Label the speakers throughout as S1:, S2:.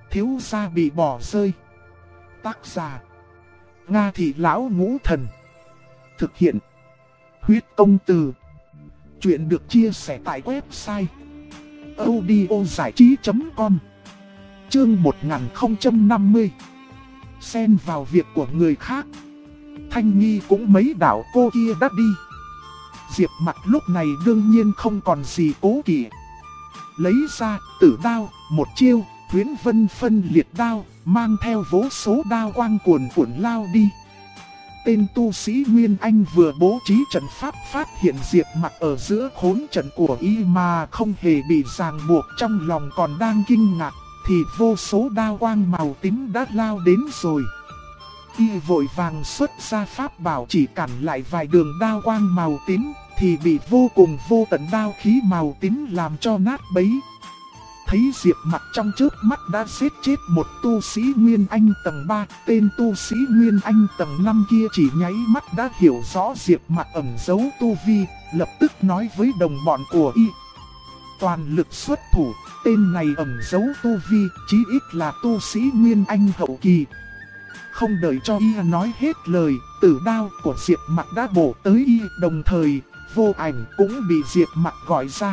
S1: thiếu gia bị bỏ rơi. Tác giả Nga Thị Lão Ngũ Thần. Thực hiện Huyết Công Từ. Chuyện được chia sẻ tại website audiozảichí.com. Chương 1050. Xen vào việc của người khác. Thanh Nghi cũng mấy đảo cô kia đã đi. Diệp Mặc lúc này đương nhiên không còn gì cố kỵ. Lấy ra tử đao, một chiêu, Huyễn Vân phân liệt đao, mang theo vô số đao quang cuồn cuộn lao đi. Tên tu sĩ Nguyên Anh vừa bố trí trận pháp phát hiện Diệp Mặc ở giữa khốn trận của y mà không hề bị ràng buộc, trong lòng còn đang kinh ngạc, thì vô số đao quang màu tím đã lao đến rồi. Y vội vàng xuất ra pháp bảo chỉ cản lại vài đường đao quang màu tím, thì bị vô cùng vô tận đao khí màu tím làm cho nát bấy. Thấy Diệp Mặc trong chớp mắt đã giết chết một tu sĩ Nguyên Anh tầng 3, tên tu sĩ Nguyên Anh tầng 5 kia chỉ nháy mắt đã hiểu rõ Diệp Mặc ẩn giấu tu vi, lập tức nói với đồng bọn của y. Toàn lực xuất thủ, tên này ẩn giấu tu vi, chí ít là tu sĩ Nguyên Anh hậu kỳ. Không đợi cho y nói hết lời, tử đao của Diệp Mặc đã bổ tới y, đồng thời Vô Ảnh cũng bị Diệp Mặc gọi ra.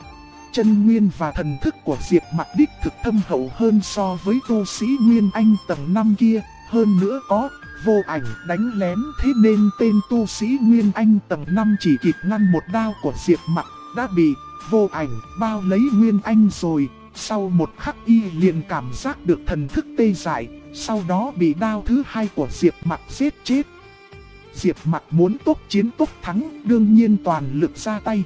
S1: Chân nguyên và thần thức của Diệp Mặc đích thực thâm hậu hơn so với tu sĩ Nguyên Anh tầng 5 kia, hơn nữa có Vô Ảnh đánh lén, thế nên tên tu sĩ Nguyên Anh tầng 5 chỉ kịp ngăn một đao của Diệp Mặc, đã bị Vô Ảnh bao lấy Nguyên Anh rồi. Sau một khắc y liền cảm giác được thần thức tê dại, sau đó bị đao thứ hai của Diệp Mặc giết chết. Diệp Mặc muốn tốc chiến tốc thắng, đương nhiên toàn lực ra tay.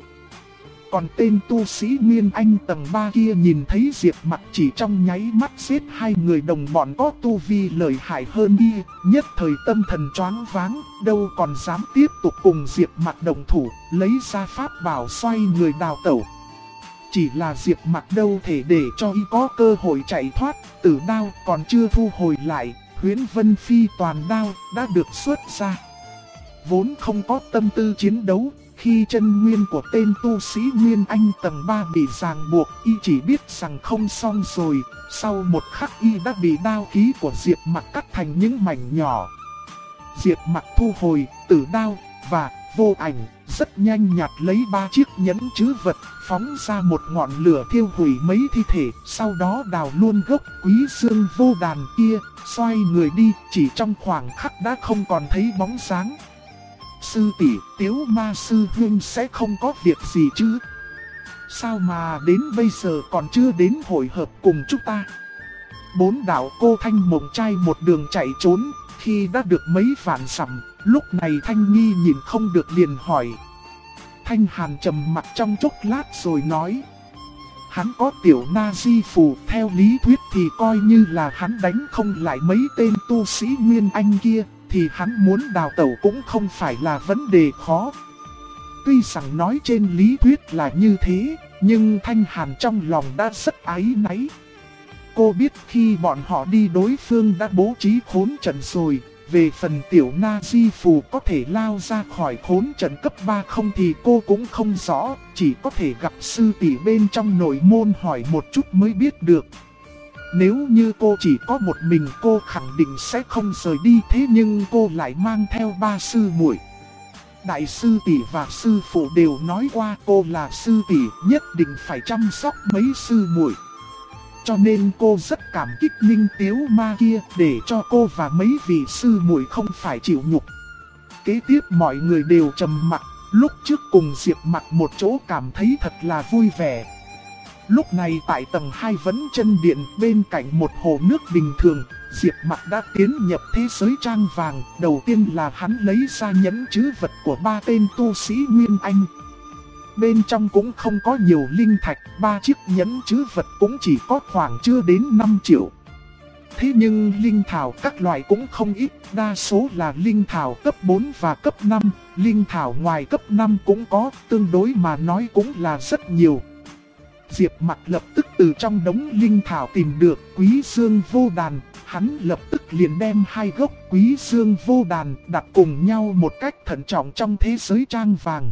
S1: Còn tên tu sĩ Nguyên Anh tầng 3 kia nhìn thấy Diệp Mặc chỉ trong nháy mắt giết hai người đồng bọn có tu vi lợi hại hơn y, nhất thời tâm thần choáng váng, đâu còn dám tiếp tục cùng Diệp Mặc đồng thủ, lấy ra pháp bảo xoay người đào tẩu. Chỉ là Diệp Mặc đâu thể để cho y có cơ hội chạy thoát, tử đao còn chưa thu hồi lại, Huyễn Vân phi toàn đao đã được xuất ra. Vốn không có tâm tư chiến đấu, khi chân nguyên của tên tu sĩ Nguyên Anh tầng 3 bị ràng buộc, y chỉ biết rằng không xong rồi, sau một khắc y đã bị đao khí của Diệp Mặc cắt thành những mảnh nhỏ. Diệp Mặc thu hồi tử đao và Vô Ảnh, rất nhanh nhặt lấy 3 chiếc nhẫn trữ vật, phóng ra một ngọn lửa thiêu hủy mấy thi thể, sau đó đào luôn gốc quý xương vô đàn kia, xoay người đi, chỉ trong khoảng khắc đã không còn thấy bóng dáng. Sư tỷ, Tiếu Ma sư huynh sẽ không có việc gì chứ? Sao mà đến bây giờ còn chưa đến hội hợp cùng chúng ta? Bốn đạo cô Thanh Mộng trai một đường chạy trốn, khi đã được mấy vạn dặm, lúc này Thanh Nghi nhìn không được liền hỏi. Thanh Hàn trầm mặt trong chốc lát rồi nói. Hắn có tiểu na di phù, theo lý thuyết thì coi như là hắn đánh không lại mấy tên tu sĩ Nguyên Anh kia, thì hắn muốn đào tẩu cũng không phải là vấn đề khó. Tuy rằng nói trên lý thuyết là như thế, nhưng Thanh Hàn trong lòng đã rất áy náy. Cô biết khi bọn họ đi đối phương đã bố trí khốn trận rồi, về phần tiểu na di phù có thể lao ra khỏi khốn trận cấp 3 không thì cô cũng không rõ, chỉ có thể gặp sư tỷ bên trong nội môn hỏi một chút mới biết được. Nếu như cô chỉ có một mình cô khẳng định sẽ không rời đi, thế nhưng cô lại mang theo 3 sư muội. Đại sư tỷ và sư phụ đều nói qua cô là sư tỷ, nhất định phải chăm sóc mấy sư muội. Cho nên cô rất cảm kích Ninh Tiếu Ma kia, để cho cô và mấy vị sư muội không phải chịu nhục. Kế tiếp mọi người đều trầm mặc, lúc trước cùng Diệp Mặc một chỗ cảm thấy thật là vui vẻ. Lúc này tại tầng 2 Vấn Chân Điện, bên cạnh một hồ nước bình thường, Diệp Mặc đã tiến nhập thế giới trang vàng. Đầu tiên là hắn lấy ra nhẫn trữ vật của 3 tên tu sĩ Nguyên Anh. Bên trong cũng không có nhiều linh thạch, 3 chiếc nhẫn trữ vật cũng chỉ có khoảng chưa đến 5 triệu. Thế nhưng linh thảo các loại cũng không ít, đa số là linh thảo cấp 4 và cấp 5, linh thảo ngoài cấp 5 cũng có, tương đối mà nói cũng là rất nhiều. Diệp Mặc lập tức từ trong đống linh thảo tìm được quý xương vô đàn, hắn lập tức liền đem 2 gốc quý xương vô đàn đặt cùng nhau một cách thận trọng trong thế giới trang vàng.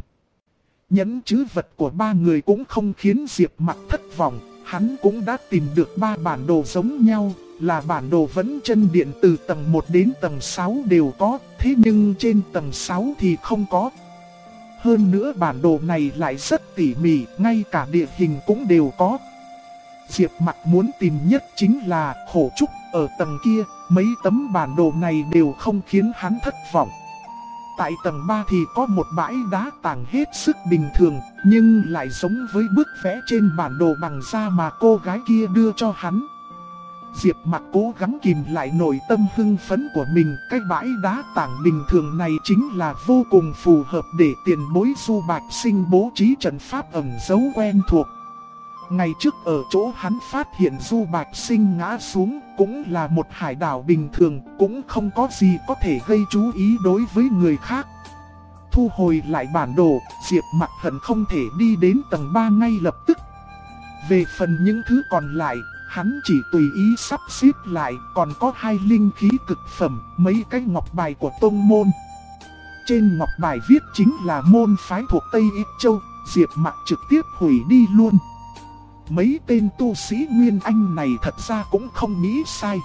S1: Nhẫn trữ vật của 3 người cũng không khiến Diệp Mặc thất vọng, hắn cũng đã tìm được 3 bản đồ giống nhau, là bản đồ Vẫn Chân Điện từ tầng 1 đến tầng 6 đều có, thế nhưng trên tầng 6 thì không có. Hơn nữa bản đồ này lại rất tỉ mỉ, ngay cả địa hình cũng đều có. Diệp Mặc muốn tìm nhất chính là Khổ Trúc ở tầng kia, mấy tấm bản đồ này đều không khiến hắn thất vọng. Tại tầng 3 thì có một bãi đá tảng hết sức bình thường, nhưng lại giống với bức vẽ trên bản đồ bằng da mà cô gái kia đưa cho hắn. Diệp Mặc cố gắng kìm lại nội tâm hưng phấn của mình, cái bãi đá tảng bình thường này chính là vô cùng phù hợp để tiền bối Du Bạch Sinh bố trí trận pháp ẩn giấu quen thuộc. Ngày trước ở chỗ hắn phát hiện Du Bạch Sinh ngã xuống, cũng là một hải đảo bình thường, cũng không có gì có thể gây chú ý đối với người khác. Thu hồi lại bản đồ, Diệp Mặc hận không thể đi đến tầng 3 ngay lập tức. Về phần những thứ còn lại, hắn chỉ tùy ý sắp xếp lại, còn có 2 linh khí cực phẩm, mấy cái ngọc bài của tông môn. Trên ngọc bài viết chính là môn phái thuộc Tây Ích Châu, Diệp Mặc trực tiếp hủy đi luôn. Mấy tên tu sĩ Nguyên Anh này thật ra cũng không nghĩ sai.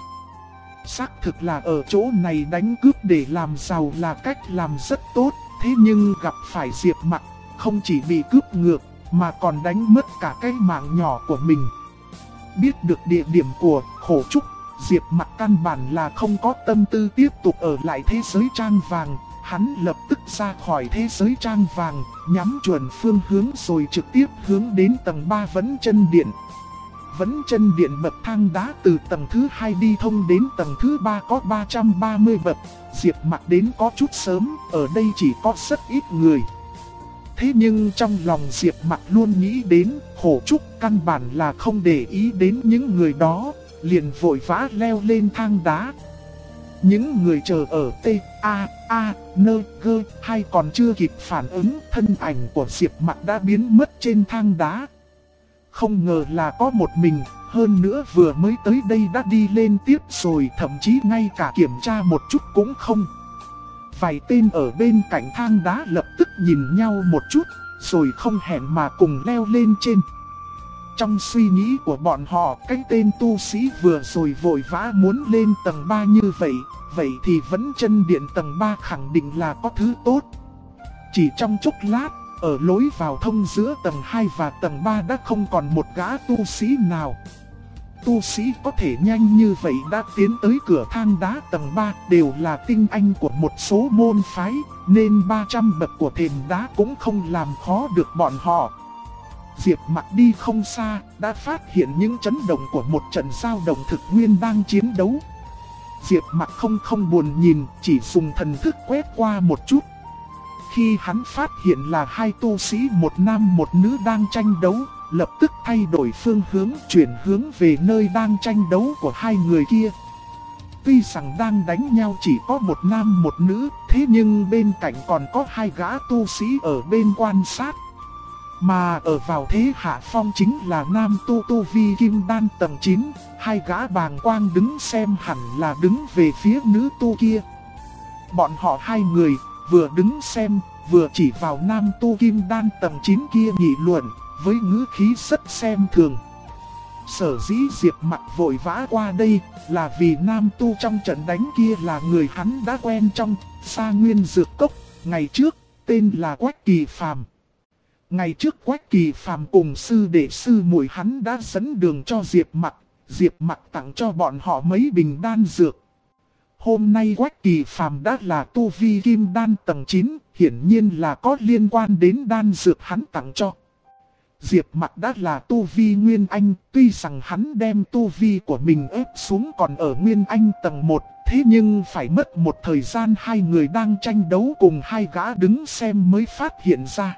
S1: Xác thực là ở chỗ này đánh cướp để làm giàu là cách làm rất tốt, thế nhưng gặp phải Diệp Mặc, không chỉ bị cướp ngược, mà còn đánh mất cả cái mạng nhỏ của mình. Biết được địa điểm của Khổ Trúc, Diệp Mặc căn bản là không có tâm tư tiếp tục ở lại thế giới trang vàng. Hắn lập tức ra khỏi thế giới trang vàng, nhắm chuẩn phương hướng rồi trực tiếp hướng đến tầng 3 Vẫn Chân Điện. Vẫn Chân Điện bậc thang đá từ tầng thứ 2 đi thông đến tầng thứ 3 có 330 bậc. Diệp Mặc đến có chút sớm, ở đây chỉ có rất ít người. Thế nhưng trong lòng Diệp Mặc luôn nghĩ đến Khổ Trúc, căn bản là không để ý đến những người đó, liền vội vã leo lên thang đá. Những người chờ ở T, A, N, G hay còn chưa kịp phản ứng, thân ảnh của Diệp Mặc đã biến mất trên thang đá. Không ngờ là có một mình, hơn nữa vừa mới tới đây đã đi lên tiếp rồi, thậm chí ngay cả kiểm tra một chút cũng không. Vài tên ở bên cạnh thang đá lập tức nhìn nhau một chút, rồi không hẹn mà cùng leo lên trên. Trong suy nghĩ của bọn họ, cái tên tu sĩ vừa rồi vội vã muốn lên tầng 3 như vậy, vậy thì Vẫn Chân Điện tầng 3 khẳng định là có thứ tốt. Chỉ trong chốc lát, ở lối vào thông giữa tầng 2 và tầng 3 đã không còn một gã tu sĩ nào. Tu sĩ có thể nhanh như vậy đã tiến tới cửa thang đá tầng 3 đều là tinh anh của một số môn phái, nên 300 bậc của thềm đá cũng không làm khó được bọn họ. Diệp Mặc đi không xa, đã phát hiện những chấn động của một trận giao động thực nguyên đang chiến đấu. Diệp Mặc không buồn nhìn, chỉ dùng thần thức quét qua một chút. Khi hắn phát hiện là 2 tu sĩ một nam một nữ đang tranh đấu, lập tức thay đổi phương hướng, chuyển hướng về nơi đang tranh đấu của 2 người kia. Tuy rằng đang đánh nhau chỉ có một nam một nữ, thế nhưng bên cạnh còn có 2 gã tu sĩ ở bên quan sát. Mà ở vào thế hạ phong chính là nam tu vi kim đan tầng 9, 2 gã bàng quang đứng xem hẳn là đứng về phía nữ tu kia. Bọn họ 2 người vừa đứng xem, vừa chỉ vào nam tu kim đan tầng 9 kia nghị luận, với ngữ khí rất xem thường. Sở dĩ Diệp Mặc vội vã qua đây là vì nam tu trong trận đánh kia là người hắn đã quen trong Sa Nguyên Dược Cốc, ngày trước, tên là Quách Kỳ Phàm. Ngày trước Quách Kỳ Phàm cùng sư đệ sư muội hắn đã dẫn đường cho Diệp Mặc tặng cho bọn họ mấy bình đan dược. Hôm nay Quách Kỳ Phàm đã là tu vi kim đan tầng 9, hiển nhiên là có liên quan đến đan dược hắn tặng cho. Diệp Mặc đã là tu vi Nguyên Anh, tuy rằng hắn đem tu vi của mình ép xuống còn ở Nguyên Anh tầng 1, thế nhưng phải mất một thời gian 2 người đang tranh đấu cùng 2 gã đứng xem mới phát hiện ra.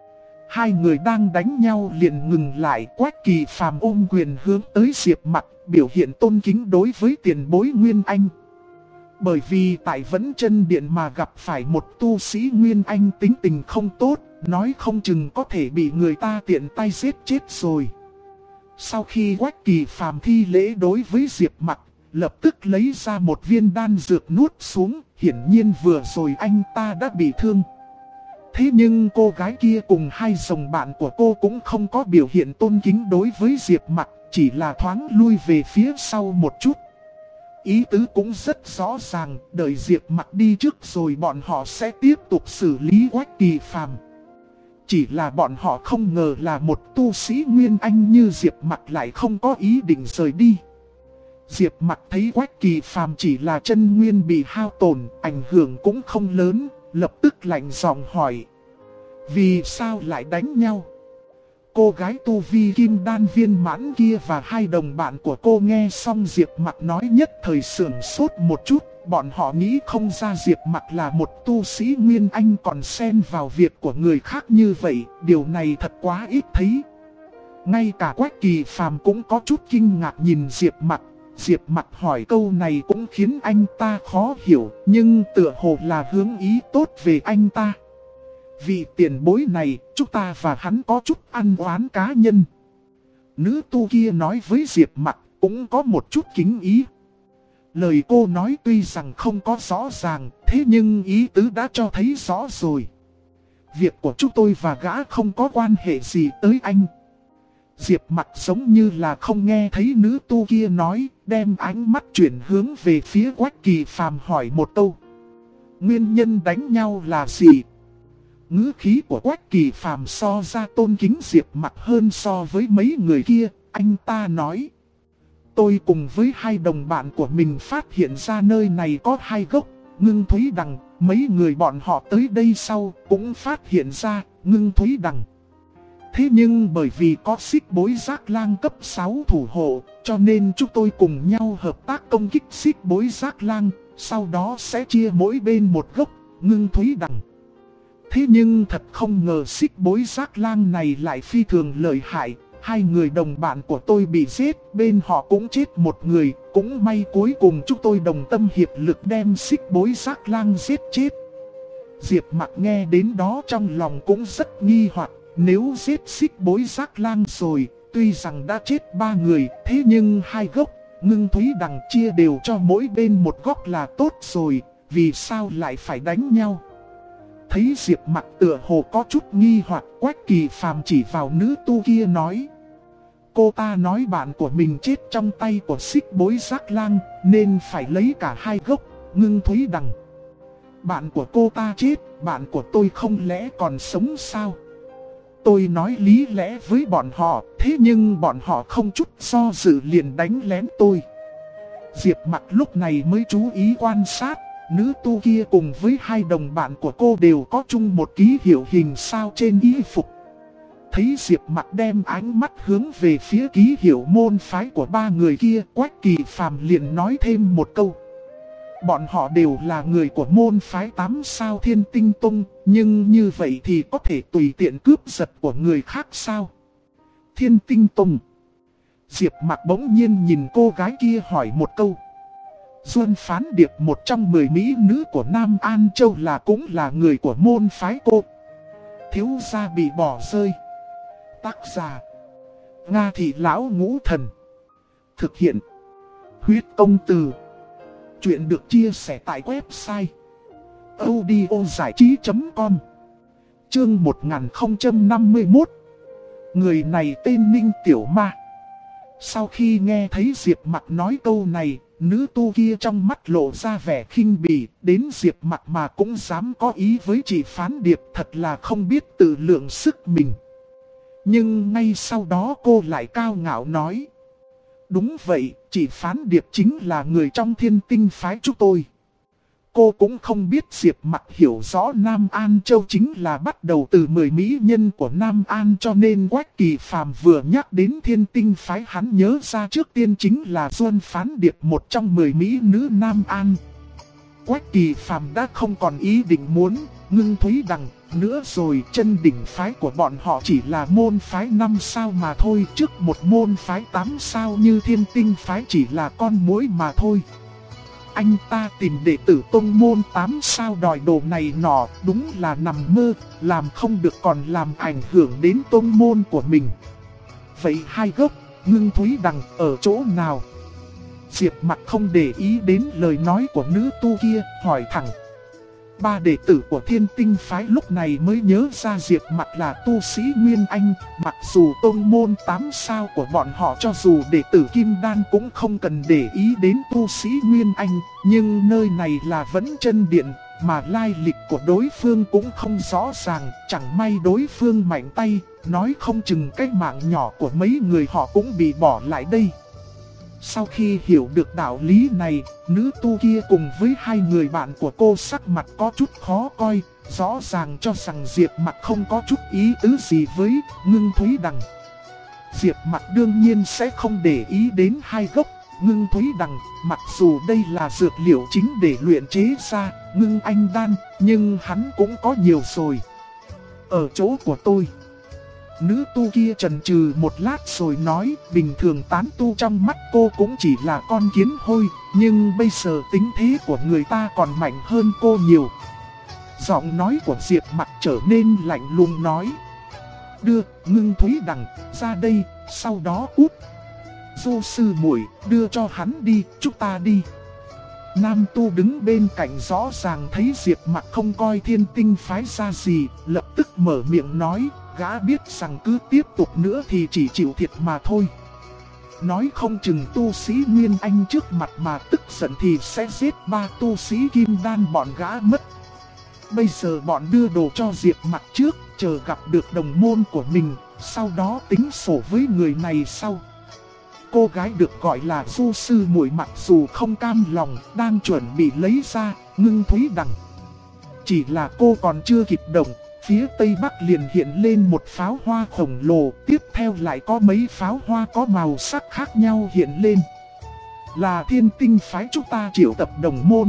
S1: 2 người đang đánh nhau liền ngừng lại, Quách Kỳ Phàm ôm quyền hướng tới Diệp Mặc, biểu hiện tôn kính đối với tiền bối Nguyên Anh. Bởi vì tại Vẫn Chân Điện mà gặp phải một tu sĩ Nguyên Anh tính tình không tốt, nói không chừng có thể bị người ta tiện tay giết chết rồi. Sau khi Quách Kỳ Phàm thi lễ đối với Diệp Mặc, lập tức lấy ra một viên đan dược nuốt xuống, hiển nhiên vừa rồi anh ta đã bị thương. Thế nhưng cô gái kia cùng 2 dòng bạn của cô cũng không có biểu hiện tôn kính đối với Diệp Mặc, chỉ là thoáng lui về phía sau một chút. Ý tứ cũng rất rõ ràng, đợi Diệp Mặc đi trước rồi bọn họ sẽ tiếp tục xử lý Quách Kỳ Phàm. Chỉ là bọn họ không ngờ là một tu sĩ Nguyên Anh như Diệp Mặc lại không có ý định rời đi. Diệp Mặc thấy Quách Kỳ Phàm chỉ là chân nguyên bị hao tổn, ảnh hưởng cũng không lớn, lập tức lạnh giọng hỏi. Vì sao lại đánh nhau? Cô gái tu vi kim đan viên mãn kia và hai đồng bạn của cô nghe xong Diệp Mặc nói nhất thời sửng sốt một chút. Bọn họ nghĩ không ra Diệp Mặc là một tu sĩ Nguyên Anh còn xen vào việc của người khác như vậy. Điều này thật quá ít thấy. Ngay cả Quách Kỳ Phàm cũng có chút kinh ngạc nhìn Diệp Mặc. Diệp Mặc hỏi câu này cũng khiến anh ta khó hiểu, nhưng tựa hồ là hướng ý tốt về anh ta. Vì tiền bối này, chúng ta và hắn có chút ăn oán cá nhân. Nữ tu kia nói với Diệp Mặc cũng có một chút kính ý. Lời cô nói tuy rằng không có rõ ràng, thế nhưng ý tứ đã cho thấy rõ rồi. Việc của chúng tôi và gã không có quan hệ gì tới anh. Diệp Mặc giống như là không nghe thấy nữ tu kia nói, đem ánh mắt chuyển hướng về phía Quách Kỳ Phàm hỏi một câu. Nguyên nhân đánh nhau là gì? Ngữ khí của Quách Kỳ Phàm so ra tôn kính Diệp Mặc hơn so với mấy người kia, anh ta nói. Tôi cùng với hai đồng bạn của mình phát hiện ra nơi này có hai gốc, ngưng thúy đằng, mấy người bọn họ tới đây sau cũng phát hiện ra ngưng thúy đằng. Thế nhưng bởi vì có xích bối giác lang cấp 6 thủ hộ, cho nên chúng tôi cùng nhau hợp tác công kích xích bối giác lang, sau đó sẽ chia mỗi bên một gốc, ngưng thúy đằng. Thế nhưng thật không ngờ xích bối giác lang này lại phi thường lợi hại, hai người đồng bạn của tôi bị giết, bên họ cũng chết một người, cũng may cuối cùng chúng tôi đồng tâm hiệp lực đem xích bối giác lang giết chết. Diệp Mặc nghe đến đó trong lòng cũng rất nghi hoặc. Nếu giết xích bối giác lang rồi, tuy rằng đã chết 3 người, thế nhưng hai gốc, ngưng thúy đằng chia đều cho mỗi bên một góc là tốt rồi, vì sao lại phải đánh nhau? Thấy Diệp Mặc tựa hồ có chút nghi hoặc, Quách Kỳ Phàm chỉ vào nữ tu kia nói. Cô ta nói bạn của mình chết trong tay của xích bối giác lang, nên phải lấy cả hai gốc, ngưng thúy đằng. Bạn của cô ta chết, bạn của tôi không lẽ còn sống sao? Tôi nói lý lẽ với bọn họ, thế nhưng bọn họ không chút do dự liền đánh lén tôi. Diệp Mặc lúc này mới chú ý quan sát, nữ tu kia cùng với hai đồng bạn của cô đều có chung một ký hiệu hình sao trên y phục. Thấy Diệp Mặc đem ánh mắt hướng về phía ký hiệu môn phái của 3 người kia, Quách Kỳ Phàm liền nói thêm một câu. Bọn họ đều là người của môn phái 8 sao Thiên Tinh Tông, nhưng như vậy thì có thể tùy tiện cướp giật của người khác sao? Thiên Tinh Tông. Diệp Mặc bỗng nhiên nhìn cô gái kia hỏi một câu. Duân Phán Điệp, một trong 10 mỹ nữ của Nam An Châu là cũng là người của môn phái cô. Thiếu gia bị bỏ rơi. Tác giả Nga Thị Lão Ngũ Thần. Thực hiện Huyết Công Từ. Chuyện được chia sẻ tại website audiozảichí.com. Chương 1051. Người này tên Ninh Tiểu Ma. Sau khi nghe thấy Diệp Mặc nói câu này, nữ tu kia trong mắt lộ ra vẻ khinh bỉ, đến Diệp Mặc mà cũng dám có ý với chị Phán Điệp, thật là không biết tự lượng sức mình. Nhưng ngay sau đó cô lại cao ngạo nói. Đúng vậy, chị Phán Điệp chính là người trong Thiên Tinh phái chúng tôi. Cô cũng không biết Diệp Mặc hiểu rõ Nam An Châu chính là bắt đầu từ 10 mỹ nhân của Nam An, cho nên Quách Kỳ Phàm vừa nhắc đến Thiên Tinh phái hắn nhớ ra trước tiên chính là Duân Phán Điệp, một trong 10 mỹ nữ Nam An. Quách Kỳ Phàm đã không còn ý định muốn ngưng thúy đằng nữa rồi, chân đỉnh phái của bọn họ chỉ là môn phái 5 sao mà thôi, trước một môn phái 8 sao như Thiên Tinh phái chỉ là con muỗi mà thôi. Anh ta tìm đệ tử tông môn 8 sao đòi đồ này nọ, đúng là nằm mơ, làm không được còn làm ảnh hưởng đến tông môn của mình. Vậy hai gốc ngưng thúy đằng ở chỗ nào? Diệp Mặc không để ý đến lời nói của nữ tu kia, hỏi thẳng. Ba đệ tử của Thiên Tinh phái lúc này mới nhớ ra Diệp Mặc là tu sĩ Nguyên Anh. Mặc dù tông môn 8 sao của bọn họ cho dù đệ tử Kim Đan cũng không cần để ý đến tu sĩ Nguyên Anh, nhưng nơi này là Vẫn Chân Điện, mà lai lịch của đối phương cũng không rõ ràng. Chẳng may đối phương mạnh tay, nói không chừng cái mạng nhỏ của mấy người họ cũng bị bỏ lại đây. Sau khi hiểu được đạo lý này, nữ tu kia cùng với hai người bạn của cô sắc mặt có chút khó coi, rõ ràng cho rằng Diệp Mặc không có chút ý tứ gì với Ngưng Thúy Đằng. Diệp Mặc đương nhiên sẽ không để ý đến hai gốc Ngưng Thúy Đằng, mặc dù đây là dược liệu chính để luyện chế ra Ngưng Anh Đan, nhưng hắn cũng có nhiều rồi. Ở chỗ của tôi. Nữ tu kia chần chừ một lát rồi nói, bình thường tán tu trong mắt cô cũng chỉ là con kiến hôi, nhưng bây giờ tính thế của người ta còn mạnh hơn cô nhiều. Giọng nói của Diệp Mặc trở nên lạnh lùng nói, đưa Ngưng Thúy Đằng ra đây, sau đó cút. Du sư muội, đưa cho hắn đi, chúng ta đi. Nam tu đứng bên cạnh rõ ràng thấy Diệp Mặc không coi Thiên Tinh phái ra gì, lập tức mở miệng nói, gã biết rằng cứ tiếp tục nữa thì chỉ chịu thiệt mà thôi. Nói không chừng tu sĩ Nguyên Anh trước mặt mà tức giận thì sẽ giết 3 tu sĩ Kim Đan bọn gã mất. Bây giờ bọn đưa đồ cho Diệp Mặc trước, chờ gặp được đồng môn của mình, sau đó tính sổ với người này sau. Cô gái được gọi là Du sư muội mặc dù không cam lòng, đang chuẩn bị lấy ra Ngưng Thúy Đằng. Chỉ là cô còn chưa kịp động, phía tây bắc liền hiện lên một pháo hoa khổng lồ, tiếp theo lại có mấy pháo hoa có màu sắc khác nhau hiện lên. Là Thiên Tinh phái chúng ta triệu tập đồng môn.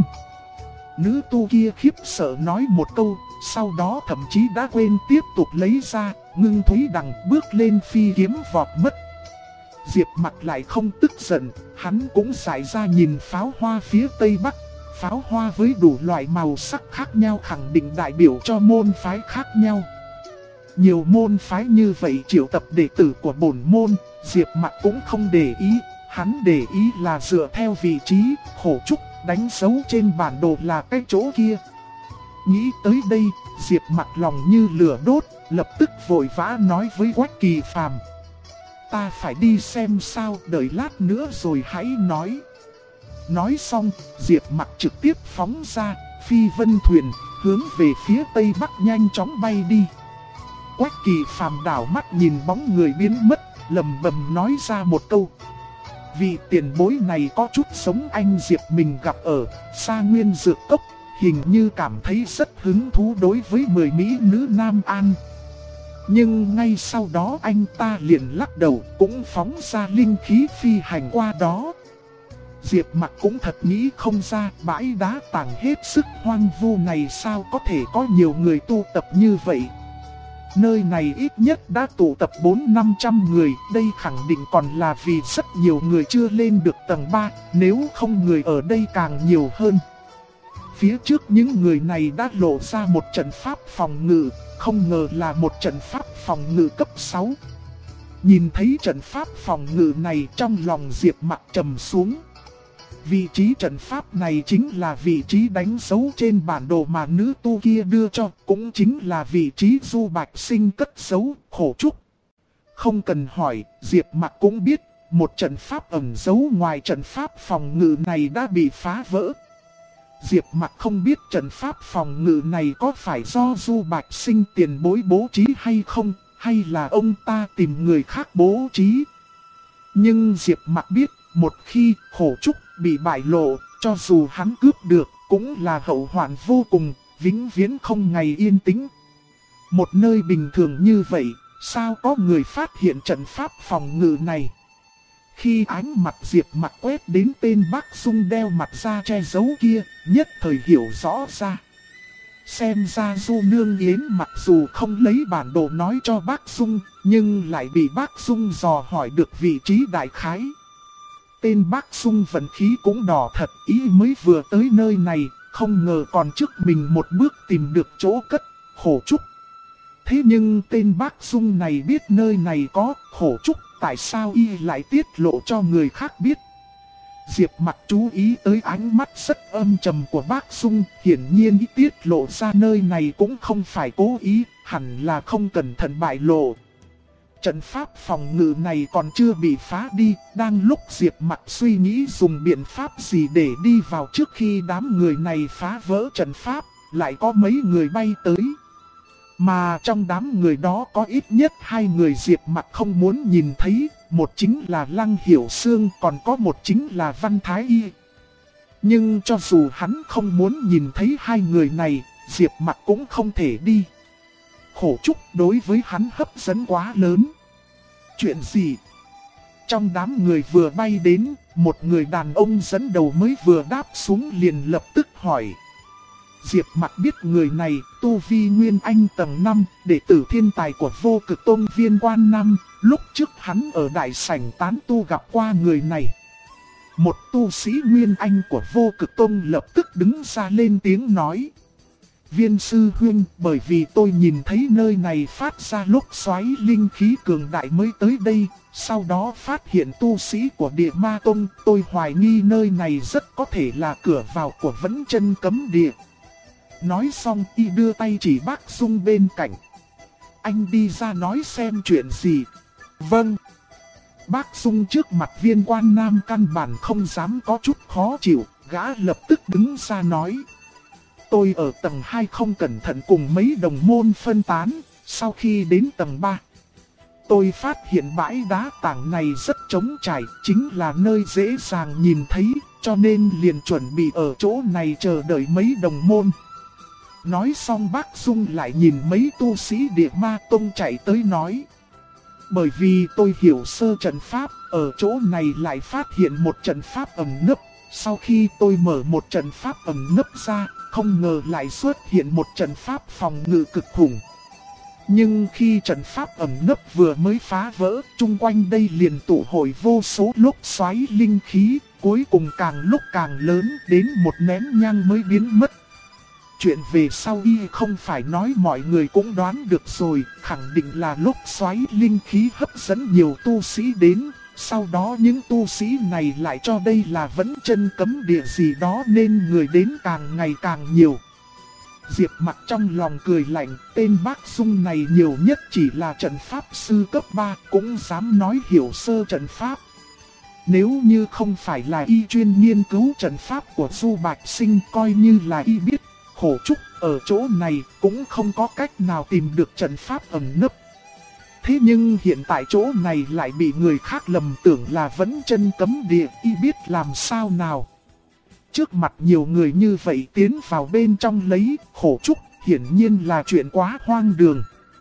S1: Nữ tu kia khiếp sợ nói một câu, sau đó thậm chí đã quên tiếp tục lấy ra Ngưng Thúy Đằng, bước lên phi kiếm vọt mất. Diệp Mặc lại không tức giận, hắn cũng giải ra nhìn pháo hoa phía tây bắc. Pháo hoa với đủ loại màu sắc khác nhau khẳng định đại biểu cho môn phái khác nhau. Nhiều môn phái như vậy triệu tập đệ tử của bổn môn, Diệp Mặc cũng không để ý. Hắn để ý là dựa theo vị trí, khổ trúc, đánh dấu trên bản đồ là cái chỗ kia. Nghĩ tới đây, Diệp Mặc lòng như lửa đốt, lập tức vội vã nói với Quách Kỳ Phàm, ta phải đi xem sao, đợi lát nữa rồi hãy nói. Nói xong, Diệp Mặc trực tiếp phóng ra, phi vân thuyền, hướng về phía tây bắc nhanh chóng bay đi. Quách Kỳ Phàm đảo mắt nhìn bóng người biến mất, lầm bầm nói ra một câu. Vị tiền bối này có chút giống anh Diệp mình gặp ở Sa Nguyên Dược Cốc, hình như cảm thấy rất hứng thú đối với 10 mỹ nữ Nam An. Nhưng ngay sau đó anh ta liền lắc đầu, cũng phóng ra linh khí phi hành qua đó. Diệp Mặc cũng thật nghĩ không ra, bãi đá tảng hết sức hoang vu này sao có thể có nhiều người tu tập như vậy. Nơi này ít nhất đã tụ tập 400-500 người, đây khẳng định còn là vì rất nhiều người chưa lên được tầng 3, nếu không người ở đây càng nhiều hơn. Phía trước những người này đã lộ ra một trận pháp phòng ngự, không ngờ là một trận pháp phòng ngự cấp 6. Nhìn thấy trận pháp phòng ngự này, trong lòng Diệp Mặc trầm xuống. Vị trí trận pháp này chính là vị trí đánh dấu trên bản đồ mà nữ tu kia đưa cho, cũng chính là vị trí Du Bạch Sinh cất giấu khổ trúc. Không cần hỏi, Diệp Mặc cũng biết, một trận pháp ẩn giấu ngoài trận pháp phòng ngự này đã bị phá vỡ. Diệp Mặc không biết trận pháp phòng ngự này có phải do Du Bạch Sinh tiền bối bố trí hay không, hay là ông ta tìm người khác bố trí. Nhưng Diệp Mặc biết, một khi khổ trúc bị bại lộ, cho dù hắn cướp được, cũng là hậu hoạn vô cùng, vĩnh viễn không ngày yên tĩnh. Một nơi bình thường như vậy, sao có người phát hiện trận pháp phòng ngự này? Khi ánh mặt Diệp Mặc quét đến tên Bác Dung đeo mặt ra che giấu kia, nhất thời hiểu rõ ra. Xem ra Du Nương Yến mặc dù không lấy bản đồ nói cho Bác Dung, nhưng lại bị Bác Dung dò hỏi được vị trí đại khái. Tên Bác Dung vận khí cũng đỏ thật, ý mới vừa tới nơi này, không ngờ còn trước mình một bước tìm được chỗ cất khổ trúc. Thế nhưng tên Bác Dung này biết nơi này có khổ trúc, tại sao y lại tiết lộ cho người khác biết? Diệp Mặc chú ý tới ánh mắt rất âm trầm của bác Dung, hiển nhiên ý tiết lộ ra nơi này cũng không phải cố ý, hẳn là không cẩn thận bại lộ. Trận pháp phòng ngự này còn chưa bị phá đi, đang lúc Diệp Mặc suy nghĩ dùng biện pháp gì để đi vào trước khi đám người này phá vỡ trận pháp, lại có mấy người bay tới. Mà trong đám người đó có ít nhất 2 người Diệp Mặc không muốn nhìn thấy, một chính là Lăng Hiểu Sương, còn có một chính là Văn Thái Y. Nhưng cho dù hắn không muốn nhìn thấy 2 người này, Diệp Mặc cũng không thể đi. Khổ Trúc đối với hắn hấp dẫn quá lớn. Chuyện gì? Trong đám người vừa bay đến, một người đàn ông dẫn đầu mới vừa đáp xuống liền lập tức hỏi. Diệp Mặc biết người này, tu vi Nguyên Anh tầng 5, đệ tử thiên tài của Vô Cực Tông Viên Quan Nam. Lúc trước hắn ở đại sảnh tán tu gặp qua người này. Một tu sĩ Nguyên Anh của Vô Cực Tông lập tức đứng ra lên tiếng nói. Viên sư huynh, bởi vì tôi nhìn thấy nơi này phát ra lốc xoáy linh khí cường đại mới tới đây, sau đó phát hiện tu sĩ của Địa Ma Tông, tôi hoài nghi nơi này rất có thể là cửa vào của Vẫn Chân Cấm Địa. Nói xong y đưa tay chỉ bác Dung bên cạnh. Anh đi ra nói xem chuyện gì. Vâng. Bác Dung trước mặt Viên Quan Nam căn bản không dám có chút khó chịu, gã lập tức đứng ra nói. Tôi ở tầng 2 không cẩn thận cùng mấy đồng môn phân tán, sau khi đến tầng 3. Tôi phát hiện bãi đá tảng này rất trống trải, chính là nơi dễ dàng nhìn thấy, cho nên liền chuẩn bị ở chỗ này chờ đợi mấy đồng môn. Nói xong bác Dung lại nhìn mấy tu sĩ Địa Ma Tông chạy tới nói. Bởi vì tôi hiểu sơ trận pháp, ở chỗ này lại phát hiện một trận pháp ẩn nấp. Sau khi tôi mở một trận pháp ẩn nấp ra, không ngờ lại xuất hiện một trận pháp phòng ngự cực khủng. Nhưng khi trận pháp ẩn nấp vừa mới phá vỡ, chung quanh đây liền tụ hội vô số lốc xoáy linh khí, cuối cùng càng lúc càng lớn, đến một nén nhang mới biến mất. Chuyện về sau y không phải nói mọi người cũng đoán được rồi, khẳng định là lốc xoáy linh khí hấp dẫn nhiều tu sĩ đến. Sau đó những tu sĩ này lại cho đây là Vẫn Chân Cấm Địa gì đó nên người đến càng ngày càng nhiều. Diệp Mặc trong lòng cười lạnh, tên bác Dung này nhiều nhất chỉ là trận pháp sư cấp 3 cũng dám nói hiểu sơ trận pháp. Nếu như không phải là y chuyên nghiên cứu trận pháp của Du Bạch Sinh coi như là y biết, Khổ Trúc ở chỗ này cũng không có cách nào tìm được trận pháp ẩn nấp. Thế nhưng hiện tại chỗ này lại bị người khác lầm tưởng là Vẫn Chân Cấm Địa, y biết làm sao nào. Trước mặt nhiều người như vậy tiến vào bên trong lấy Khổ Trúc, hiển nhiên là chuyện quá hoang đường.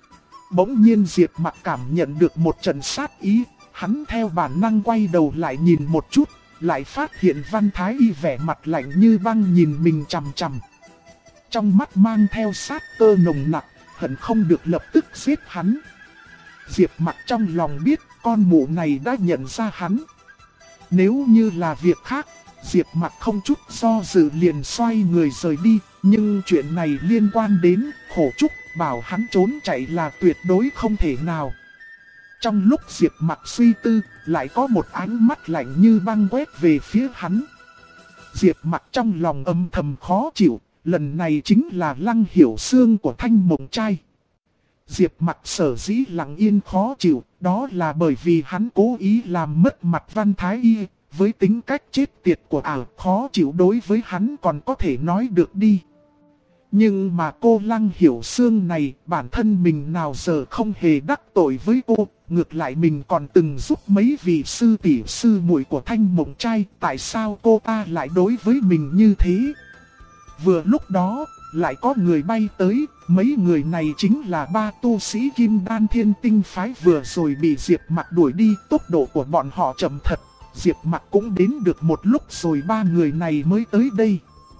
S1: Bỗng nhiên Diệp Mặc cảm nhận được một trận sát ý, hắn theo bản năng quay đầu lại nhìn một chút, lại phát hiện Văn Thái Y vẻ mặt lạnh như băng nhìn mình chằm chằm. Trong mắt mang theo sát cơ nồng nặc, hận không được lập tức giết hắn. Diệp Mặc trong lòng biết con mụ này đã nhận ra hắn. Nếu như là việc khác, Diệp Mặc không chút do dự liền xoay người rời đi. Nhưng chuyện này liên quan đến Khổ Trúc, bảo hắn trốn chạy là tuyệt đối không thể nào. Trong lúc Diệp Mặc suy tư, lại có một ánh mắt lạnh như băng quét về phía hắn. Diệp Mặc trong lòng âm thầm khó chịu, lần này chính là Lăng Hiểu Sương của Thanh Mộng Trai. Diệp Mặc sở dĩ lặng yên khó chịu, đó là bởi vì hắn cố ý làm mất mặt Văn Thái Y. Với tính cách chết tiệt của ảo, khó chịu đối với hắn còn có thể nói được đi. Nhưng mà cô Lăng Hiểu Sương này, bản thân mình nào giờ không hề đắc tội với cô, ngược lại mình còn từng giúp mấy vị sư tỷ sư muội của Thanh Mộng Trai, tại sao cô ta lại đối với mình như thế? Vừa lúc đó, lại có người bay tới, mấy người này chính là 3 tu sĩ Kim Đan Thiên Tinh phái vừa rồi bị Diệp Mặc đuổi đi, tốc độ của bọn họ chậm thật. Diệp Mặc cũng đến được một lúc rồi 3 người này mới tới đây.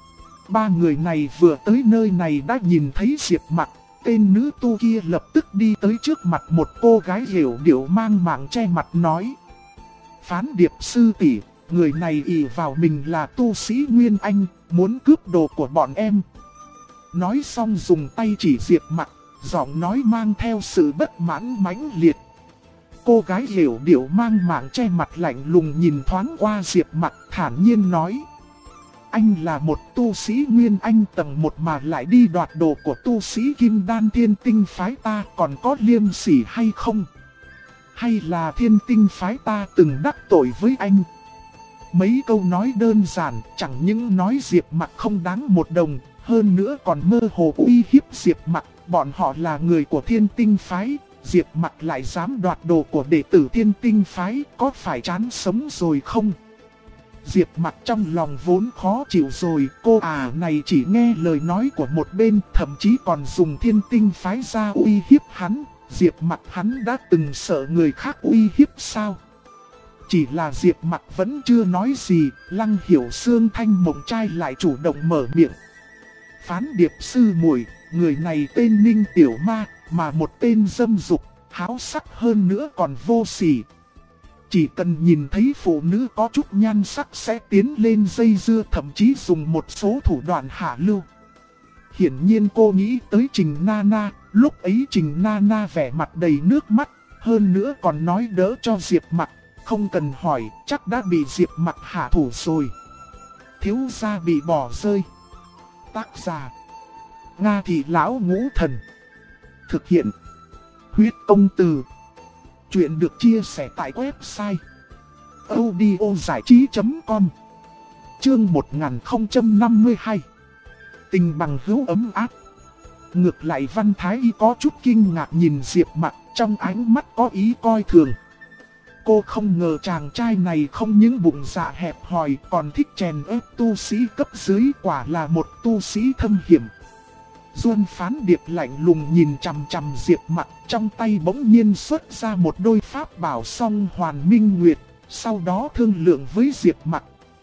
S1: 3 người này vừa tới nơi này đã nhìn thấy Diệp Mặc, tên nữ tu kia lập tức đi tới trước mặt một cô gái hiểu điệu mang mảng che mặt nói. Phán Điệp sư tỷ, người này ỷ vào mình là tu sĩ Nguyên Anh, muốn cướp đồ của bọn em. Nói xong dùng tay chỉ Diệp Mặc, giọng nói mang theo sự bất mãn mãnh liệt. cô gái hiểu điệu mang mạng che mặt lạnh lùng nhìn thoáng qua Diệp Mặc, thản nhiên nói. Anh là một tu sĩ Nguyên Anh tầng 1 mà lại đi đoạt đồ của tu sĩ Kim Đan Thiên Tinh phái ta, còn có liêm sỉ hay không? Hay là Thiên Tinh phái ta từng đắc tội với anh? Mấy câu nói đơn giản, chẳng những nói Diệp Mặc không đáng một đồng, hơn nữa còn mơ hồ uy hiếp Diệp Mặc. Bọn họ là người của Thiên Tinh phái, Diệp Mặc lại dám đoạt đồ của đệ tử Thiên Tinh phái, có phải chán sống rồi không? Diệp Mặc trong lòng vốn khó chịu rồi, cô này chỉ nghe lời nói của một bên, thậm chí còn dùng Thiên Tinh phái ra uy hiếp hắn. Diệp Mặc hắn đã từng sợ người khác uy hiếp sao? Chỉ là Diệp Mặc vẫn chưa nói gì, Lăng Hiểu Sương Thanh Mộng Trai lại chủ động mở miệng. Phán điệp sư muội, người này tên Ninh Tiểu Ma, mà một tên dâm dục, háo sắc hơn nữa còn vô sỉ. Chỉ cần nhìn thấy phụ nữ có chút nhan sắc sẽ tiến lên dây dưa, thậm chí dùng một số thủ đoạn hạ lưu. Hiển nhiên cô nghĩ tới Trình Nana, lúc ấy Trình Nana vẻ mặt đầy nước mắt, hơn nữa còn nói đỡ cho Diệp Mặc, không cần hỏi, chắc đã bị Diệp Mặc hạ thủ rồi. Thiếu gia bị bỏ rơi. Tác giả: Nga Thị Lão Ngũ Thần. Thực hiện: Huyết Công Từ. Chuyện được chia sẻ tại website audiozảichí.com. Chương 1052. Tình bằng hữu ấm áp. Ngược lại Văn Thái Y có chút kinh ngạc nhìn Diệp Mặc, trong ánh mắt có ý coi thường. Cô không ngờ chàng trai này không những bụng dạ hẹp hòi còn thích chèn ép tu sĩ cấp dưới, quả là một tu sĩ thâm hiểm. Duân Phán Điệp lạnh lùng nhìn chằm chằm Diệp Mặc, trong tay bỗng nhiên xuất ra một đôi pháp bảo song hoàn minh nguyệt, sau đó thương lượng với Diệp Mặc.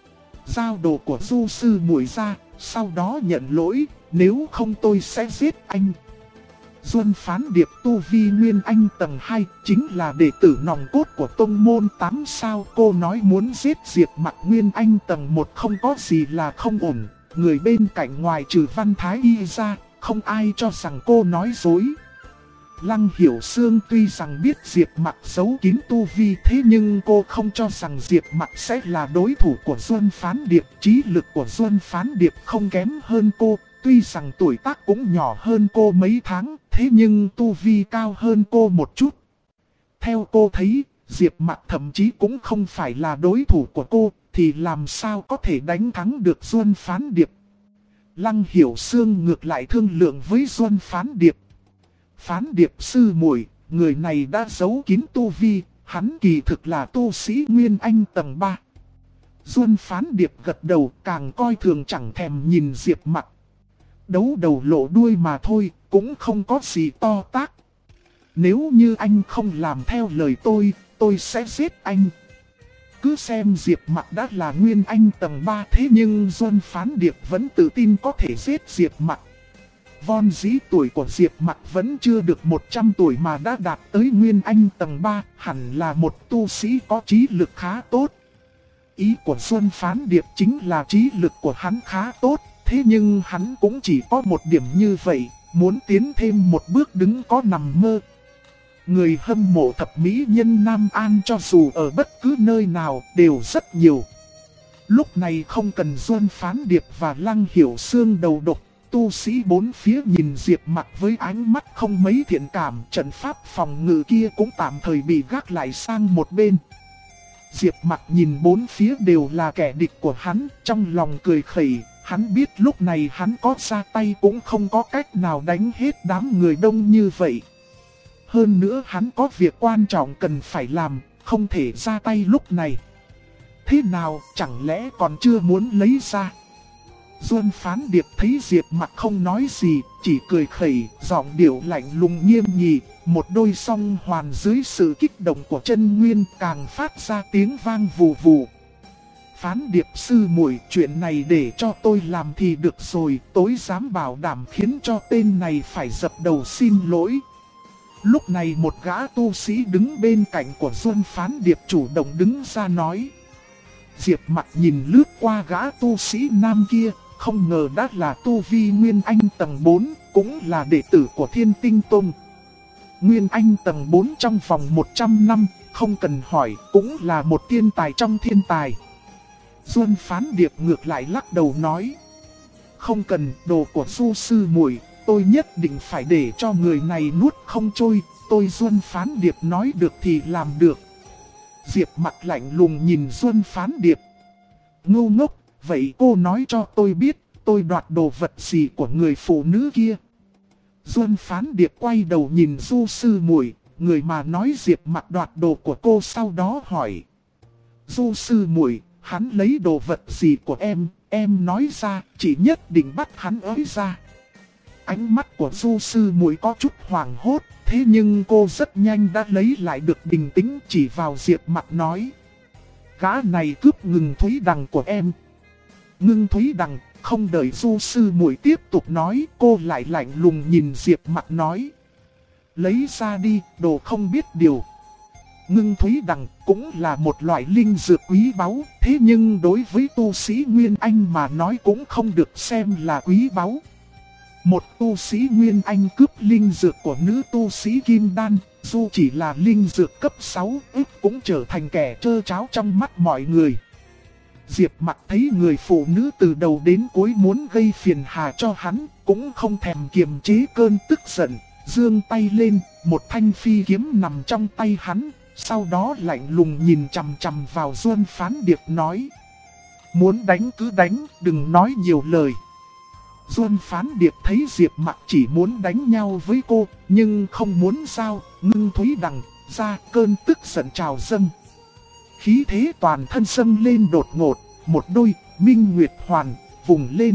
S1: Giao đồ của du sư muội ra, sau đó nhận lỗi, nếu không tôi sẽ giết anh. Duân Phán Điệp tu vi Nguyên Anh tầng 2, chính là đệ tử nòng cốt của tông môn 8 sao. Cô nói muốn giết Diệp Mặc Nguyên Anh tầng 1 không có gì là không ổn. Người bên cạnh ngoài trừ Văn Thái Y ra, không ai cho rằng cô nói dối. Lăng Hiểu Sương tuy rằng biết Diệp Mặc giấu kín tu vi, thế nhưng cô không cho rằng Diệp Mặc sẽ là đối thủ của Duân Phán Điệp. Trí lực của Duân Phán Điệp không kém hơn cô, tuy rằng tuổi tác cũng nhỏ hơn cô mấy tháng, thế nhưng tu vi cao hơn cô một chút. Theo cô thấy, Diệp Mặc thậm chí cũng không phải là đối thủ của cô, thì làm sao có thể đánh thắng được Duân Phán Điệp. Lăng Hiểu Sương ngược lại thương lượng với Duân Phán Điệp. Phán Điệp sư muội, người này đã giấu kín tu vi, hắn kỳ thực là tu sĩ Nguyên Anh tầng 3. Duân Phán Điệp gật đầu, càng coi thường chẳng thèm nhìn Diệp Mặc. Đấu đầu lộ đuôi mà thôi, cũng không có gì to tát. Nếu như anh không làm theo lời tôi sẽ giết anh. Cứ xem Diệp Mặc đã là Nguyên Anh tầng 3, thế nhưng Duân Phán Điệp vẫn tự tin có thể giết Diệp Mặc. Von dĩ tuổi của Diệp Mặc vẫn chưa được 100 tuổi mà đã đạt tới Nguyên Anh tầng 3, hẳn là một tu sĩ có trí lực khá tốt. Ý của Duân Phán Điệp chính là trí lực của hắn khá tốt, thế nhưng hắn cũng chỉ có một điểm như vậy, muốn tiến thêm một bước đứng có nằm mơ. Người hâm mộ thập mỹ nhân Nam An cho dù ở bất cứ nơi nào đều rất nhiều. Lúc này không cần Duân Phán Điệp và Lăng Hiểu Sương đầu độc, tu sĩ bốn phía nhìn Diệp Mặc với ánh mắt không mấy thiện cảm, trận pháp phòng ngự kia cũng tạm thời bị gác lại sang một bên. Diệp Mặc nhìn bốn phía đều là kẻ địch của hắn, trong lòng cười khẩy, hắn biết lúc này hắn có ra tay cũng không có cách nào đánh hết đám người đông như vậy. Hơn nữa hắn có việc quan trọng cần phải làm, không thể ra tay lúc này. Thế nào, chẳng lẽ còn chưa muốn lấy ra? Duân Phán Điệp thấy Diệp Mặc không nói gì, chỉ cười khẩy, giọng điệu lạnh lùng nghiêm nghị, một đôi song hoàn dưới sự kích động của chân nguyên càng phát ra tiếng vang vù vù. Phán Điệp sư muội, chuyện này để cho tôi làm thì được rồi, tối dám bảo đảm khiến cho tên này phải dập đầu xin lỗi. Lúc này một gã tu sĩ đứng bên cạnh của Duân Phán Điệp chủ động đứng ra nói. Diệp Mặc nhìn lướt qua gã tu sĩ nam kia, không ngờ đã là tu vi Nguyên Anh tầng 4, cũng là đệ tử của Thiên Tinh Tông. Nguyên Anh tầng 4 trong vòng 100 năm, không cần hỏi, cũng là một thiên tài trong thiên tài. Duân Phán Điệp ngược lại lắc đầu nói. Không cần, đồ của Du sư muội, tôi nhất định phải để cho người này nuốt không trôi, tôi Duân Phán Điệp nói được thì làm được. Diệp mặt lạnh lùng nhìn Duân Phán Điệp. Ngu ngốc, vậy cô nói cho tôi biết, tôi đoạt đồ vật gì của người phụ nữ kia. Duân Phán Điệp quay đầu nhìn Du sư muội, người mà nói Diệp mặt đoạt đồ của cô, sau đó hỏi. Du sư muội, hắn lấy đồ vật gì của em nói ra, chỉ nhất định bắt hắn ới ra. Ánh mắt của Du sư muội có chút hoảng hốt, thế nhưng cô rất nhanh đã lấy lại được bình tĩnh, chỉ vào Diệp mặt nói. Gã này cướp Ngưng Thúy Đằng của em. Ngưng Thúy Đằng. Không đợi Du sư muội tiếp tục nói, cô lại lạnh lùng nhìn Diệp mặt nói. Lấy ra đi, đồ không biết điều. Ngưng Thúy Đằng cũng là một loại linh dược quý báu, thế nhưng đối với tu sĩ Nguyên Anh mà nói cũng không được xem là quý báu. Một tu sĩ Nguyên Anh cướp linh dược của nữ tu sĩ Kim Đan, dù chỉ là linh dược cấp 6, cũng trở thành kẻ trơ tráo trong mắt mọi người. Diệp mặt thấy người phụ nữ từ đầu đến cuối muốn gây phiền hà cho hắn, cũng không thèm kiềm chế cơn tức giận, giương tay lên, một thanh phi kiếm nằm trong tay hắn, sau đó lạnh lùng nhìn chằm chằm vào Duân Phán Điệp nói. Muốn đánh cứ đánh, đừng nói nhiều lời. Duân Phán Điệp thấy Diệp mặt chỉ muốn đánh nhau với cô, nhưng không muốn giao, Ngưng Thúy Đằng ra, cơn tức giận trào dâng. Khí thế toàn thân dâng lên đột ngột, một đôi, minh nguyệt hoàn, vùng lên.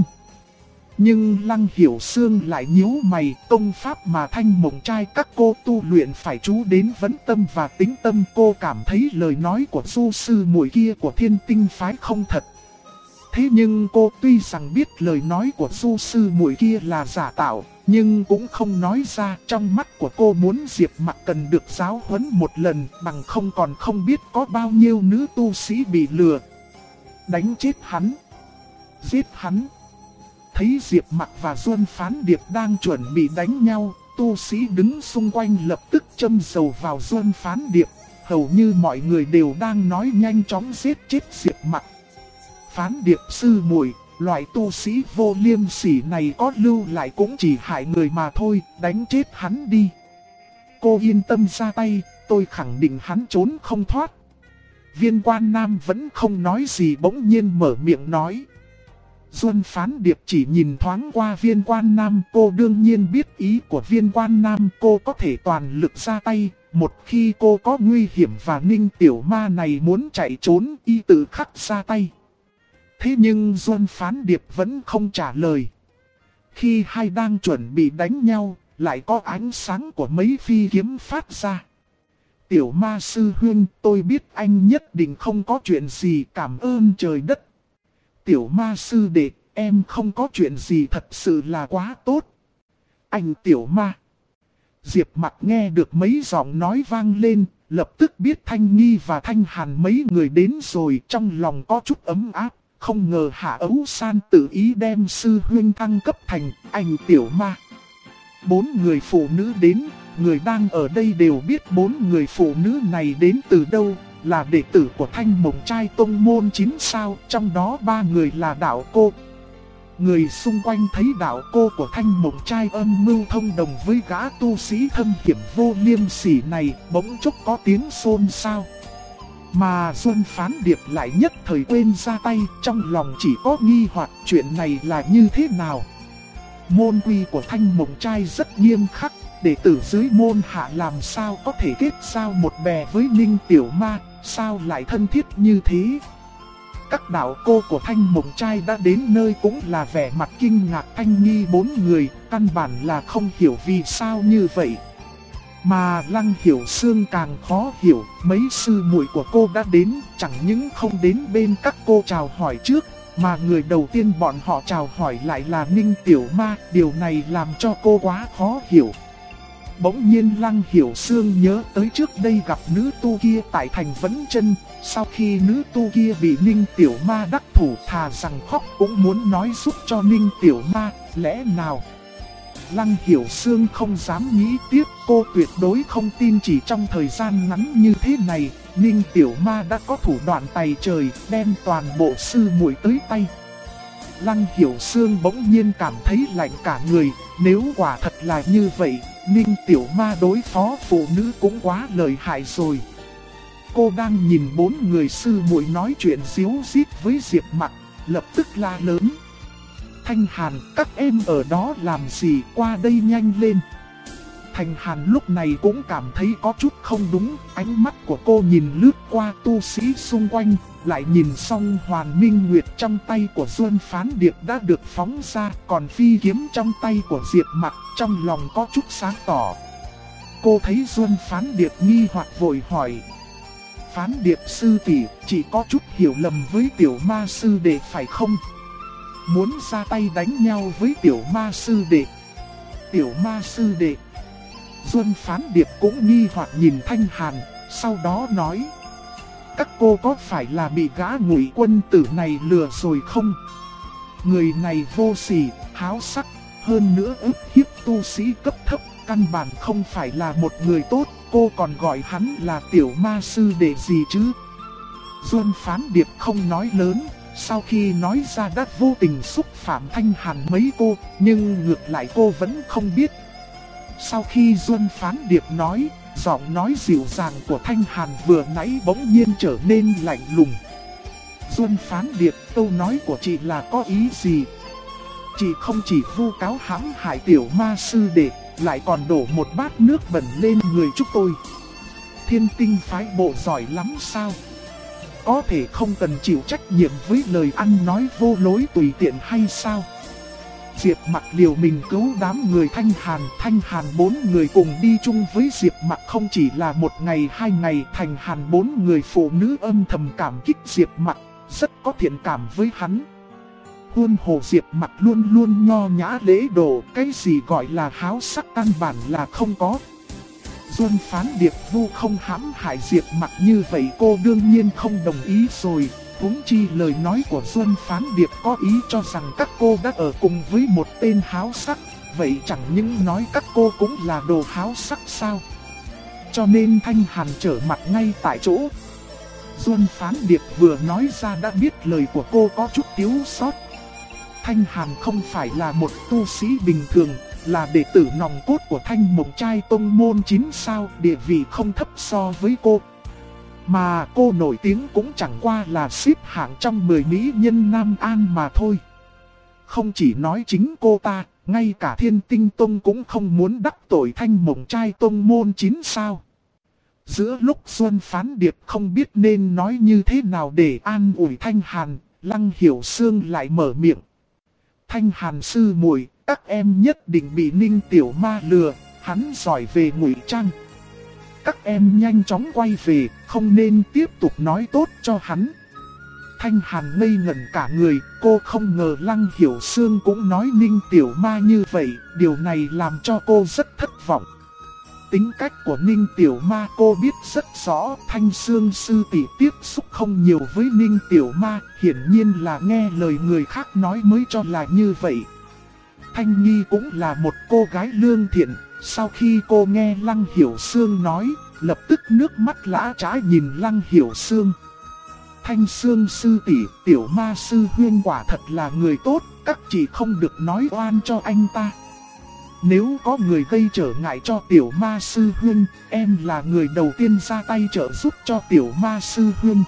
S1: Nhưng Lăng Hiểu Sương lại nhíu mày, công pháp mà Thanh Mộng Trai các cô tu luyện phải chú đến vấn tâm và tính tâm. Cô cảm thấy lời nói của Du sư muội kia của Thiên Tinh phái không thật. Thế nhưng cô tuy rằng biết lời nói của Du sư muội kia là giả tạo, nhưng cũng không nói ra. Trong mắt của cô muốn Diệp mặt cần được giáo huấn một lần, bằng không còn không biết có bao nhiêu nữ tu sĩ bị lừa. Đánh chết hắn. Giết hắn. Thấy Diệp mặt và Duân Phán Điệp đang chuẩn bị đánh nhau, tu sĩ đứng xung quanh lập tức châm dầu vào Duân Phán Điệp. Hầu như mọi người đều đang nói nhanh chóng giết chết Diệp mặt. Phán Điệp sư muội, loại tu sĩ vô liêm sỉ này có lưu lại cũng chỉ hại người mà thôi, đánh chết hắn đi. Cô yên tâm ra tay, tôi khẳng định hắn trốn không thoát. Viên Quan Nam vẫn không nói gì, bỗng nhiên mở miệng nói. Duân Phán Điệp chỉ nhìn thoáng qua Viên Quan Nam, cô đương nhiên biết ý của Viên Quan Nam, cô có thể toàn lực ra tay. Một khi cô có nguy hiểm và Ninh tiểu ma này muốn chạy trốn, y tự khắc ra tay. Thế nhưng Duân Phán Điệp vẫn không trả lời. Khi hai đang chuẩn bị đánh nhau, lại có ánh sáng của mấy phi kiếm phát ra. Tiểu ma sư huynh, tôi biết anh nhất định không có chuyện gì, cảm ơn trời đất. Tiểu ma sư đệ, em không có chuyện gì, thật sự là quá tốt. Anh tiểu ma. Diệp mặt nghe được mấy giọng nói vang lên, lập tức biết Thanh Nghi và Thanh Hàn mấy người đến rồi, trong lòng có chút ấm áp. Không ngờ Hạ Ấu San tự ý đem sư huynh thăng cấp thành anh tiểu ma. 4 người phụ nữ đến, người đang ở đây đều biết 4 người phụ nữ này đến từ đâu, là đệ tử của Thanh Mộng Trai tông môn 9 sao, trong đó 3 người là đạo cô. Người xung quanh thấy đạo cô của Thanh Mộng Trai âm mưu thông đồng với gã tu sĩ thâm hiểm vô liêm sỉ này, bỗng chốc có tiếng xôn xao. Mà Duân Phán Điệp lại nhất thời quên ra tay, trong lòng chỉ có nghi hoặc chuyện này là như thế nào. Môn quy của Thanh Mộng Trai rất nghiêm khắc, đệ tử dưới môn hạ làm sao có thể kết giao một bè với Ninh tiểu ma, sao lại thân thiết như thế. Các đạo cô của Thanh Mộng Trai đã đến nơi cũng là vẻ mặt kinh ngạc. Thanh Nghi 4 người, căn bản là không hiểu vì sao như vậy. Mà Lăng Hiểu Sương càng khó hiểu, mấy sư muội của cô đã đến, chẳng những không đến bên các cô chào hỏi trước, mà người đầu tiên bọn họ chào hỏi lại là Ninh tiểu ma, điều này làm cho cô quá khó hiểu. Bỗng nhiên Lăng Hiểu Sương nhớ tới trước đây gặp nữ tu kia tại thành Vấn Chân, sau khi nữ tu kia bị Ninh tiểu ma đắc thủ, thà rằng khóc cũng muốn nói giúp cho Ninh tiểu ma, lẽ nào Lăng Hiểu Sương không dám nghĩ tiếp, cô tuyệt đối không tin chỉ trong thời gian ngắn như thế này, Ninh Tiểu Ma đã có thủ đoạn tày trời, đem toàn bộ sư muội tới tay. Lăng Hiểu Sương bỗng nhiên cảm thấy lạnh cả người, nếu quả thật là như vậy, Ninh Tiểu Ma đối phó phụ nữ cũng quá lợi hại rồi. Cô đang nhìn bốn người sư muội nói chuyện díu dít với Diệp Mặc, lập tức la lớn. Thanh Hàn, các em ở đó làm gì, qua đây nhanh lên. Thanh Hàn lúc này cũng cảm thấy có chút không đúng, ánh mắt của cô nhìn lướt qua tu sĩ xung quanh, lại nhìn xong Hoàn Minh Nguyệt trong tay của Duân Phán Điệp đã được phóng ra, còn phi kiếm trong tay của Diệp Mặc, trong lòng có chút sáng tỏ. Cô thấy Duân Phán Điệp nghi hoặc vội hỏi. Phán Điệp sư tỷ, chỉ có chút hiểu lầm với tiểu ma sư đệ phải không? Muốn ra tay đánh nhau với tiểu ma sư đệ. Tiểu ma sư đệ. Duân Phán Điệp cũng nghi hoặc nhìn Thanh Hàn, sau đó nói. Các cô có phải là bị gã Ngụy Quân tử này lừa rồi không? Người này vô sỉ, háo sắc, hơn nữa ức hiếp tu sĩ cấp thấp, căn bản không phải là một người tốt, cô còn gọi hắn là tiểu ma sư đệ gì chứ? Duân Phán Điệp không nói lớn, sau khi nói ra đã vô tình xúc phạm Thanh Hàn mấy cô, nhưng ngược lại cô vẫn không biết. Sau khi Duân Phán Điệp nói, giọng nói dịu dàng của Thanh Hàn vừa nãy bỗng nhiên trở nên lạnh lùng. Duân Phán Điệp, câu nói của chị là có ý gì? Chị không chỉ vu cáo hãm hại tiểu ma sư đệ, lại còn đổ một bát nước bẩn lên người chúng tôi. Thiên Tinh phái bộ giỏi lắm sao? Có thể không cần chịu trách nhiệm với lời ăn nói vô lối tùy tiện hay sao? Diệp Mặc liều mình cứu đám người Thanh Hàn 4 người cùng đi chung với Diệp Mặc không chỉ là một ngày 2 ngày. Thanh Hàn 4 người phụ nữ âm thầm cảm kích Diệp Mặc, rất có thiện cảm với hắn. Huân hồ Diệp Mặc luôn luôn nho nhã lễ độ, cái gì gọi là háo sắc căn bản là không có. Duân Phán Điệp vu không hãm hại Diệp Mặc như vậy cô đương nhiên không đồng ý rồi. Huống chi lời nói của Duân Phán Điệp có ý cho rằng các cô đã ở cùng với một tên háo sắc, vậy chẳng những nói các cô cũng là đồ háo sắc sao? Cho nên Thanh Hàn trở mặt ngay tại chỗ. Duân Phán Điệp vừa nói ra đã biết lời của cô có chút thiếu sót. Thanh Hàn không phải là một tu sĩ bình thường, là đệ tử nòng cốt của Thanh Mộng Trai Tông Môn 9 sao, địa vị không thấp so với cô. Mà cô nổi tiếng cũng chẳng qua là xếp hạng trong 10 mỹ nhân Nam An mà thôi. Không chỉ nói chính cô ta, ngay cả Thiên Tinh Tông cũng không muốn đắc tội Thanh Mộng Trai Tông Môn 9 sao. Giữa lúc Duân Phán Điệp không biết nên nói như thế nào để an ủi Thanh Hàn, Lăng Hiểu Sương lại mở miệng. Thanh Hàn sư muội, các em nhất định bị Ninh Tiểu Ma lừa, hắn giỏi về ngụy trang. Các em nhanh chóng quay về, không nên tiếp tục nói tốt cho hắn. Thanh Hàn ngây ngẩn cả người, cô không ngờ Lăng Hiểu Sương cũng nói Ninh Tiểu Ma như vậy, điều này làm cho cô rất thất vọng. Tính cách của Ninh Tiểu Ma cô biết rất rõ, Thanh Sương sư tỷ tiếp xúc không nhiều với Ninh Tiểu Ma, hiển nhiên là nghe lời người khác nói mới cho là như vậy. Thanh Nhi cũng là một cô gái lương thiện, sau khi cô nghe Lăng Hiểu Sương nói, lập tức nước mắt lã trã nhìn Lăng Hiểu Sương. Thanh Sương sư tỷ, Tiểu Ma sư huynh quả thật là người tốt, các chị không được nói oan cho anh ta. Nếu có người gây trở ngại cho Tiểu Ma sư huynh, em là người đầu tiên ra tay trợ giúp cho Tiểu Ma sư huynh.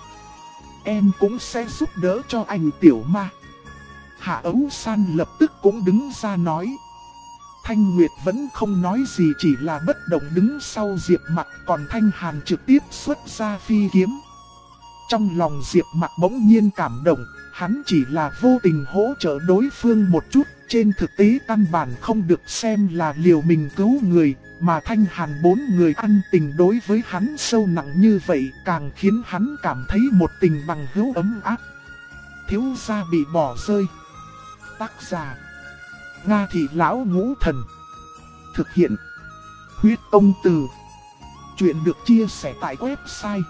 S1: Em cũng sẽ giúp đỡ cho anh Tiểu Ma. Hạ Ấu San lập tức cũng đứng ra nói. Thanh Nguyệt vẫn không nói gì, chỉ là bất động đứng sau Diệp Mặc, còn Thanh Hàn trực tiếp xuất ra phi kiếm. Trong lòng Diệp Mặc bỗng nhiên cảm động, hắn chỉ là vô tình hỗ trợ đối phương một chút, trên thực tế căn bản không được xem là liều mình cứu người, mà Thanh Hàn 4 người ăn tình đối với hắn sâu nặng như vậy, càng khiến hắn cảm thấy một tình bằng hữu ấm áp. Thiếu gia bị bỏ rơi. Tác giả Nga Thị Lão Ngũ Thần. Thực hiện Huyết Công Từ. Chuyện được chia sẻ tại website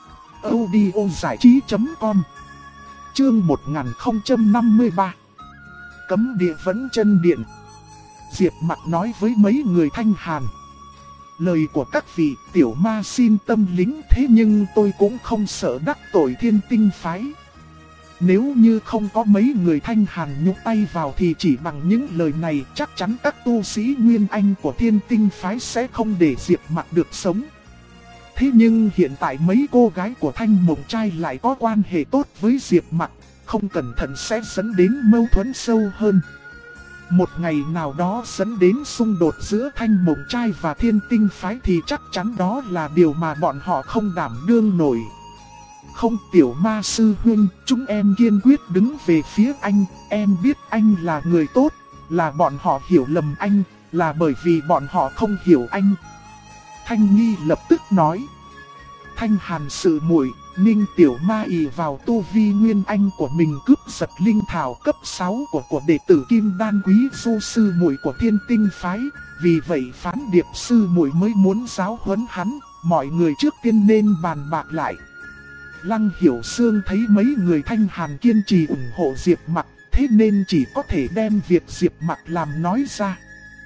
S1: audiozảichí.com. Chương 1053. Cấm địa vấn chân điện. Diệp Mặc nói với mấy người Thanh Hàn. Lời của các vị tiểu ma xin tâm lính, thế nhưng tôi cũng không sợ đắc tội Thiên Tinh phái. Nếu như không có mấy người Thanh Hàn nhúc tay vào thì chỉ bằng những lời này chắc chắn các tu sĩ Nguyên Anh của Thiên Tinh phái sẽ không để Diệp Mặc được sống. Thế nhưng hiện tại mấy cô gái của Thanh Mộng Trai lại có quan hệ tốt với Diệp Mặc, không cẩn thận sẽ dẫn đến mâu thuẫn sâu hơn. Một ngày nào đó dẫn đến xung đột giữa Thanh Mộng Trai và Thiên Tinh phái thì chắc chắn đó là điều mà bọn họ không đảm đương nổi. Không, tiểu ma sư huynh, chúng em kiên quyết đứng về phía anh, em biết anh là người tốt, là bọn họ hiểu lầm anh, là bởi vì bọn họ không hiểu anh. Thanh Nghi lập tức nói. Thanh Hàn sự muội, Ninh tiểu ma ỷ vào tu vi Nguyên Anh của mình cướp giật linh thảo cấp 6 của đệ tử Kim Đan Quý Du sư muội của Thiên Tinh phái, vì vậy Phán Điệp sư muội mới muốn giáo huấn hắn, mọi người trước tiên nên bàn bạc lại. Lăng Hiểu Sương thấy mấy người Thanh Hàn kiên trì ủng hộ Diệp Mặc, thế nên chỉ có thể đem việc Diệp Mặc làm nói ra.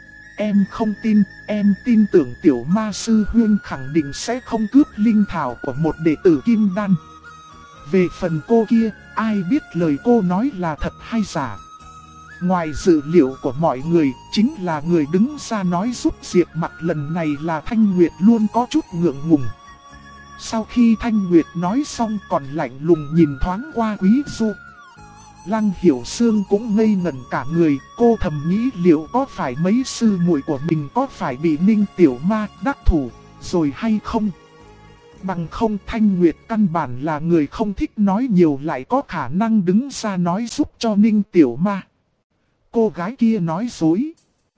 S1: Em không tin, em tin tưởng tiểu ma sư huynh khẳng định sẽ không cướp linh thảo của một đệ tử Kim Đan. Về phần cô kia, ai biết lời cô nói là thật hay giả. Ngoài dự liệu của mọi người, chính là người đứng ra nói giúp Diệp Mặc lần này là Thanh Nguyệt luôn có chút ngượng ngùng. Sau khi Thanh Nguyệt nói xong còn lạnh lùng nhìn thoáng qua Quý Du. Lăng Hiểu Sương cũng ngây ngẩn cả người, cô thầm nghĩ liệu có phải mấy sư muội của mình có phải bị Ninh tiểu ma đắc thủ rồi hay không? Bằng không, Thanh Nguyệt căn bản là người không thích nói nhiều lại có khả năng đứng ra nói giúp cho Ninh tiểu ma. Cô gái kia nói dối.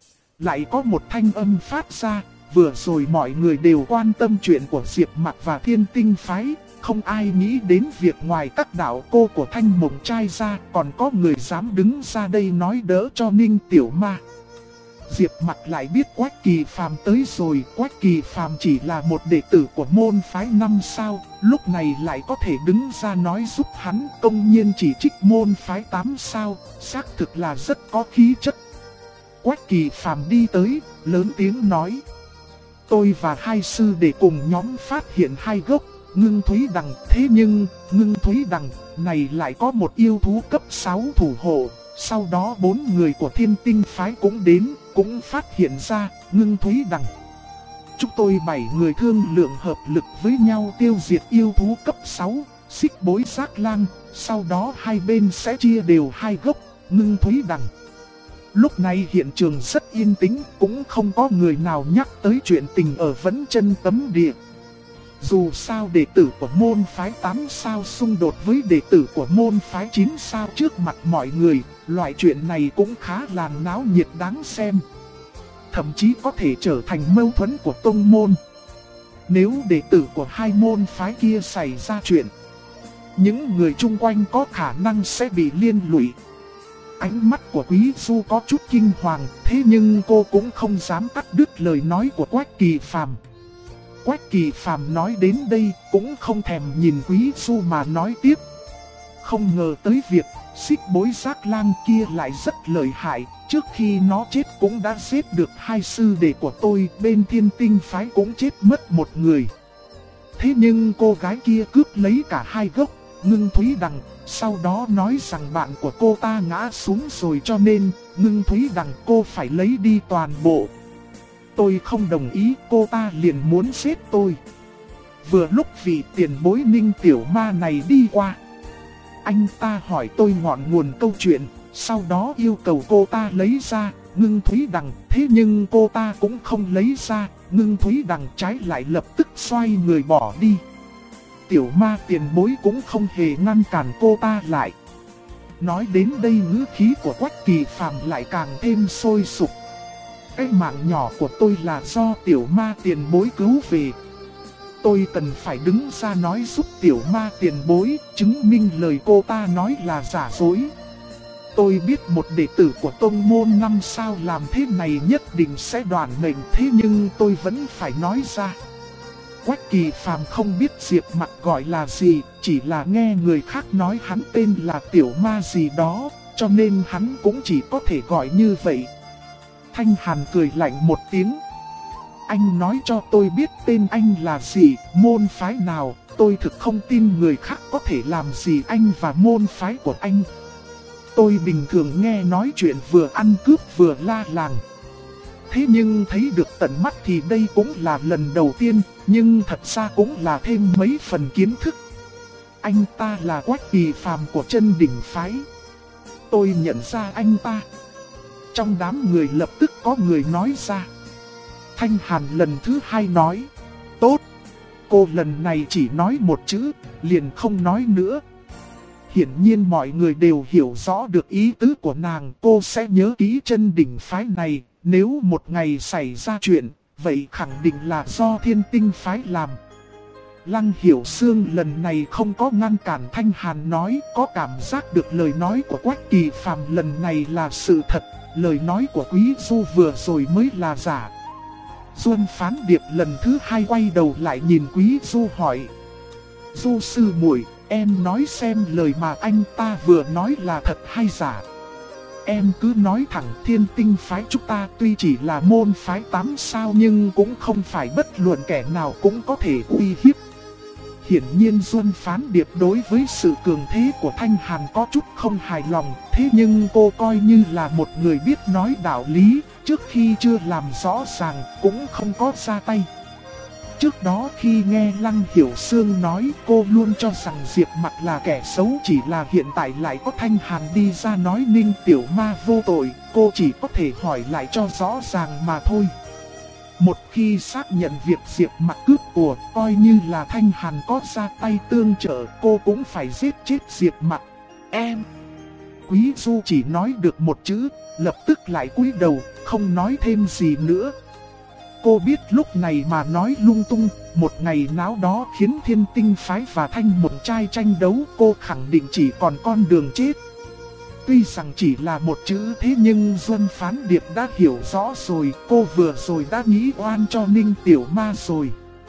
S1: Lại có một thanh âm phát ra, vừa rồi mọi người đều quan tâm chuyện của Diệp Mặc và Thiên Tinh phái. Không ai nghĩ đến việc ngoài các đạo cô của Thanh Mộng Trai ra còn có người dám đứng ra đây nói đỡ cho Ninh tiểu ma. Diệp Mặc lại biết Quách Kỳ Phàm tới rồi. Quách Kỳ Phàm chỉ là một đệ tử của môn phái 5 sao, lúc này lại có thể đứng ra nói giúp hắn, công nhiên chỉ trích môn phái 8 sao, xác thực là rất có khí chất. Quách Kỳ Phàm đi tới, lớn tiếng nói. Tôi và hai sư đệ cùng nhóm phát hiện hai gốc Ngưng Thúy Đằng, thế nhưng Ngưng Thúy Đằng này lại có một yêu thú cấp 6 thủ hộ. Sau đó 4 người của Thiên Tinh phái cũng đến, cũng phát hiện ra Ngưng Thúy Đằng. Chúng tôi 7 người thương lượng hợp lực với nhau tiêu diệt yêu thú cấp 6, Xích Bối Giác Lang, sau đó hai bên sẽ chia đều hai gốc Ngưng Thúy Đằng. Lúc này hiện trường rất yên tĩnh, cũng không có người nào nhắc tới chuyện tình ở Vẫn Chân Cấm Địa. Dù sao đệ tử của môn phái 8 sao xung đột với đệ tử của môn phái 9 sao trước mặt mọi người, loại chuyện này cũng khá là náo nhiệt đáng xem. Thậm chí có thể trở thành mâu thuẫn của tông môn. Nếu đệ tử của hai môn phái kia xảy ra chuyện, những người chung quanh có khả năng sẽ bị liên lụy. Ánh mắt của Quý Du có chút kinh hoàng, thế nhưng cô cũng không dám cắt đứt lời nói của Quách Kỳ Phàm. Quách Kỳ Phàm nói đến đây cũng không thèm nhìn Quý Du mà nói tiếp. Không ngờ tới việc Xích Bối Giác Lang kia lại rất lợi hại, trước khi nó chết cũng đã giết được hai sư đệ của tôi, bên Thiên Tinh phái cũng chết mất một người. Thế nhưng cô gái kia cướp lấy cả hai gốc Ngưng Thúy Đằng, sau đó nói rằng bạn của cô ta ngã xuống rồi cho nên Ngưng Thúy Đằng cô phải lấy đi toàn bộ. Tôi không đồng ý, cô ta liền muốn giết tôi. Vừa lúc vị tiền bối Ninh tiểu ma này đi qua, anh ta hỏi tôi ngọn nguồn câu chuyện, sau đó yêu cầu cô ta lấy ra Ngưng Thúy Đằng, thế nhưng cô ta cũng không lấy ra Ngưng Thúy Đằng, trái lại lập tức xoay người bỏ đi. Tiểu ma tiền bối cũng không hề ngăn cản cô ta lại. Nói đến đây ngữ khí của Quách Kỳ Phàm lại càng thêm sôi sục. Cái mạng nhỏ của tôi là do tiểu ma tiền bối cứu về. Tôi cần phải đứng ra nói giúp tiểu ma tiền bối, chứng minh lời cô ta nói là giả dối. Tôi biết một đệ tử của tông môn 5 sao làm thế này nhất định sẽ đoản mệnh, thế nhưng tôi vẫn phải nói ra. Quách Kỳ Phàm không biết Diệp Mặc gọi là gì, chỉ là nghe người khác nói hắn tên là tiểu ma gì đó, cho nên hắn cũng chỉ có thể gọi như vậy. Thanh Hàn cười lạnh một tiếng. Anh nói cho tôi biết tên anh là gì, môn phái nào, tôi thực không tin người khác có thể làm gì anh và môn phái của anh. Tôi bình thường nghe nói chuyện vừa ăn cướp vừa la làng. Thế nhưng thấy được tận mắt thì đây cũng là lần đầu tiên, nhưng thật ra cũng là thêm mấy phần kiến thức. Anh ta là Quách Kỳ Phàm của Chân Đỉnh phái. Tôi nhận ra anh ta. Trong đám người lập tức có người nói ra. Thanh Hàn lần thứ hai nói. Tốt. Cô lần này chỉ nói một chữ, liền không nói nữa. Hiển nhiên mọi người đều hiểu rõ được ý tứ của nàng. Cô sẽ nhớ kỹ Chân Đỉnh phái này. Nếu một ngày xảy ra chuyện, vậy khẳng định là do Thiên Tinh phái làm. Lăng Hiểu Sương lần này không có ngăn cản Thanh Hàn nói, có cảm giác được lời nói của Quách Kỳ Phàm lần này là sự thật, lời nói của Quý Du vừa rồi mới là giả. Duân Phán Điệp lần thứ hai quay đầu lại nhìn Quý Du hỏi. Du sư muội, em nói xem lời mà anh ta vừa nói là thật hay giả. Em cứ nói thẳng, Thiên Tinh phái chúng ta tuy chỉ là môn phái 8 sao nhưng cũng không phải bất luận kẻ nào cũng có thể uy hiếp. Hiển nhiên Duân Phán Điệp đối với sự cường thế của Thanh Hàn có chút không hài lòng, thế nhưng cô coi như là một người biết nói đạo lý, trước khi chưa làm rõ ràng cũng không có ra tay. Trước đó khi nghe Lăng Hiểu Sương nói, cô luôn cho rằng Diệp Mặc là kẻ xấu, chỉ là hiện tại lại có Thanh Hàn đi ra nói Ninh tiểu ma vô tội, cô chỉ có thể hỏi lại cho rõ ràng mà thôi. Một khi xác nhận việc Diệp Mặc cướp của, coi như là Thanh Hàn có ra tay tương trợ, cô cũng phải giết chết Diệp Mặc. Em! Quý Du chỉ nói được một chữ, lập tức lại cúi đầu, không nói thêm gì nữa. Cô biết lúc này mà nói lung tung, một ngày nào đó khiến Thiên Tinh phái và Thanh Mộng trai tranh đấu, cô khẳng định chỉ còn con đường chết. Tuy rằng chỉ là một chữ thế nhưng Duân Phán Điệp đã hiểu rõ rồi, cô vừa rồi đã nghĩ oan cho Ninh tiểu ma rồi.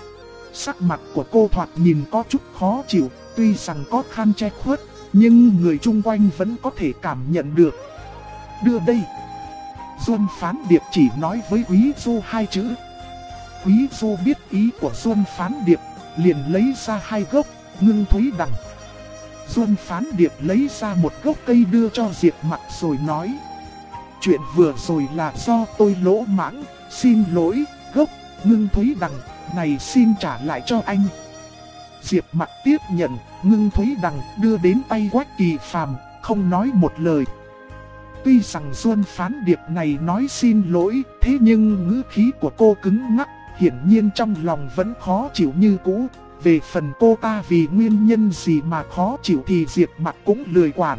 S1: Sắc mặt của cô thoạt nhìn có chút khó chịu, tuy rằng có khăn che khuất, nhưng người chung quanh vẫn có thể cảm nhận được. Đưa đây. Duân Phán Điệp chỉ nói với Quý Du hai chữ. Quý Du biết ý của Duân Phán Điệp, liền lấy ra hai gốc ngưng thúy đằng. Duân Phán Điệp lấy ra một gốc cây đưa cho Diệp Mặc rồi nói. Chuyện vừa rồi là do tôi lỗ mãng, xin lỗi, gốc ngưng thúy đằng này xin trả lại cho anh. Diệp Mặc tiếp nhận ngưng thúy đằng đưa đến tay Quách Kỳ Phàm, không nói một lời. Tuy rằng Duân Phán Điệp này nói xin lỗi, thế nhưng ngữ khí của cô cứng ngắc, hiển nhiên trong lòng vẫn khó chịu như cũ. Về phần cô ta vì nguyên nhân gì mà khó chịu thì Diệp Mặc cũng lười quản.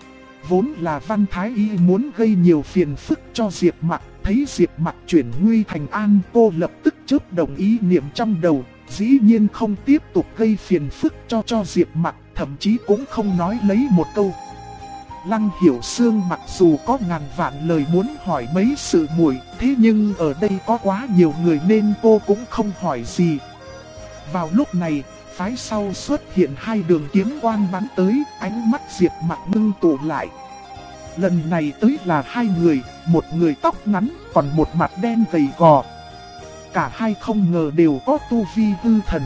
S1: Vốn là Văn Thái Y muốn gây nhiều phiền phức cho Diệp Mặc, thấy Diệp Mặc chuyển nguy thành an, cô lập tức chớp đồng ý niệm trong đầu, dĩ nhiên không tiếp tục gây phiền phức cho Diệp Mặc, thậm chí cũng không nói lấy một câu. Lăng Hiểu Sương mặc dù có ngàn vạn lời muốn hỏi mấy sự muội, thế nhưng ở đây có quá nhiều người nên cô cũng không hỏi gì. Vào lúc này, phái sau xuất hiện hai đường kiếm quang bắn tới, ánh mắt Diệp Mặc ngưng tụ lại. Lần này tới là hai người, một người tóc ngắn, còn một mặt đen gầy gò. Cả hai không ngờ đều có tu vi hư thần.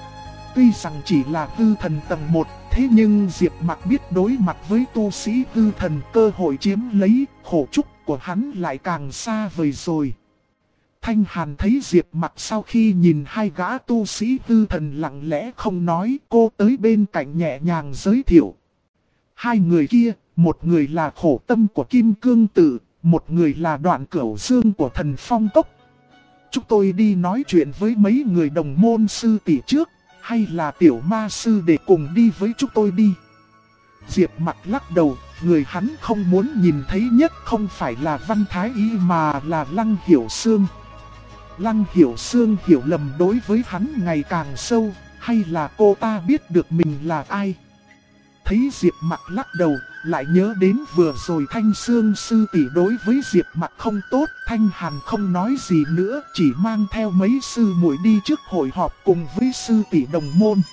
S1: Tuy rằng chỉ là hư thần tầng 1, thế nhưng Diệp Mặc biết đối mặt với tu sĩ hư thần, cơ hội chiếm lấy, khổ trúc của hắn lại càng xa vời rồi. Thanh Hàn thấy Diệp Mặc sau khi nhìn hai gã tu sĩ hư thần lặng lẽ không nói, cô tới bên cạnh nhẹ nhàng giới thiệu. Hai người kia, một người là Khổ Tâm của Kim Cương Tự, một người là Đoạn Cửu Dương của Thần Phong Cốc. Chúng tôi đi nói chuyện với mấy người đồng môn sư tỷ trước, hay là Tiểu Ma Sư để cùng đi với chúng tôi đi. Diệp Mặc lắc đầu, người hắn không muốn nhìn thấy nhất không phải là Văn Thái Y mà là Lăng Hiểu Sương. Lăng Hiểu Sương hiểu lầm đối với hắn ngày càng sâu, hay là cô ta biết được mình là ai? Thấy Diệp Mặc lắc đầu, lại nhớ đến vừa rồi Thanh Sương sư tỷ đối với Diệp Mặc không tốt, Thanh Hàn không nói gì nữa, chỉ mang theo mấy sư muội đi trước hội họp cùng với sư tỷ đồng môn.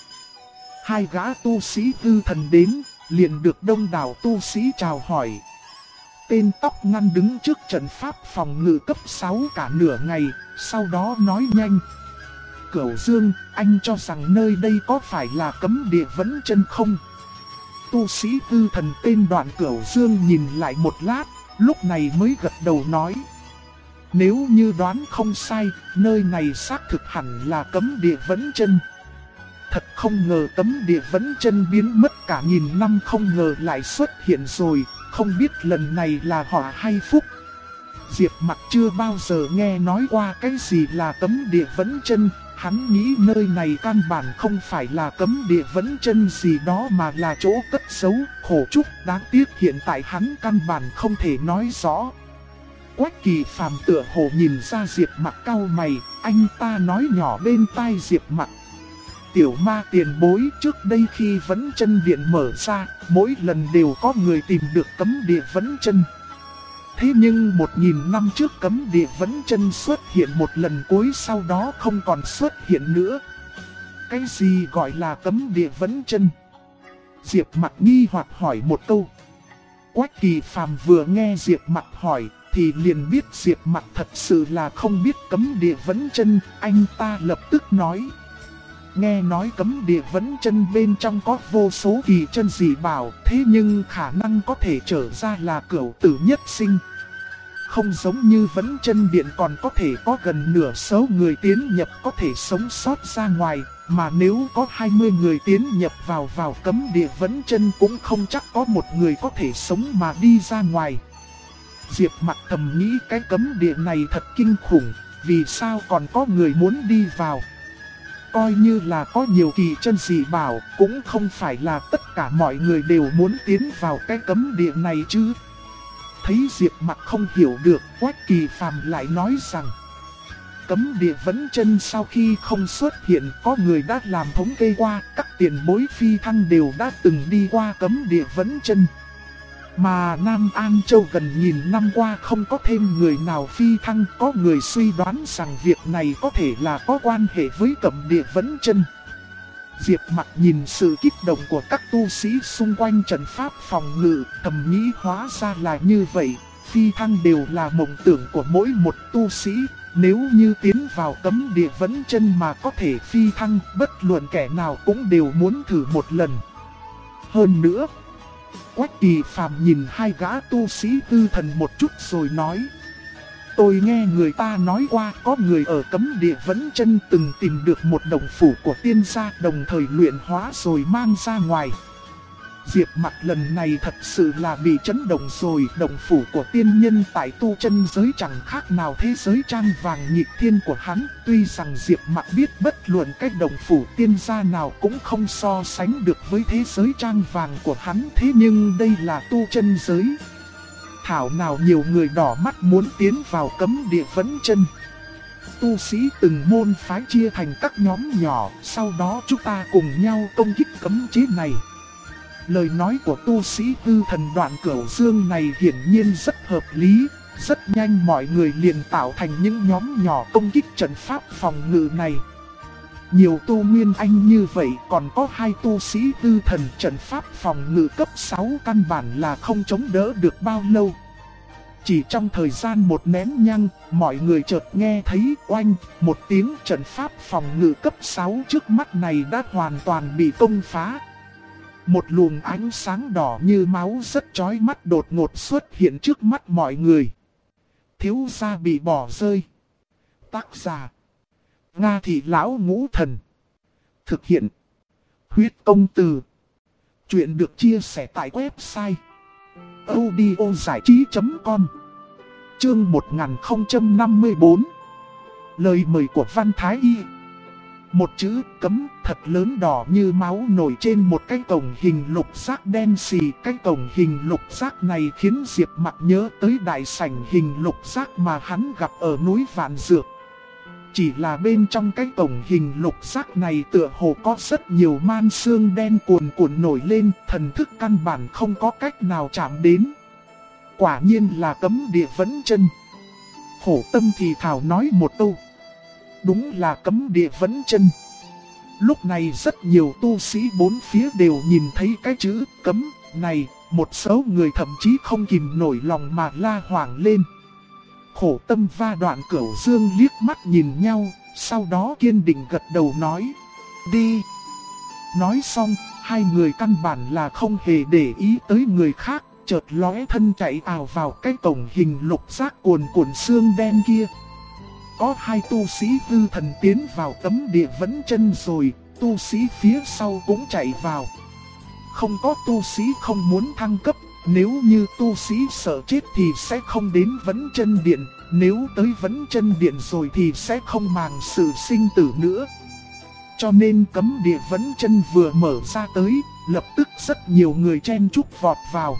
S1: Hai gã tu sĩ hư thần đến, liền được đông đảo tu sĩ chào hỏi. tên tóc ngắn đứng trước trận pháp phòng ngự cấp 6 cả nửa ngày, sau đó nói nhanh. Cửu Dương, anh cho rằng nơi đây có phải là cấm địa Vẫn Chân không? Tu sĩ Tư Thần tên Đoạn Cửu Dương nhìn lại một lát, lúc này mới gật đầu nói. Nếu như đoán không sai, nơi này xác thực hẳn là cấm địa Vẫn Chân. Thật không ngờ cấm địa Vẫn Chân biến mất cả nghìn năm không ngờ lại xuất hiện rồi, không biết lần này là họa hay phúc. Diệp Mặc chưa bao giờ nghe nói qua cái gì là cấm địa Vẫn Chân, hắn nghĩ nơi này căn bản không phải là cấm địa Vẫn Chân gì đó mà là chỗ cất giấu, khổ trúc, đáng tiếc hiện tại hắn căn bản không thể nói rõ. Quách Kỳ Phàm tựa hồ nhìn ra Diệp Mặc cau mày, anh ta nói nhỏ bên tai Diệp Mặc. Tiểu ma tiền bối, trước đây khi Vẫn Chân Điện mở ra, mỗi lần đều có người tìm được cấm địa Vẫn Chân. Thế nhưng 1000 năm trước cấm địa Vẫn Chân xuất hiện một lần cuối, sau đó không còn xuất hiện nữa. Cái gì gọi là cấm địa Vẫn Chân? Diệp Mặc nghi hoặc hỏi một câu. Quách Kỳ Phàm vừa nghe Diệp Mặc hỏi thì liền biết Diệp Mặc thật sự là không biết cấm địa Vẫn Chân, anh ta lập tức nói. Nghe nói cấm địa Vẫn Chân bên trong có vô số kỳ chân dị bảo, thế nhưng khả năng có thể trở ra là cửu tử nhất sinh. Không giống như Vẫn Chân Điện còn có thể có gần nửa số người tiến nhập có thể sống sót ra ngoài, mà nếu có 20 người tiến nhập vào cấm địa Vẫn Chân cũng không chắc có một người có thể sống mà đi ra ngoài. Diệp Mặc thầm nghĩ cái cấm địa này thật kinh khủng, vì sao còn có người muốn đi vào? Coi như là có nhiều kỳ chân dị bảo, cũng không phải là tất cả mọi người đều muốn tiến vào cái cấm địa này chứ. Thấy Diệp Mặc không hiểu được, Quách Kỳ Phàm lại nói rằng cấm địa Vẫn Chân sau khi không xuất hiện, có người đã làm thống kê qua, các tiền bối phi thăng đều đã từng đi qua cấm địa Vẫn Chân. Mà Nam An Châu gần nghìn năm qua không có thêm người nào phi thăng, có người suy đoán rằng việc này có thể là có quan hệ với cấm địa Vẫn Chân. Diệp Mặc nhìn sự kích động của các tu sĩ xung quanh trận pháp phòng ngự, thầm nghĩ hóa ra là như vậy, phi thăng đều là mộng tưởng của mỗi một tu sĩ, nếu như tiến vào cấm địa Vẫn Chân mà có thể phi thăng, bất luận kẻ nào cũng đều muốn thử một lần. Hơn nữa, Quách Kỳ Phàm nhìn hai gã tu sĩ Tư Thần một chút rồi nói. Tôi nghe người ta nói qua có người ở cấm địa Vẫn Chân từng tìm được một đồng phủ của tiên gia, đồng thời luyện hóa rồi mang ra ngoài. Diệp Mặc lần này thật sự là bị chấn động rồi, đồng phủ của tiên nhân tại tu chân giới chẳng khác nào thế giới trang vàng nhịp thiên của hắn. Tuy rằng Diệp Mặc biết bất luận cái đồng phủ tiên gia nào cũng không so sánh được với thế giới trang vàng của hắn, thế nhưng đây là tu chân giới. Thảo nào nhiều người đỏ mắt muốn tiến vào cấm địa Vẫn Chân. Tu sĩ từng môn phái chia thành các nhóm nhỏ, sau đó chúng ta cùng nhau công kích cấm chế này. Lời nói của tu sĩ Tư Thần Đoạn Cửu Dương này hiển nhiên rất hợp lý, rất nhanh mọi người liền tạo thành những nhóm nhỏ công kích trận pháp phòng ngự này. Nhiều tu nguyên anh như vậy còn có hai tu sĩ Tư Thần, trận pháp phòng ngự cấp 6 căn bản là không chống đỡ được bao lâu. Chỉ trong thời gian một nén nhang, mọi người chợt nghe thấy oanh một tiếng, trận pháp phòng ngự cấp 6 trước mắt này đã hoàn toàn bị công phá. Một luồng ánh sáng đỏ như máu rất chói mắt đột ngột xuất hiện trước mắt mọi người. Thiếu gia bị bỏ rơi. Tác giả: Nga Thị Lão Ngũ Thần. Thực hiện: Huyết Công Từ. Chuyện được chia sẻ tại website audiozảichí.com. Chương 1054. Lời mời của Văn Thái Y. Một chữ cấm thật lớn đỏ như máu nổi trên một cái cổng hình lục giác đen xì. Cái cổng hình lục giác này khiến Diệp Mặc nhớ tới đại sảnh hình lục giác mà hắn gặp ở núi Vạn Dược. Chỉ là bên trong cái cổng hình lục giác này tựa hồ có rất nhiều man sương đen cuồn cuộn nổi lên, thần thức căn bản không có cách nào chạm đến. Quả nhiên là cấm địa Vẫn Chân. Khổ tâm thì thảo nói một câu. Đúng là cấm địa Vẫn Chân. Lúc này rất nhiều tu sĩ bốn phía đều nhìn thấy cái chữ cấm này, một số người thậm chí không kìm nổi lòng mà la hoảng lên. Khổ Tâm và Đoạn Cửu Dương liếc mắt nhìn nhau, sau đó kiên định gật đầu nói, đi. Nói xong, hai người căn bản là không hề để ý tới người khác, chợt lóe thân chạy ào vào cái cổng hình lục giác cuồn cuộn xương đen kia. Có hai tu sĩ hư thần tiến vào cấm địa Vẫn Chân rồi, tu sĩ phía sau cũng chạy vào. Không có tu sĩ không muốn thăng cấp, nếu như tu sĩ sợ chết thì sẽ không đến Vẫn Chân Điện, nếu tới Vẫn Chân Điện rồi thì sẽ không màng sự sinh tử nữa. Cho nên cấm địa Vẫn Chân vừa mở ra tới, lập tức rất nhiều người chen chúc vọt vào.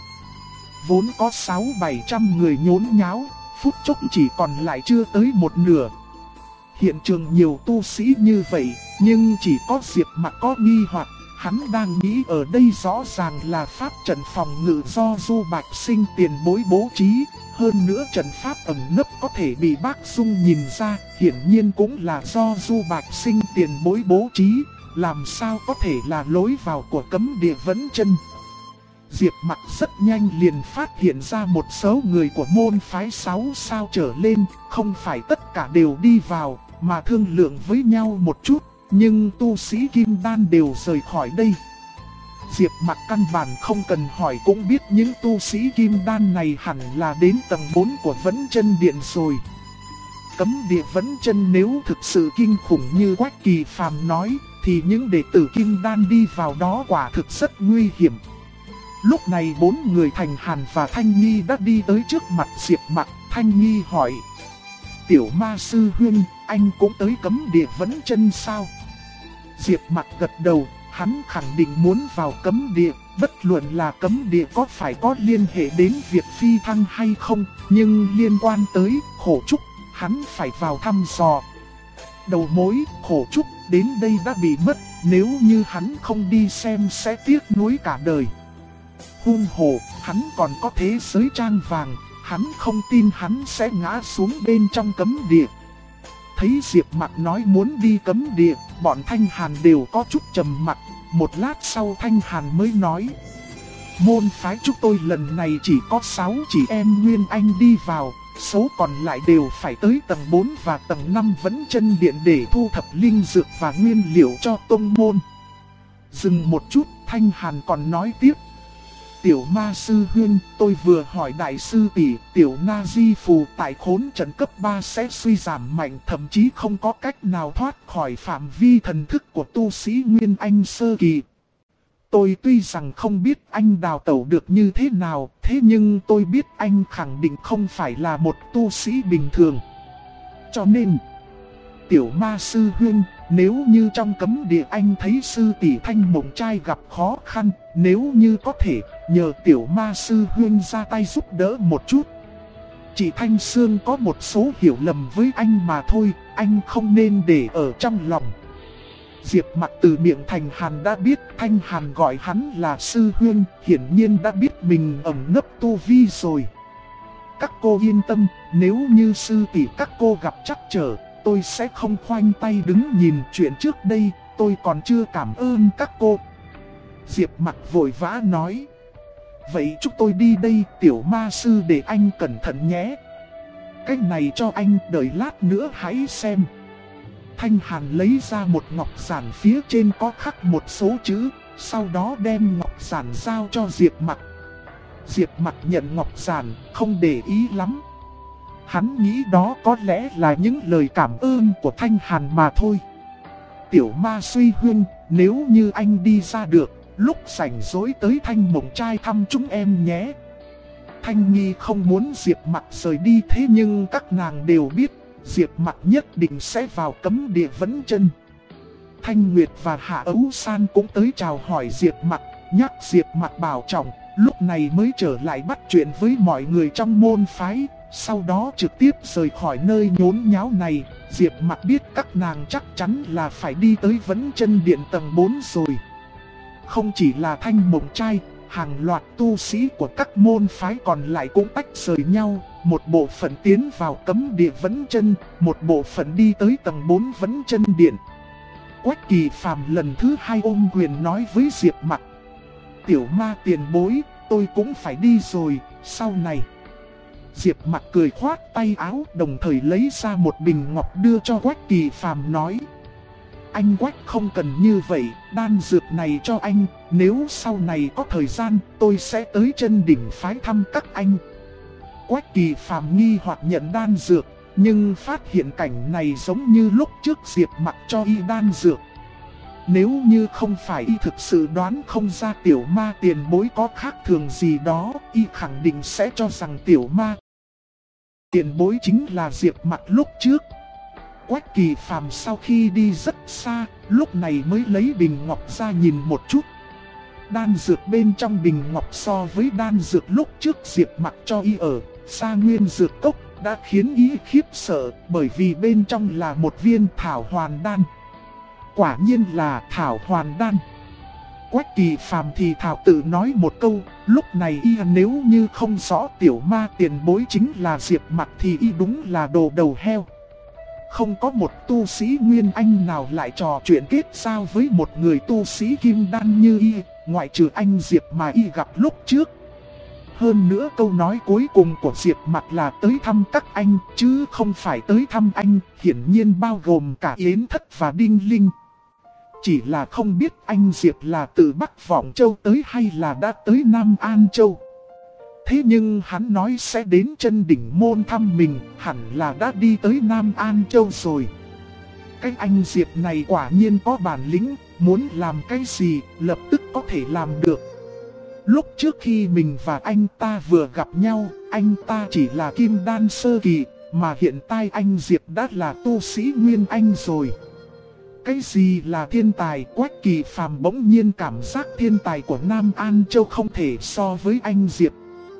S1: Vốn có 600-700 người nhốn nháo, phút chốc chỉ còn lại chưa tới một nửa. Hiện trường nhiều tu sĩ như vậy, nhưng chỉ có Diệp Mặc có nghi hoặc, hắn đang nghĩ ở đây rõ ràng là pháp trận phòng ngự do Du Bạch Sinh tiền bối bố trí. Hơn nữa trận pháp ẩn nấp có thể bị bác Dung nhìn ra, hiển nhiên cũng là do Du Bạch Sinh tiền bối bố trí, làm sao có thể là lối vào của cấm địa Vẫn Chân. Diệp Mặc rất nhanh liền phát hiện ra một số người của môn phái 6 sao trở lên, không phải tất cả đều đi vào, mà thương lượng với nhau một chút, nhưng tu sĩ Kim Đan đều rời khỏi đây. Diệp Mặc căn bản không cần hỏi cũng biết những tu sĩ Kim Đan này hẳn là đến tầng 4 của Vẫn Chân Điện rồi. Cấm địa Vẫn Chân nếu thực sự kinh khủng như Quách Kỳ Phàm nói, thì những đệ tử Kim Đan đi vào đó quả thực rất nguy hiểm. Lúc này bốn người Thành Hàn và Thanh Nhi đã đi tới trước mặt Diệp Mặc. Thanh Nhi hỏi, Tiểu Ma Sư Huynh, anh cũng tới cấm địa Vẫn Chân sao? Diệp Mặc gật đầu, hắn khẳng định muốn vào cấm địa, bất luận là cấm địa có phải có liên hệ đến việc phi thăng hay không, nhưng liên quan tới Khổ Trúc, hắn phải vào thăm dò. Đầu mối Khổ Trúc đến đây đã bị mất, nếu như hắn không đi xem sẽ tiếc nuối cả đời. Hung hồ, hắn còn có thế giới trang vàng, hắn không tin hắn sẽ ngã xuống bên trong cấm địa. Thấy Diệp Mặc nói muốn đi cấm địa, bọn Thanh Hàn đều có chút trầm mặc. Một lát sau Thanh Hàn mới nói, môn phái chúng tôi lần này chỉ có 6 chị em Nguyên Anh đi vào, số còn lại đều phải tới tầng 4 và tầng 5 Vẫn Chân Điện để thu thập linh dược và nguyên liệu cho tông môn. Dừng một chút, Thanh Hàn còn nói tiếp, Tiểu Ma Sư Huynh, tôi vừa hỏi đại sư tỷ, Tiểu Na Di Phù tại khốn trận cấp 3 sẽ suy giảm mạnh, thậm chí không có cách nào thoát khỏi phạm vi thần thức của tu sĩ Nguyên Anh sơ kỳ. Tôi tuy rằng không biết anh đào tẩu được như thế nào, thế nhưng tôi biết anh khẳng định không phải là một tu sĩ bình thường. Cho nên, Tiểu Ma Sư Huynh, nếu như trong cấm địa anh thấy sư tỷ Thanh Mộng Trai gặp khó khăn, nếu như có thể, nhờ Tiểu Ma Sư Huynh ra tay giúp đỡ một chút. Chị Thanh Sương có một số hiểu lầm với anh mà thôi, anh không nên để ở trong lòng. Diệp Mặc từ miệng Thành Hàn đã biết Thanh Hàn gọi hắn là Sư Huynh, hiển nhiên đã biết mình ẩn nấp tu vi rồi. Các cô yên tâm, nếu như sư tỷ các cô gặp trắc trở, tôi sẽ không khoanh tay đứng nhìn. Chuyện trước đây, tôi còn chưa cảm ơn các cô. Diệp Mặc vội vã nói, vậy chúng tôi đi đây, Tiểu Ma Sư để anh cẩn thận nhé. Cái này cho anh, đợi lát nữa hãy xem. Thanh Hàn lấy ra một ngọc giản, phía trên có khắc một số chữ, sau đó đem ngọc giản giao cho Diệp Mặc. Diệp Mặc nhận ngọc giản, không để ý lắm. Hắn nghĩ đó có lẽ là những lời cảm ơn của Thanh Hàn mà thôi. Tiểu Ma Suy Huynh, nếu như anh đi ra được, lúc rảnh rỗi tới Thanh Mộng Trai thăm chúng em nhé. Thanh Nhi không muốn Diệp Mặc rời đi, thế nhưng các nàng đều biết Diệp Mặc nhất định sẽ vào cấm địa Vẫn Chân. Thanh Nguyệt và Hạ Ấu San cũng tới chào hỏi Diệp Mặc, nhắc Diệp Mặc bảo trọng, lúc này mới trở lại bắt chuyện với mọi người trong môn phái. Sau đó trực tiếp rời khỏi nơi nhốn nháo này. Diệp Mặc biết các nàng chắc chắn là phải đi tới Vẫn Chân Điện tầng 4 rồi. Không chỉ là Thanh Mộng Trai, hàng loạt tu sĩ của các môn phái còn lại cũng tách rời nhau. Một bộ phận tiến vào cấm địa Vẫn Chân, một bộ phận đi tới tầng 4 Vẫn Chân Điện. Quách Kỳ Phàm lần thứ 2 ôm quyền nói với Diệp Mặc, Tiểu Ma tiền bối, tôi cũng phải đi rồi, sau này. Diệp Mặc cười khoát tay áo, đồng thời lấy ra một bình ngọc đưa cho Quách Kỳ Phàm nói: anh Quách không cần như vậy, đan dược này cho anh, nếu sau này có thời gian, tôi sẽ tới chân đỉnh phái thăm các anh. Quách Kỳ Phàm nghi hoặc nhận đan dược, nhưng phát hiện cảnh này giống như lúc trước Diệp Mặc cho y đan dược. Nếu như không phải y thực sự đoán không ra tiểu ma tiền bối có khác thường gì đó, y khẳng định sẽ cho rằng tiểu ma tiền bối chính là Diệp Mặc lúc trước. Quách Kỳ Phàm sau khi đi rất xa, lúc này mới lấy bình ngọc ra nhìn một chút. Đan dược bên trong bình ngọc so với đan dược lúc trước Diệp Mặc cho y ở Sa Nguyên Dược Cốc đã khiến y khiếp sợ, bởi vì bên trong là một viên thảo hoàn đan. Quả nhiên là thảo hoàn đan. Quách Kỳ Phàm thì thảo tự nói một câu, lúc này y nếu như không rõ tiểu ma tiền bối chính là Diệp Mặc thì y đúng là đồ đầu heo. Không có một tu sĩ Nguyên Anh nào lại trò chuyện kết giao với một người tu sĩ Kim Đan như y, ngoại trừ anh Diệp mà y gặp lúc trước. Hơn nữa câu nói cuối cùng của Diệp Mặc là tới thăm các anh, chứ không phải tới thăm anh, hiển nhiên bao gồm cả Yến Thất và Đinh Linh. Chỉ là không biết anh Diệp là từ Bắc Vọng Châu tới hay là đã tới Nam An Châu. Thế nhưng hắn nói sẽ đến chân đỉnh môn thăm mình, hẳn là đã đi tới Nam An Châu rồi. Cái anh Diệp này quả nhiên có bản lĩnh, muốn làm cái gì lập tức có thể làm được. Lúc trước khi mình và anh ta vừa gặp nhau, anh ta chỉ là Kim Đan sơ kỳ, mà hiện tại anh Diệp đã là tu sĩ Nguyên Anh rồi. Cái gì là thiên tài? Quách Kỳ Phàm bỗng nhiên cảm giác thiên tài của Nam An Châu không thể so với anh Diệp.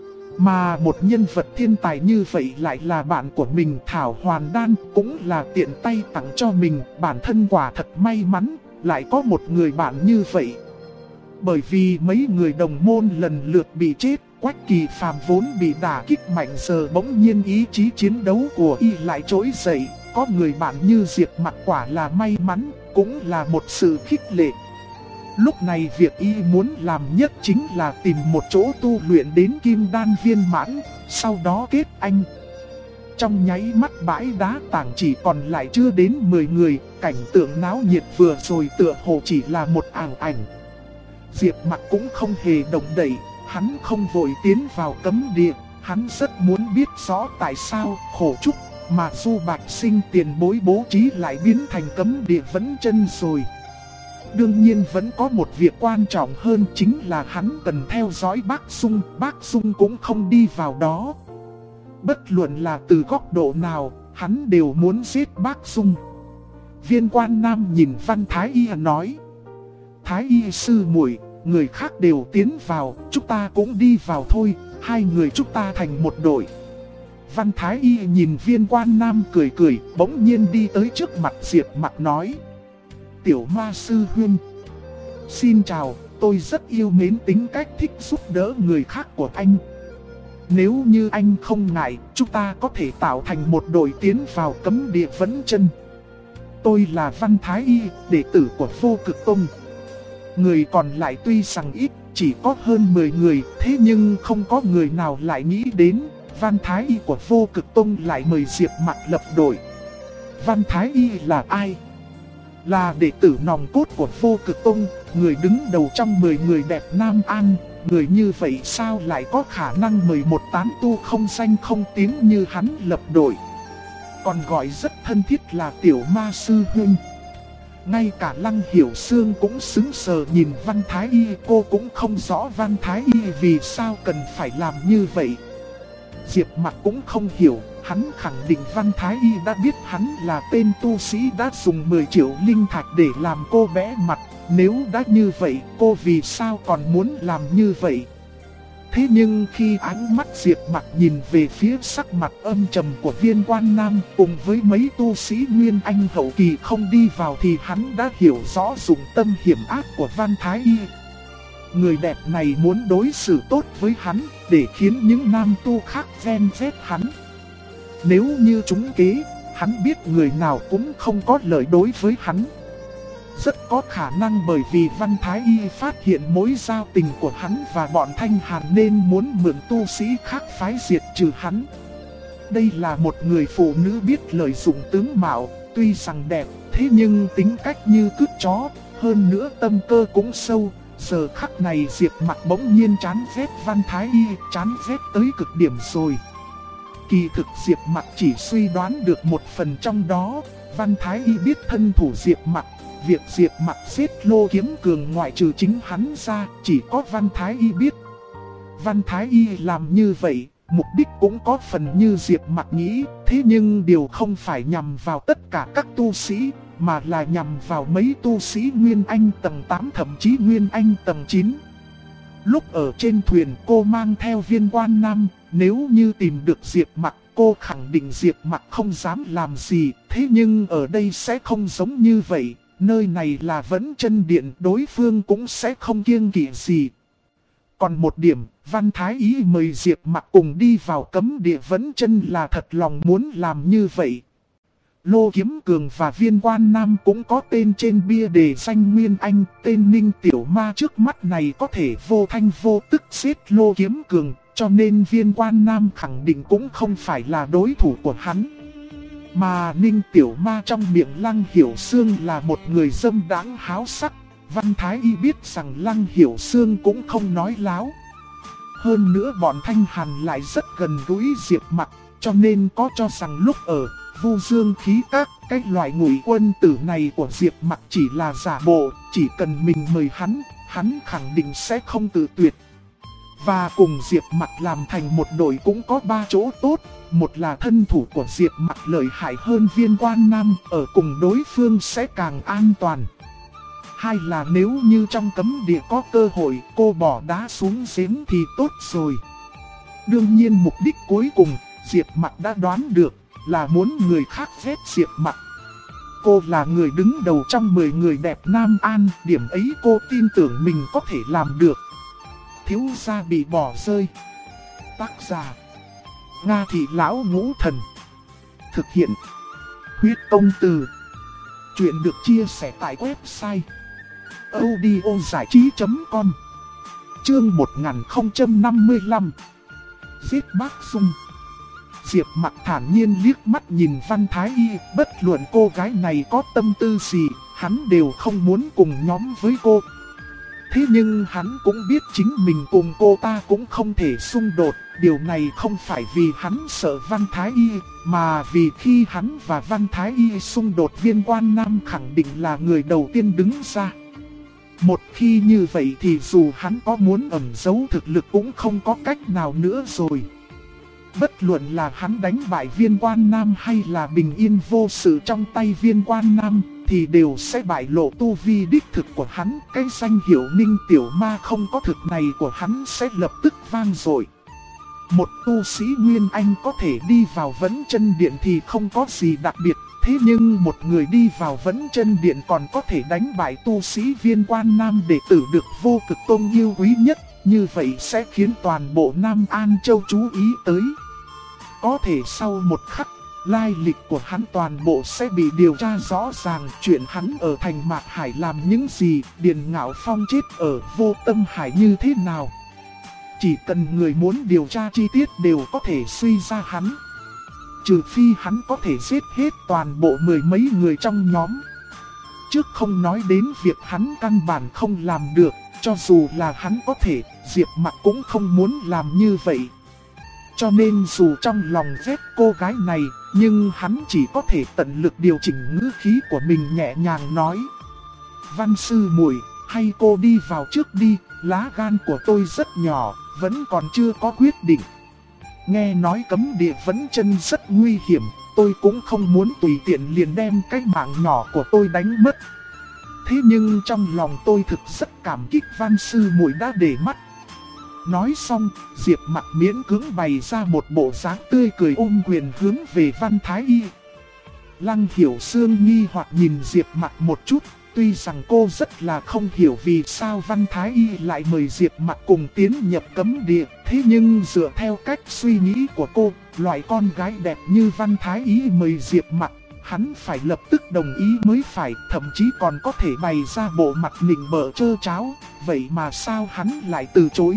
S1: Mà một nhân vật thiên tài như vậy lại là bạn của mình. Thảo Hoàn Đan cũng là tiện tay tặng cho mình. Bản thân quả thật may mắn, lại có một người bạn như vậy. Bởi vì mấy người đồng môn lần lượt bị chết, Quách Kỳ Phàm vốn bị đả kích mạnh, giờ bỗng nhiên ý chí chiến đấu của y lại trỗi dậy. Có người bạn như Diệp Mặc quả là may mắn, cũng là một sự khích lệ. Lúc này việc y muốn làm nhất chính là tìm một chỗ tu luyện đến Kim Đan viên mãn, sau đó kết anh. Trong nháy mắt bãi đá tảng chỉ còn lại chưa đến 10 người, cảnh tượng náo nhiệt vừa rồi tựa hồ chỉ là một ảo ảnh. Diệp Mặc cũng không hề động đậy, hắn không vội tiến vào cấm địa, hắn rất muốn biết rõ tại sao Khổ Trúc mà Du Bạch Sinh tiền bối bố trí lại biến thành cấm địa vẫn chân rồi. Đương nhiên vẫn có một việc quan trọng hơn, chính là hắn cần theo dõi Bác Dung, Bác Dung cũng không đi vào đó. Bất luận là từ góc độ nào, hắn đều muốn giết Bác Dung. Viên Quan Nam nhìn Văn Thái Y nói: Thái Y sư muội, người khác đều tiến vào, chúng ta cũng đi vào thôi, hai người chúng ta thành một đội. Văn Thái Y nhìn Viên Quan Nam cười cười, bỗng nhiên đi tới trước mặt Diệp Mặc nói: Tiểu ma sư huynh, xin chào, tôi rất yêu mến tính cách thích giúp đỡ người khác của anh. Nếu như anh không ngại, chúng ta có thể tạo thành một đội tiến vào cấm địa Vấn Chân. Tôi là Văn Thái Y, đệ tử của Vô Cực Tông. Người còn lại tuy rằng ít, chỉ có hơn 10 người, thế nhưng không có người nào lại nghĩ đến Văn Thái Y của Vô Cực Tông lại mời Diệp Mặc lập đội. Văn Thái Y là ai? Là đệ tử nòng cốt của Vô Cực Tông, người đứng đầu trong 10 người đẹp Nam An. Người như vậy sao lại có khả năng mời một tán tu không danh không tiếng như hắn lập đội? Còn gọi rất thân thiết là Tiểu Ma Sư Huynh. Ngay cả Lăng Hiểu Sương cũng sững sờ nhìn Văn Thái Y, cô cũng không rõ Văn Thái Y vì sao cần phải làm như vậy. Diệp Mặc cũng không hiểu, hắn khẳng định Văn Thái Y đã biết hắn là tên tu sĩ đã dùng 10 triệu linh thạch để làm cô bẽ mặt. Nếu đã như vậy, cô vì sao còn muốn làm như vậy? Thế nhưng khi ánh mắt Diệp Mặc nhìn về phía sắc mặt âm trầm của Viên Quan Nam cùng với mấy tu sĩ Nguyên Anh hậu kỳ không đi vào thì hắn đã hiểu rõ dụng tâm hiểm ác của Văn Thái Y. Người đẹp này muốn đối xử tốt với hắn để khiến những nam tu khác ven vét hắn. Nếu như trúng kế, hắn biết người nào cũng không có lợi đối với hắn. Rất có khả năng bởi vì Văn Thái Y phát hiện mối giao tình của hắn và bọn Thanh Hàn nên muốn mượn tu sĩ khác phái diệt trừ hắn. Đây là một người phụ nữ biết lợi dụng tướng mạo, tuy rằng đẹp, thế nhưng tính cách như cứt chó, hơn nữa tâm cơ cũng sâu. Giờ khắc này Diệp Mặc bỗng nhiên chán ghét Văn Thái Y, chán ghét tới cực điểm rồi. Kỳ thực Diệp Mặc chỉ suy đoán được một phần trong đó. Văn Thái Y biết thân thủ Diệp Mặc, việc Diệp Mặc giết Lô Kiếm Cường ngoại trừ chính hắn ra, chỉ có Văn Thái Y biết. Văn Thái Y làm như vậy, mục đích cũng có phần như Diệp Mặc nghĩ, thế nhưng điều không phải nhằm vào tất cả các tu sĩ, mà là nhằm vào mấy tu sĩ Nguyên Anh tầng 8 thậm chí Nguyên Anh tầng 9. Lúc ở trên thuyền cô mang theo Viên Quan Nam, nếu như tìm được Diệp Mặc, cô khẳng định Diệp Mặc không dám làm gì, thế nhưng ở đây sẽ không giống như vậy, nơi này là Vẫn Chân Điện, đối phương cũng sẽ không kiêng kỵ gì. Còn một điểm, Văn Thái Y mời Diệp Mặc cùng đi vào cấm địa Vẫn Chân là thật lòng muốn làm như vậy. Lô Kiếm Cường và Viên Quan Nam cũng có tên trên bia đề danh Nguyên Anh, tên Ninh Tiểu Ma trước mắt này có thể vô thanh vô tức giết Lô Kiếm Cường, cho nên Viên Quan Nam khẳng định cũng không phải là đối thủ của hắn. Mà Ninh Tiểu Ma trong miệng Lăng Hiểu Sương là một người dâm đãng háo sắc, Văn Thái Y biết rằng Lăng Hiểu Sương cũng không nói láo. Hơn nữa bọn Thanh Hàn lại rất gần gũi Diệp Mặc, cho nên có cho rằng lúc ở Vu Dương Khí Các, cái loại ngụy quân tử này của Diệp Mặc chỉ là giả bộ, chỉ cần mình mời hắn khẳng định sẽ không tự tuyệt. Và cùng Diệp Mặc làm thành một đội cũng có 3 chỗ tốt, một là thân thủ của Diệp Mặc lợi hại hơn Viên Quan Nam, ở cùng đối phương sẽ càng an toàn. Hai là nếu như trong cấm địa có cơ hội cô bỏ đá xuống giếng thì tốt rồi. Đương nhiên mục đích cuối cùng, Diệp Mặc đã đoán được, là muốn người khác ghét Diệp Mặc. Cô là người đứng đầu trong 10 người đẹp Nam An, điểm ấy cô tin tưởng mình có thể làm được. Thiếu gia bị bỏ rơi. Tác giả: Nga Thị Lão Ngũ Thần. Thực hiện: Huyết Công Từ. Chuyện được chia sẻ tại website audiozảichí.com. Chương 1055. Giết Bác Dung. Diệp Mặc thản nhiên liếc mắt nhìn Văn Thái Y, bất luận cô gái này có tâm tư gì, hắn đều không muốn cùng nhóm với cô. Thế nhưng hắn cũng biết chính mình cùng cô ta cũng không thể xung đột, điều này không phải vì hắn sợ Văn Thái Y, mà vì khi hắn và Văn Thái Y xung đột Viên Quan Nam khẳng định là người đầu tiên đứng ra. Một khi như vậy thì dù hắn có muốn ẩn giấu thực lực cũng không có cách nào nữa rồi. Bất luận là hắn đánh bại Viên Quan Nam hay là bình yên vô sự trong tay Viên Quan Nam thì đều sẽ bại lộ tu vi đích thực của hắn. Cái danh hiệu Ninh Tiểu Ma không có thực này của hắn sẽ lập tức vang dội. Một tu sĩ Nguyên Anh có thể đi vào Vẫn Chân Điện thì không có gì đặc biệt. Thế nhưng một người đi vào Vẫn Chân Điện còn có thể đánh bại tu sĩ Viên Quan Nam đệ tử được Vô Cực Tông yêu quý nhất. Như vậy sẽ khiến toàn bộ Nam An Châu chú ý tới. Có thể sau một khắc, lai lịch của hắn toàn bộ sẽ bị điều tra rõ ràng. Chuyện hắn ở thành Mạc Hải làm những gì, Điền Ngạo Phong chết ở Vô Tâm Hải như thế nào. Chỉ cần người muốn điều tra chi tiết đều có thể suy ra hắn. Trừ phi hắn có thể giết hết toàn bộ 10 mấy người trong nhóm. Trước không nói đến việc hắn căn bản không làm được, cho dù là hắn có thể, Diệp Mặc cũng không muốn làm như vậy. Cho nên dù trong lòng ghét cô gái này, nhưng hắn chỉ có thể tận lực điều chỉnh ngữ khí của mình nhẹ nhàng nói. Văn sư muội, hay cô đi vào trước đi, lá gan của tôi rất nhỏ, vẫn còn chưa có quyết định. Nghe nói cấm địa Vẫn Chân rất nguy hiểm, tôi cũng không muốn tùy tiện liền đem cái mạng nhỏ của tôi đánh mất. Thế nhưng trong lòng tôi thực rất cảm kích Văn sư muội đã để mắt. Nói xong, Diệp Mặc miễn cưỡng bày ra một bộ dáng tươi cười ôm quyền hướng về Văn Thái Y. Lăng Hiểu Sương nghi hoặc nhìn Diệp Mặc một chút, tuy rằng cô rất là không hiểu vì sao Văn Thái Y lại mời Diệp Mặc cùng tiến nhập cấm địa. Thế nhưng dựa theo cách suy nghĩ của cô, loại con gái đẹp như Văn Thái Y mời Diệp Mặc, hắn phải lập tức đồng ý mới phải, thậm chí còn có thể bày ra bộ mặt nịnh bợ trơ tráo, vậy mà sao hắn lại từ chối?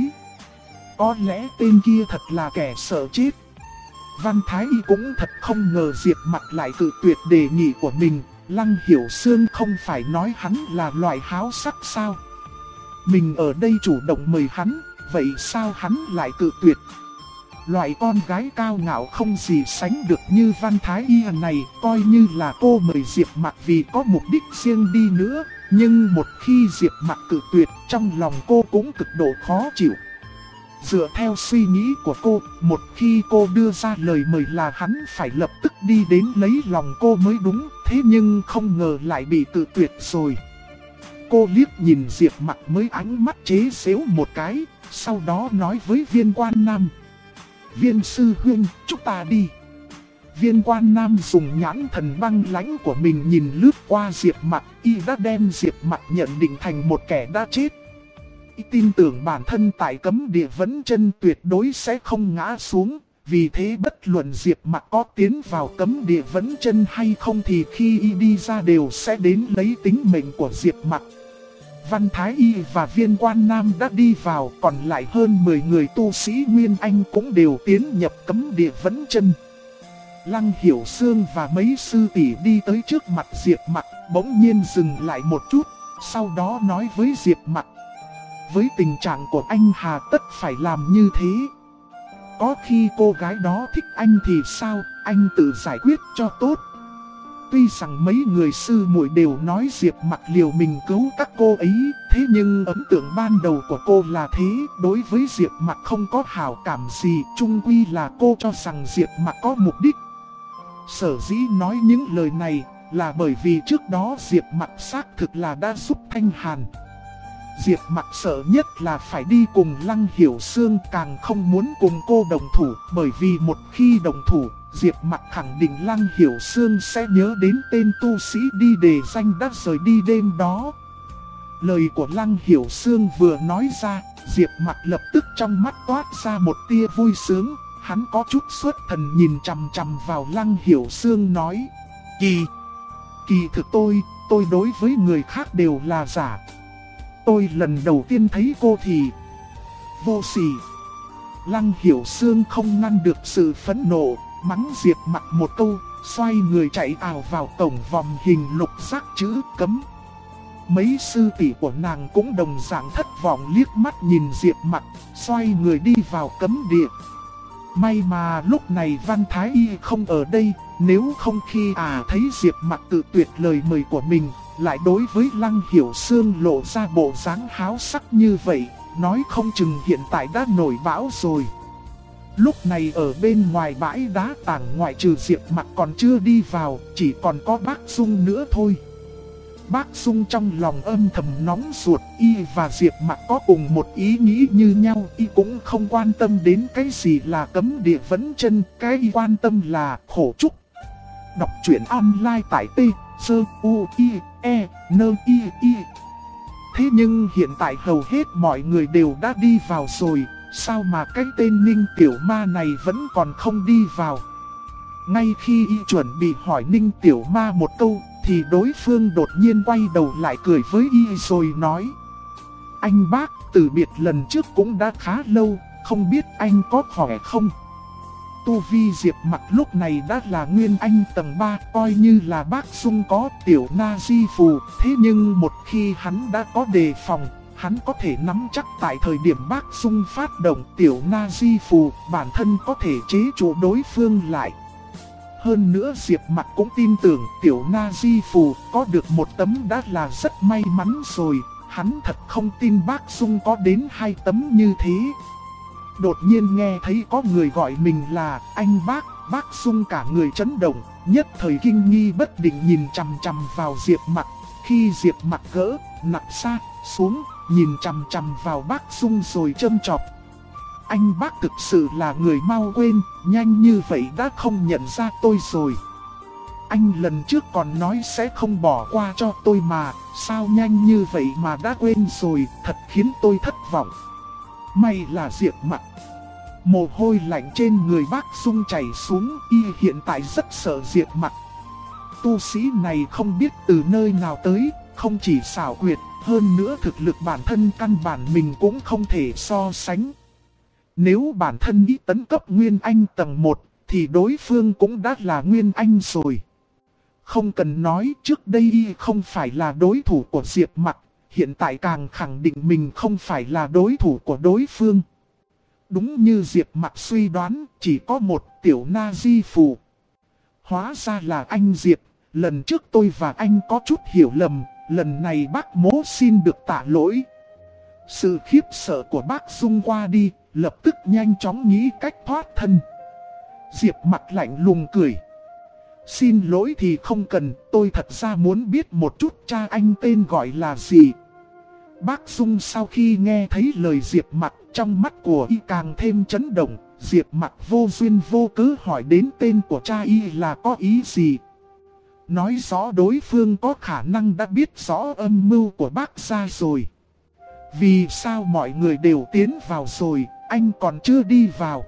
S1: Có lẽ tên kia thật là kẻ sợ chết. Văn Thái Y cũng thật không ngờ Diệp Mặc lại cự tuyệt đề nghị của mình. Lăng Hiểu Xương không phải nói hắn là loại háo sắc sao? Mình ở đây chủ động mời hắn, vậy sao hắn lại cự tuyệt? Loại con gái cao ngạo không gì sánh được như Văn Thái Y này, coi như là cô mời Diệp Mặc vì có mục đích riêng đi nữa, nhưng một khi Diệp Mặc cự tuyệt, trong lòng cô cũng cực độ khó chịu. Dựa theo suy nghĩ của cô, một khi cô đưa ra lời mời là hắn phải lập tức đi đến lấy lòng cô mới đúng, thế nhưng không ngờ lại bị cự tuyệt rồi. Cô liếc nhìn Diệp Mặc mới ánh mắt chế giễu một cái, sau đó nói với Viên Quan Nam: Viên sư huynh, chúng ta đi. Viên Quan Nam dùng nhãn thần băng lãnh của mình nhìn lướt qua Diệp Mặc, y đã đem Diệp Mặc nhận định thành một kẻ đã chết. Y tin tưởng bản thân tại cấm địa Vấn Chân tuyệt đối sẽ không ngã xuống, vì thế bất luận Diệp Mặc có tiến vào cấm địa Vấn Chân hay không thì khi y đi ra đều sẽ đến lấy tính mệnh của Diệp Mặc. Văn Thái Y và Viên Quan Nam đã đi vào, còn lại hơn 10 người tu sĩ Nguyên Anh cũng đều tiến nhập cấm địa Vấn Chân. Lăng Hiểu Xương và mấy sư tỷ đi tới trước mặt Diệp Mặc, bỗng nhiên dừng lại một chút, sau đó nói với Diệp Mặc: với tình trạng của anh hà tất phải làm như thế? Có khi cô gái đó thích anh thì sao, anh tự giải quyết cho tốt. Tuy rằng mấy người sư muội đều nói Diệp Mặc liều mình cứu các cô ấy, thế nhưng ấn tượng ban đầu của cô là thế, đối với Diệp Mặc không có hảo cảm gì, chung quy là cô cho rằng Diệp Mặc có mục đích. Sở dĩ nói những lời này là bởi vì trước đó Diệp Mặc xác thực là đã giúp Thanh Hàn. Diệp Mặc sợ nhất là phải đi cùng Lăng Hiểu Xương, càng không muốn cùng cô đồng thủ, bởi vì một khi đồng thủ, Diệp Mặc khẳng định Lăng Hiểu Xương sẽ nhớ đến tên tu sĩ đi đề danh đã rời đi đêm đó. Lời của Lăng Hiểu Xương vừa nói ra, Diệp Mặc lập tức trong mắt toát ra một tia vui sướng, hắn có chút xuất thần nhìn chằm chằm vào Lăng Hiểu Xương nói: Kỳ thực tôi đối với người khác đều là giả. Tôi lần đầu tiên thấy cô thì vô sỉ. Lăng Hiểu Xương không ngăn được sự phẫn nộ, mắng Diệp Mặc một câu, xoay người chạy ào vào cổng vòng hình lục giác chữ cấm. Mấy sư tỷ của nàng cũng đồng dạng thất vọng liếc mắt nhìn Diệp Mặc, xoay người đi vào cấm địa. May mà lúc này Văn Thái Y không ở đây, nếu không khi thấy Diệp Mặc tự tuyệt lời mời của mình, lại đối với Lăng Hiểu Xương lộ ra bộ dáng háo sắc như vậy, nói không chừng hiện tại đã nổi bão rồi. Lúc này ở bên ngoài bãi đá tảng ngoại trừ Diệp Mặc còn chưa đi vào, chỉ còn có Bác Dung nữa thôi. Bác Dung trong lòng âm thầm nóng ruột, y và Diệp Mặc có cùng một ý nghĩ như nhau, y cũng không quan tâm đến cái gì là cấm địa Vấn Chân, cái y quan tâm là khổ trúc. Đọc truyện online tại t.o.u.i.e.n.i.i. Thế nhưng hiện tại hầu hết mọi người đều đã đi vào rồi, sao mà cái tên Ninh Tiểu Ma này vẫn còn không đi vào? Ngay khi y chuẩn bị hỏi Ninh Tiểu Ma một câu, thì đối phương đột nhiên quay đầu lại cười với y rồi nói: Anh bác, từ biệt lần trước cũng đã khá lâu, không biết anh có khỏe không? Tu vi Diệp Mặc lúc này đã là Nguyên Anh tầng 3, coi như là Bác Dung có tiểu na di phù, thế nhưng một khi hắn đã có đề phòng, hắn có thể nắm chắc tại thời điểm Bác Dung phát động tiểu na di phù, bản thân có thể chế trụ đối phương lại. Hơn nữa Diệp Mặc cũng tin tưởng tiểu na di phù có được một tấm đã là rất may mắn rồi, hắn thật không tin Bác Dung có đến 2 tấm như thế. Đột nhiên nghe thấy có người gọi mình là anh bác, Bác Dung cả người chấn động, nhất thời kinh nghi bất định nhìn chằm chằm vào Diệp Mặc. Khi Diệp Mặc gỡ nặng xa xuống, nhìn chằm chằm vào Bác Dung rồi châm chọc: Anh bác thực sự là người mau quên, nhanh như vậy đã không nhận ra tôi rồi. Anh lần trước còn nói sẽ không bỏ qua cho tôi mà, sao nhanh như vậy mà đã quên rồi, thật khiến tôi thất vọng. May là Diệp Mặc. Mồ hôi lạnh trên người Bác Dung chảy xuống, y hiện tại rất sợ Diệp Mặc. tu sĩ này không biết từ nơi nào tới, không chỉ xảo quyệt, hơn nữa thực lực bản thân căn bản mình cũng không thể so sánh. Nếu bản thân ý tấn cấp Nguyên Anh tầng 1, thì đối phương cũng đã là Nguyên Anh rồi. Không cần nói, trước đây y không phải là đối thủ của Diệp Mặc, hiện tại càng khẳng định mình không phải là đối thủ của đối phương. Đúng như Diệp Mặc suy đoán, chỉ có một tiểu na di phù. Hóa ra là anh Diệp, lần trước tôi và anh có chút hiểu lầm, lần này bác mố xin được tạ lỗi. Sự khiếp sợ của bác Dung qua đi, lập tức nhanh chóng nghĩ cách thoát thân. Diệp Mặc lạnh lùng cười. Xin lỗi thì không cần, tôi thật ra muốn biết một chút cha anh tên gọi là gì. Bác Dung sau khi nghe thấy lời Diệp Mặc, trong mắt của y càng thêm chấn động. Diệp Mặc vô duyên vô cớ hỏi đến tên của cha y là có ý gì. Nói rõ đối phương có khả năng đã biết rõ âm mưu của bác gia rồi. Vì sao mọi người đều tiến vào rồi, anh còn chưa đi vào?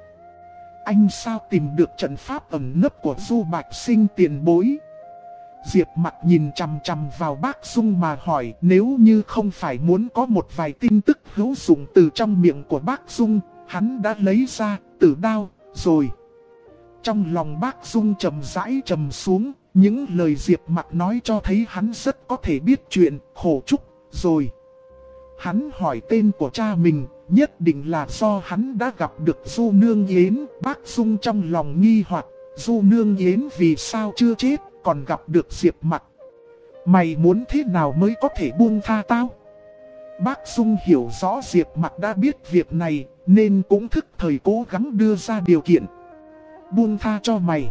S1: Anh sao tìm được trận pháp ẩn nấp của Du Bạch Sinh tiền bối? Diệp Mặc nhìn chằm chằm vào bác Dung mà hỏi, nếu như không phải muốn có một vài tin tức hữu dụng từ trong miệng của bác Dung, hắn đã lấy ra tử đao rồi. Trong lòng bác Dung trầm rãi trầm xuống, những lời Diệp Mặc nói cho thấy hắn rất có thể biết chuyện, khổ trúc rồi. Hắn hỏi tên của cha mình, nhất định là do hắn đã gặp được Du Nương Yến. Bác Dung trong lòng nghi hoặc, Du Nương Yến vì sao chưa chết, còn gặp được Diệp Mặc. Mày muốn thế nào mới có thể buông tha tao? Bác Dung hiểu rõ Diệp Mặc đã biết việc này, nên cũng thức thời cố gắng đưa ra điều kiện. Buông tha cho mày.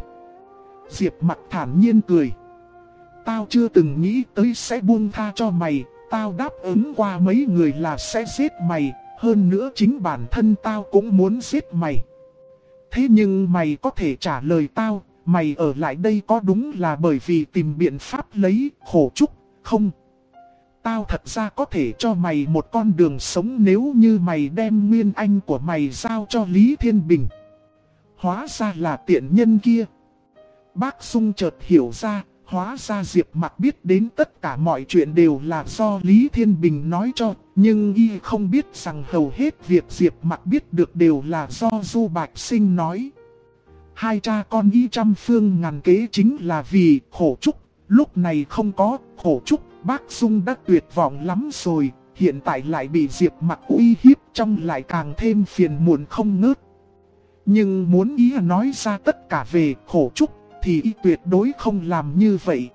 S1: Diệp Mặc thản nhiên cười. Tao chưa từng nghĩ tới sẽ buông tha cho mày. Tao đáp ứng qua mấy người là sẽ giết mày. Hơn nữa chính bản thân tao cũng muốn giết mày. Thế nhưng mày có thể trả lời tao, mày ở lại đây có đúng là bởi vì tìm biện pháp lấy khổ trúc không? Tao thật ra có thể cho mày một con đường sống nếu như mày đem nguyên anh của mày giao cho Lý Thiên Bình. Hóa ra là tiện nhân kia. Bác Dung chợt hiểu ra, hóa ra Diệp Mặc biết đến tất cả mọi chuyện đều là do Lý Thiên Bình nói cho. Nhưng y không biết rằng hầu hết việc Diệp Mặc biết được đều là do Du Bạch Sinh nói. Hai cha con y trăm phương ngàn kế chính là vì khổ trúc. Lúc này không có khổ trúc, bác Dung đã tuyệt vọng lắm rồi. Hiện tại lại bị Diệp Mặc uy hiếp, trong lại càng thêm phiền muộn không ngớt. Nhưng muốn y nói ra tất cả về khổ trúc thì y tuyệt đối không làm như vậy.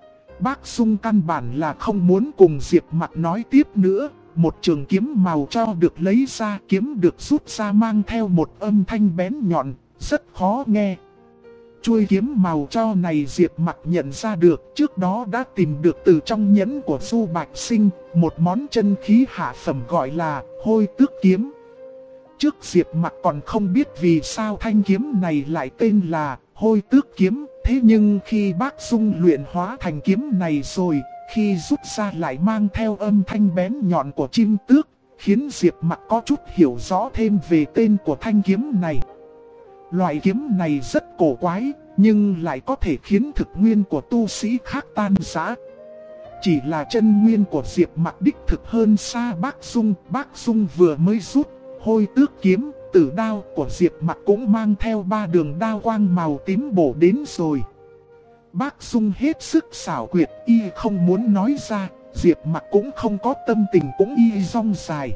S1: Bác Dung căn bản là không muốn cùng Diệp Mặc nói tiếp nữa. Một trường kiếm màu cho được lấy ra, kiếm được rút ra mang theo một âm thanh bén nhọn, rất khó nghe. Chuôi kiếm màu cho này Diệp Mặc nhận ra được, trước đó đã tìm được từ trong nhẫn của Du Bạch Sinh, một món chân khí hạ phẩm gọi là Hôi Tước Kiếm. Trước Diệp Mặc còn không biết vì sao thanh kiếm này lại tên là Hôi Tước Kiếm, thế nhưng khi bác Dung luyện hóa thành kiếm này rồi, khi rút ra lại mang theo âm thanh bén nhọn của chim tước, khiến Diệp Mặc có chút hiểu rõ thêm về tên của thanh kiếm này. Loại kiếm này rất cổ quái, nhưng lại có thể khiến thực nguyên của tu sĩ khác tan rã. Chỉ là chân nguyên của Diệp Mặc đích thực hơn xa bác Dung vừa mới rút Hôi Tước Kiếm, tử đao của Diệp Mặc cũng mang theo 3 đường đao quang màu tím bổ đến rồi. Bác Dung hết sức xảo quyệt, y không muốn nói ra, Diệp Mặc cũng không có tâm tình cũng y rong dài.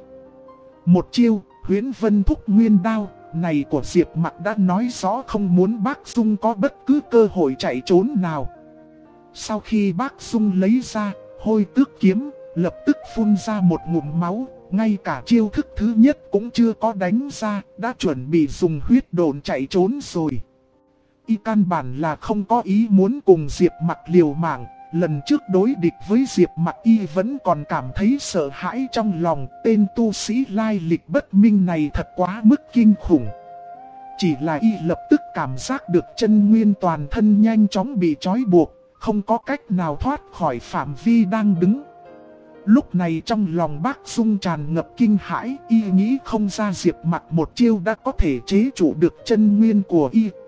S1: Một chiêu, Huyễn Vân Thúc Nguyên Đao này của Diệp Mặc đã nói rõ không muốn bác Dung có bất cứ cơ hội chạy trốn nào. Sau khi bác Dung lấy ra Hôi Tước Kiếm, lập tức phun ra một ngụm máu, ngay cả chiêu thức thứ nhất cũng chưa có đánh ra, đã chuẩn bị dùng huyết độn chạy trốn rồi. Y căn bản là không có ý muốn cùng Diệp Mặc liều mạng. Lần trước đối địch với Diệp Mặc y vẫn còn cảm thấy sợ hãi trong lòng. Tên tu sĩ lai lịch bất minh này thật quá mức kinh khủng. Chỉ là y lập tức cảm giác được chân nguyên toàn thân nhanh chóng bị trói buộc, không có cách nào thoát khỏi phạm vi đang đứng. Lúc này trong lòng bác Dung tràn ngập kinh hãi, y nghĩ không ra Diệp Mặc một chiêu đã có thể chế trụ được chân nguyên của y,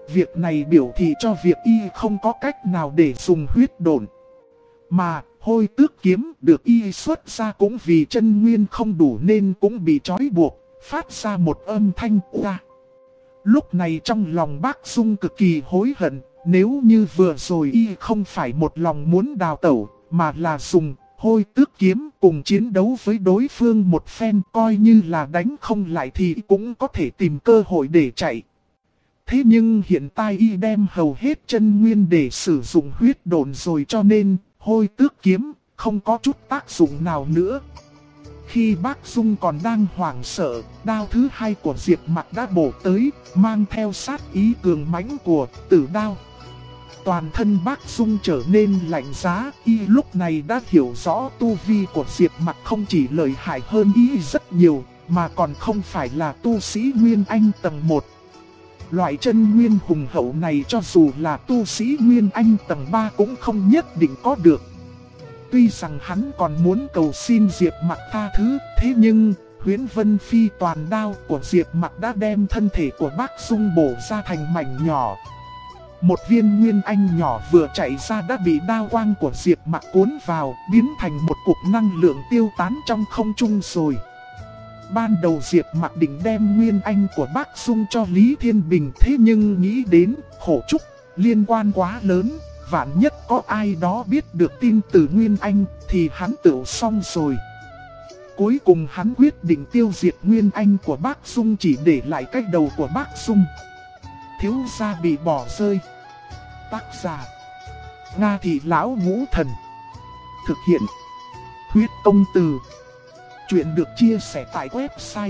S1: Việc này biểu thị cho việc y không có cách nào để dùng huyết độn. Mà hôi tước kiếm được y xuất ra cũng vì chân nguyên không đủ nên cũng bị trói buộc, phát ra một âm thanh oa. Lúc này trong lòng bác Dung cực kỳ hối hận, nếu như vừa rồi y không phải một lòng muốn đào tẩu, mà là dùng hôi tước kiếm cùng chiến đấu với đối phương một phen, coi như là đánh không lại thì cũng có thể tìm cơ hội để chạy. Thế nhưng hiện tại y đem hầu hết chân nguyên để sử dụng huyết độn rồi, cho nên hôi tước kiếm không có chút tác dụng nào nữa. Khi bác Dung còn đang hoảng sợ, đao thứ hai của Diệp Mặc đã bổ tới, mang theo sát ý cường mãnh của tử đao. Toàn thân bác Dung trở nên lạnh giá, y lúc này đã hiểu rõ tu vi của Diệp Mặc không chỉ lợi hại hơn y rất nhiều, mà còn không phải là tu sĩ Nguyên Anh tầng 1. Loại chân nguyên hùng hậu này cho dù là tu sĩ Nguyên Anh tầng 3 cũng không nhất định có được. Tuy rằng hắn còn muốn cầu xin Diệp Mặc tha thứ, thế nhưng Huyễn Vân Phi toàn đao của Diệp Mặc đã đem thân thể của bác Dung bổ ra thành mảnh nhỏ. Một viên Nguyên Anh nhỏ vừa chạy ra đã bị đao quang của Diệp Mặc cuốn vào, biến thành một cục năng lượng tiêu tán trong không trung rồi. Ban đầu Diệp Mặc định đem Nguyên Anh của bác Dung cho Lý Thiên Bình, thế nhưng nghĩ đến khổ trúc, liên quan quá lớn, vạn nhất có ai đó biết được tin từ Nguyên Anh thì hắn tự xong rồi. Cuối cùng hắn quyết định tiêu diệt Nguyên Anh của bác Dung, chỉ để lại cái đầu của bác Dung. Thiếu gia bị bỏ rơi. Tác giả: Nga Thị Lão Ngũ Thần. Thực hiện: Huyết Công Từ. Chuyện được chia sẻ tại website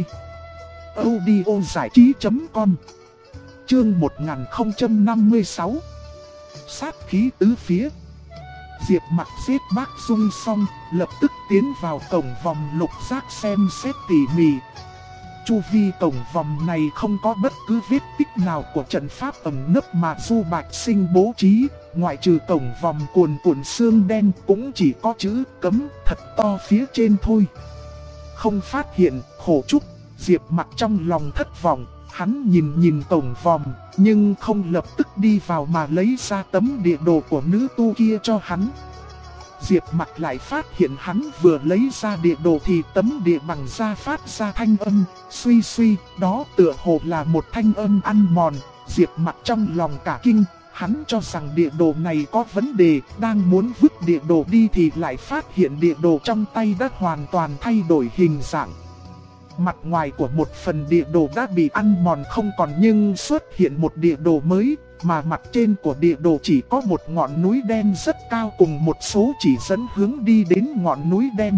S1: audiozảichí.com. Chương 1056. Sát khí tứ phía. Diệp Mặc giết bác Dung xong, lập tức tiến vào cổng vòng lục giác xem xét tỉ mỉ. Chu vi cổng vòng này không có bất cứ vết tích nào của trận pháp ẩn nấp mà Du Bạch Sinh bố trí, ngoại trừ cổng vòng cuồn cuộn xương đen cũng chỉ có chữ cấm thật to phía trên thôi. Không phát hiện khổ trúc, Diệp Mặc trong lòng thất vọng, hắn nhìn cổng vòng, nhưng không lập tức đi vào mà lấy ra tấm địa đồ của nữ tu kia cho hắn. Diệp Mặc lại phát hiện hắn vừa lấy ra địa đồ thì tấm địa bằng da phát ra thanh âm, suy suy, đó tựa hồ là một thanh âm ăn mòn. Diệp Mặc trong lòng cả kinh, hắn cho rằng địa đồ này có vấn đề, đang muốn vứt địa đồ đi thì lại phát hiện địa đồ trong tay đã hoàn toàn thay đổi hình dạng. Mặt ngoài của một phần địa đồ đã bị ăn mòn không còn, nhưng xuất hiện một địa đồ mới, mà mặt trên của địa đồ chỉ có một ngọn núi đen rất cao cùng một số chỉ dẫn hướng đi đến ngọn núi đen.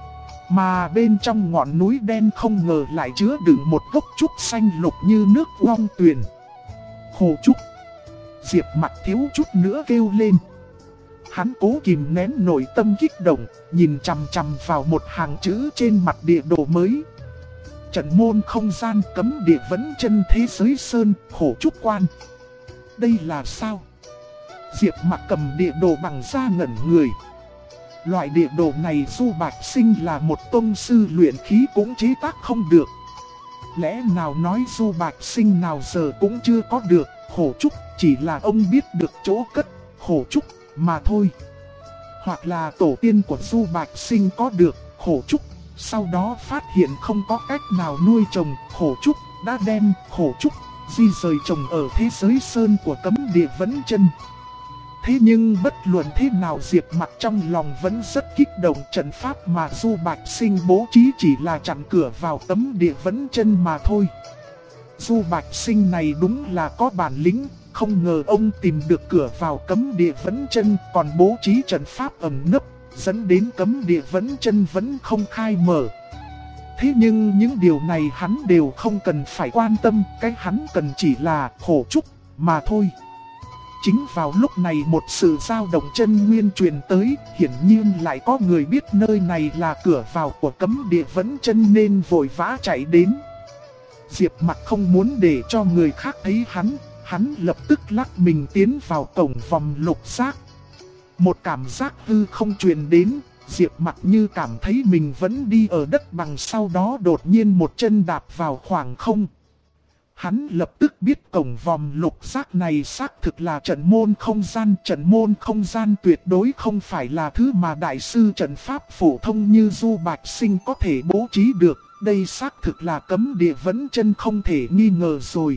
S1: Mà bên trong ngọn núi đen không ngờ lại chứa đựng một gốc trúc xanh lục như nước long tuyền. Khổ trúc! Diệp Mặc thiếu chút nữa kêu lên. Hắn cố kìm nén nội tâm kích động, nhìn chằm chằm vào một hàng chữ trên mặt địa đồ mới. Trận môn không gian cấm địa vấn chân thế giới sơn khổ trúc quan. Đây là sao? Diệp Mặc cầm địa đồ bằng da ngẩn người. Loại địa đồ này Du Bạch Sinh là một tông sư luyện khí cũng chế tác không được. Lẽ nào nói Du Bạch Sinh nào giờ cũng chưa có được khổ trúc, chỉ là ông biết được chỗ cất khổ trúc mà thôi. Hoặc là tổ tiên của Du Bạch Sinh có được khổ trúc, sau đó phát hiện không có cách nào nuôi trồng khổ trúc, đã đem khổ trúc di rời trồng ở thế giới sơn của cấm địa vấn chân. Thế nhưng bất luận thế nào Diệp Mặc trong lòng vẫn rất kích động, trận pháp mà Du Bạch Sinh bố trí chỉ là chặn cửa vào cấm địa vấn chân mà thôi. Du Bạch Sinh này đúng là có bản lĩnh, không ngờ ông tìm được cửa vào cấm địa vấn chân còn bố trí trận pháp ẩn nấp, dẫn đến cấm địa vấn chân vẫn không khai mở. Thế nhưng những điều này hắn đều không cần phải quan tâm, cái hắn cần chỉ là khổ trúc mà thôi. Chính vào lúc này một sự dao động chân nguyên truyền tới, hiển nhiên lại có người biết nơi này là cửa vào của cấm địa vấn chân nên vội vã chạy đến. Diệp Mặc không muốn để cho người khác thấy hắn lập tức lắc mình tiến vào cổng vòng lục giác. Một cảm giác hư không truyền đến, Diệp Mặc như cảm thấy mình vẫn đi ở đất bằng, sau đó đột nhiên một chân đạp vào khoảng không. Hắn lập tức biết cổng vòm lục giác này xác thực là trận môn không gian. Trận môn không gian tuyệt đối không phải là thứ mà đại sư trận pháp phổ thông như Du Bạch Sinh có thể bố trí được. Đây xác thực là cấm địa vấn chân không thể nghi ngờ rồi.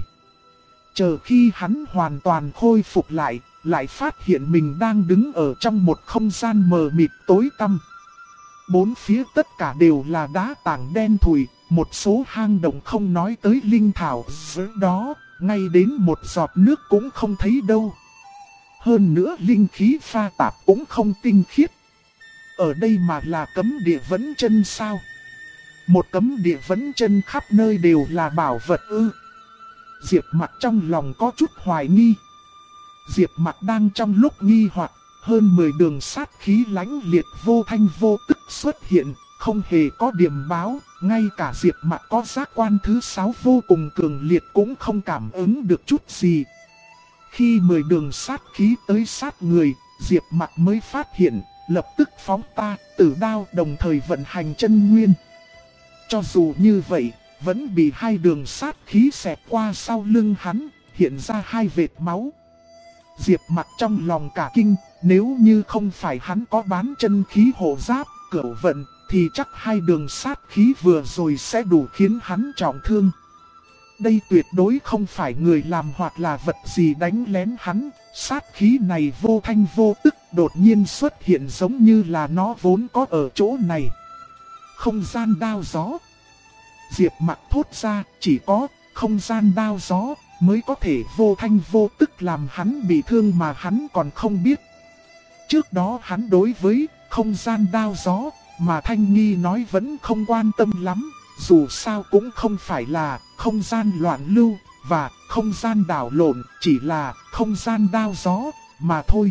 S1: Chờ khi hắn hoàn toàn khôi phục lại phát hiện mình đang đứng ở trong một không gian mờ mịt tối tăm. Bốn phía tất cả đều là đá tảng đen thùi, một số hang động không nói tới linh thảo giữa đó, ngay đến một giọt nước cũng không thấy đâu. Hơn nữa linh khí pha tạp cũng không tinh khiết. Ở đây mà là cấm địa vấn chân sao? Một cấm địa vấn chân khắp nơi đều là bảo vật ư? Diệp Mặc trong lòng có chút hoài nghi. Diệp Mặc đang trong lúc nghi hoặc, hơn 10 đường sát khí lãnh liệt vô thanh vô tức xuất hiện, không hề có điểm báo, ngay cả Diệp Mặc có giác quan thứ 6 vô cùng cường liệt cũng không cảm ứng được chút gì. Khi 10 đường sát khí tới sát người, Diệp Mặc mới phát hiện, lập tức phóng ta tử đao đồng thời vận hành chân nguyên. Cho dù như vậy, vẫn bị hai đường sát khí xẹt qua sau lưng hắn, hiện ra hai vệt máu. Diệp Mặc trong lòng cả kinh, nếu như không phải hắn có bán chân khí hộ giáp, cửu vận, thì chắc hai đường sát khí vừa rồi sẽ đủ khiến hắn trọng thương. Đây tuyệt đối không phải người làm hoặc là vật gì đánh lén hắn, sát khí này vô thanh vô tức đột nhiên xuất hiện giống như là nó vốn có ở chỗ này. Không gian đao gió. Diệp Mặc thốt ra, chỉ có không gian đao gió mới có thể vô thanh vô tức làm hắn bị thương mà hắn còn không biết. Trước đó hắn đối với không gian đao gió mà Thanh Nghi nói vẫn không quan tâm lắm, dù sao cũng không phải là không gian loạn lưu và không gian đảo lộn, chỉ là không gian đao gió mà thôi.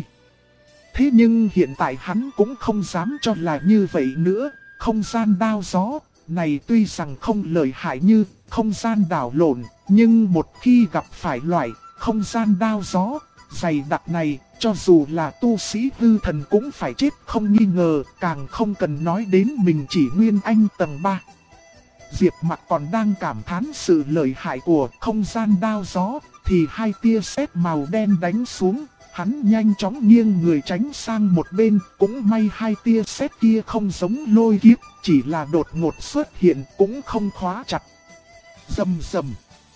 S1: Thế nhưng hiện tại hắn cũng không dám cho là như vậy nữa, không gian đao gió này tuy rằng không lợi hại như không gian đảo lộn, nhưng một khi gặp phải loại không gian đao gió dày đặc này, cho dù là tu sĩ hư thần cũng phải chết không nghi ngờ, càng không cần nói đến mình chỉ nguyên anh tầng 3. Diệp Mặc còn đang cảm thán sự lợi hại của không gian đao gió, thì hai tia sét màu đen đánh xuống, hắn nhanh chóng nghiêng người tránh sang một bên, cũng may hai tia sét kia không giống lôi kiếp, chỉ là đột ngột xuất hiện cũng không khóa chặt. Rầm rầm.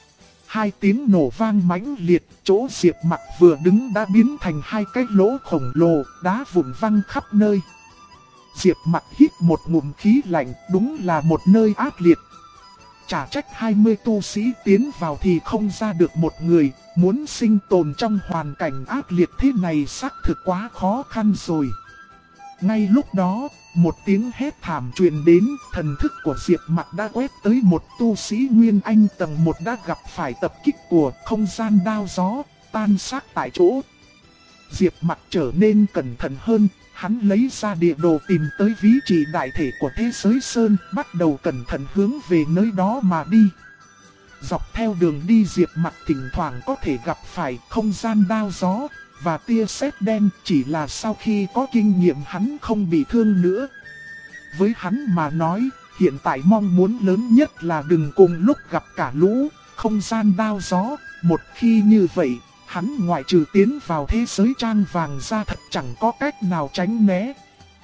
S1: Hai tiếng nổ vang mãnh liệt, chỗ Diệp Mặc vừa đứng đã biến thành hai cái lỗ khổng lồ, đá vụn văng khắp nơi. Diệp Mặc hít một ngụm khí lạnh, đúng là một nơi ác liệt. Chả trách 20 tu sĩ tiến vào thì không ra được một người, muốn sinh tồn trong hoàn cảnh ác liệt thế này xác thực quá khó khăn rồi. Ngay lúc đó, một tiếng hét thảm truyền đến, thần thức của Diệp Mặc đã quét tới một tu sĩ Nguyên Anh tầng 1 đã gặp phải tập kích của không gian đao gió, tan xác tại chỗ. Diệp Mặc trở nên cẩn thận hơn, hắn lấy ra địa đồ tìm tới ví trị đại thể của thế giới Sơn, bắt đầu cẩn thận hướng về nơi đó mà đi. Dọc theo đường đi Diệp Mặc thỉnh thoảng có thể gặp phải không gian đao gió và tia sét đen, chỉ là sau khi có kinh nghiệm hắn không bị thương nữa. Với hắn mà nói, hiện tại mong muốn lớn nhất là đừng cùng lúc gặp cả lũ không gian đao gió, một khi như vậy, hắn ngoại trừ tiến vào thế giới trang vàng ra thật chẳng có cách nào tránh né.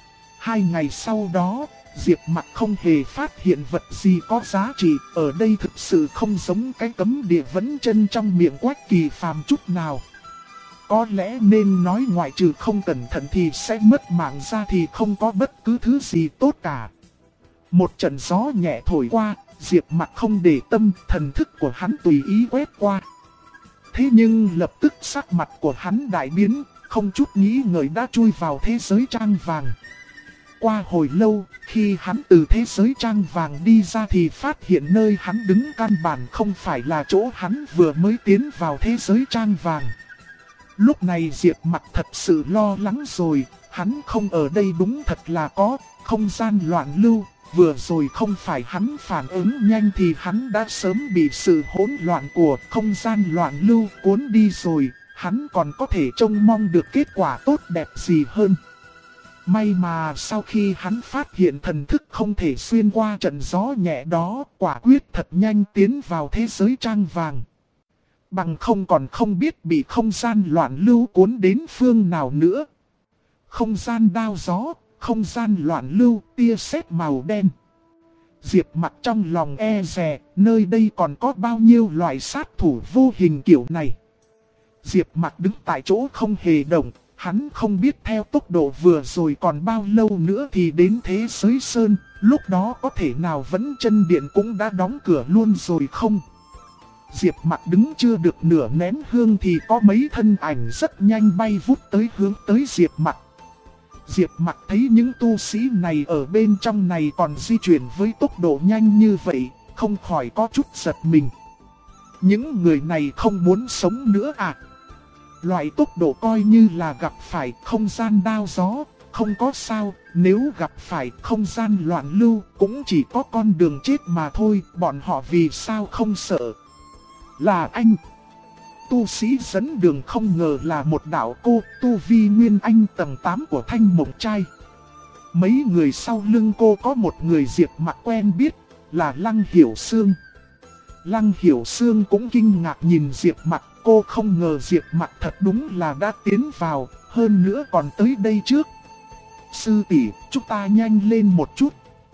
S1: 2 ngày sau đó, Diệp Mặc không hề phát hiện vật gì có giá trị, ở đây thực sự không giống cái cấm địa vấn chân trong miệng Quách Kỳ Phàm chút nào. Có lẽ nên nói ngoại trừ không cẩn thận thì sẽ mất mạng ra thì không có bất cứ thứ gì tốt cả. Một trận gió nhẹ thổi qua, Diệp Mặc không để tâm, thần thức của hắn tùy ý quét qua. Thế nhưng lập tức sắc mặt của hắn đại biến, không chút nghĩ ngợi đã chui vào thế giới trang vàng. Qua hồi lâu, khi hắn từ thế giới trang vàng đi ra thì phát hiện nơi hắn đứng căn bản không phải là chỗ hắn vừa mới tiến vào thế giới trang vàng. Lúc này Diệp Mặc thật sự lo lắng rồi, hắn không ở đây đúng thật là có không gian loạn lưu, vừa rồi không phải hắn phản ứng nhanh thì hắn đã sớm bị sự hỗn loạn của không gian loạn lưu cuốn đi rồi, hắn còn có thể trông mong được kết quả tốt đẹp gì hơn. May mà sau khi hắn phát hiện thần thức không thể xuyên qua trận gió nhẹ đó, quả quyết thật nhanh tiến vào thế giới trang vàng. Bằng không còn không biết bị không gian loạn lưu cuốn đến phương nào nữa. Không gian đao gió, không gian loạn lưu, tia sét màu đen. Diệp Mặc trong lòng e dè, nơi đây còn có bao nhiêu loại sát thủ vô hình kiểu này. Diệp Mặc đứng tại chỗ không hề động, hắn không biết theo tốc độ vừa rồi còn bao lâu nữa thì đến thế giới sơn, lúc đó có thể nào vẫn chân điện cũng đã đóng cửa luôn rồi không? Diệp Mặc đứng chưa được nửa nén hương thì có mấy thân ảnh rất nhanh bay vút tới hướng tới Diệp Mặc. Diệp Mặc thấy những tu sĩ này ở bên trong này còn di chuyển với tốc độ nhanh như vậy, không khỏi có chút giật mình. Những người này không muốn sống nữa à? Loại tốc độ coi như là gặp phải không gian đao gió, không có sao, nếu gặp phải không gian loạn lưu cũng chỉ có con đường chết mà thôi, bọn họ vì sao không sợ? Là anh. Tu sĩ dẫn đường không ngờ là một đạo cô, tu vi nguyên anh tầng 8 của Thanh Mộng Trai. Mấy người sau lưng cô có một người Diệp Mặc quen biết, là Lăng Hiểu Sương. Lăng Hiểu Sương cũng kinh ngạc nhìn Diệp Mặc, cô không ngờ Diệp Mặc thật đúng là đã tiến vào, hơn nữa còn tới đây trước. Sư tỷ, chúng ta nhanh lên một chút.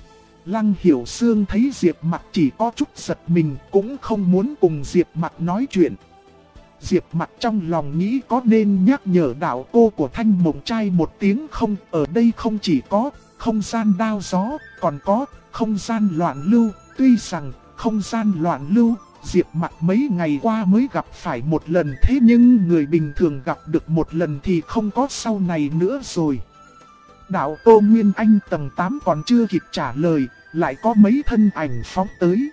S1: Lăng Hiểu Sương thấy Diệp Mặc chỉ có chút giật mình, cũng không muốn cùng Diệp Mặc nói chuyện. Diệp Mặc trong lòng nghĩ có nên nhắc nhở đạo cô của Thanh Mộng Trai một tiếng không, ở đây không chỉ có không gian đao gió, còn có không gian loạn lưu. Tuy rằng không gian loạn lưu, Diệp Mặc mấy ngày qua mới gặp phải một lần, thế nhưng người bình thường gặp được một lần thì không có sau này nữa rồi. Đạo Tô Nguyên Anh tầng 8 còn chưa kịp trả lời, lại có mấy thân ảnh phóng tới.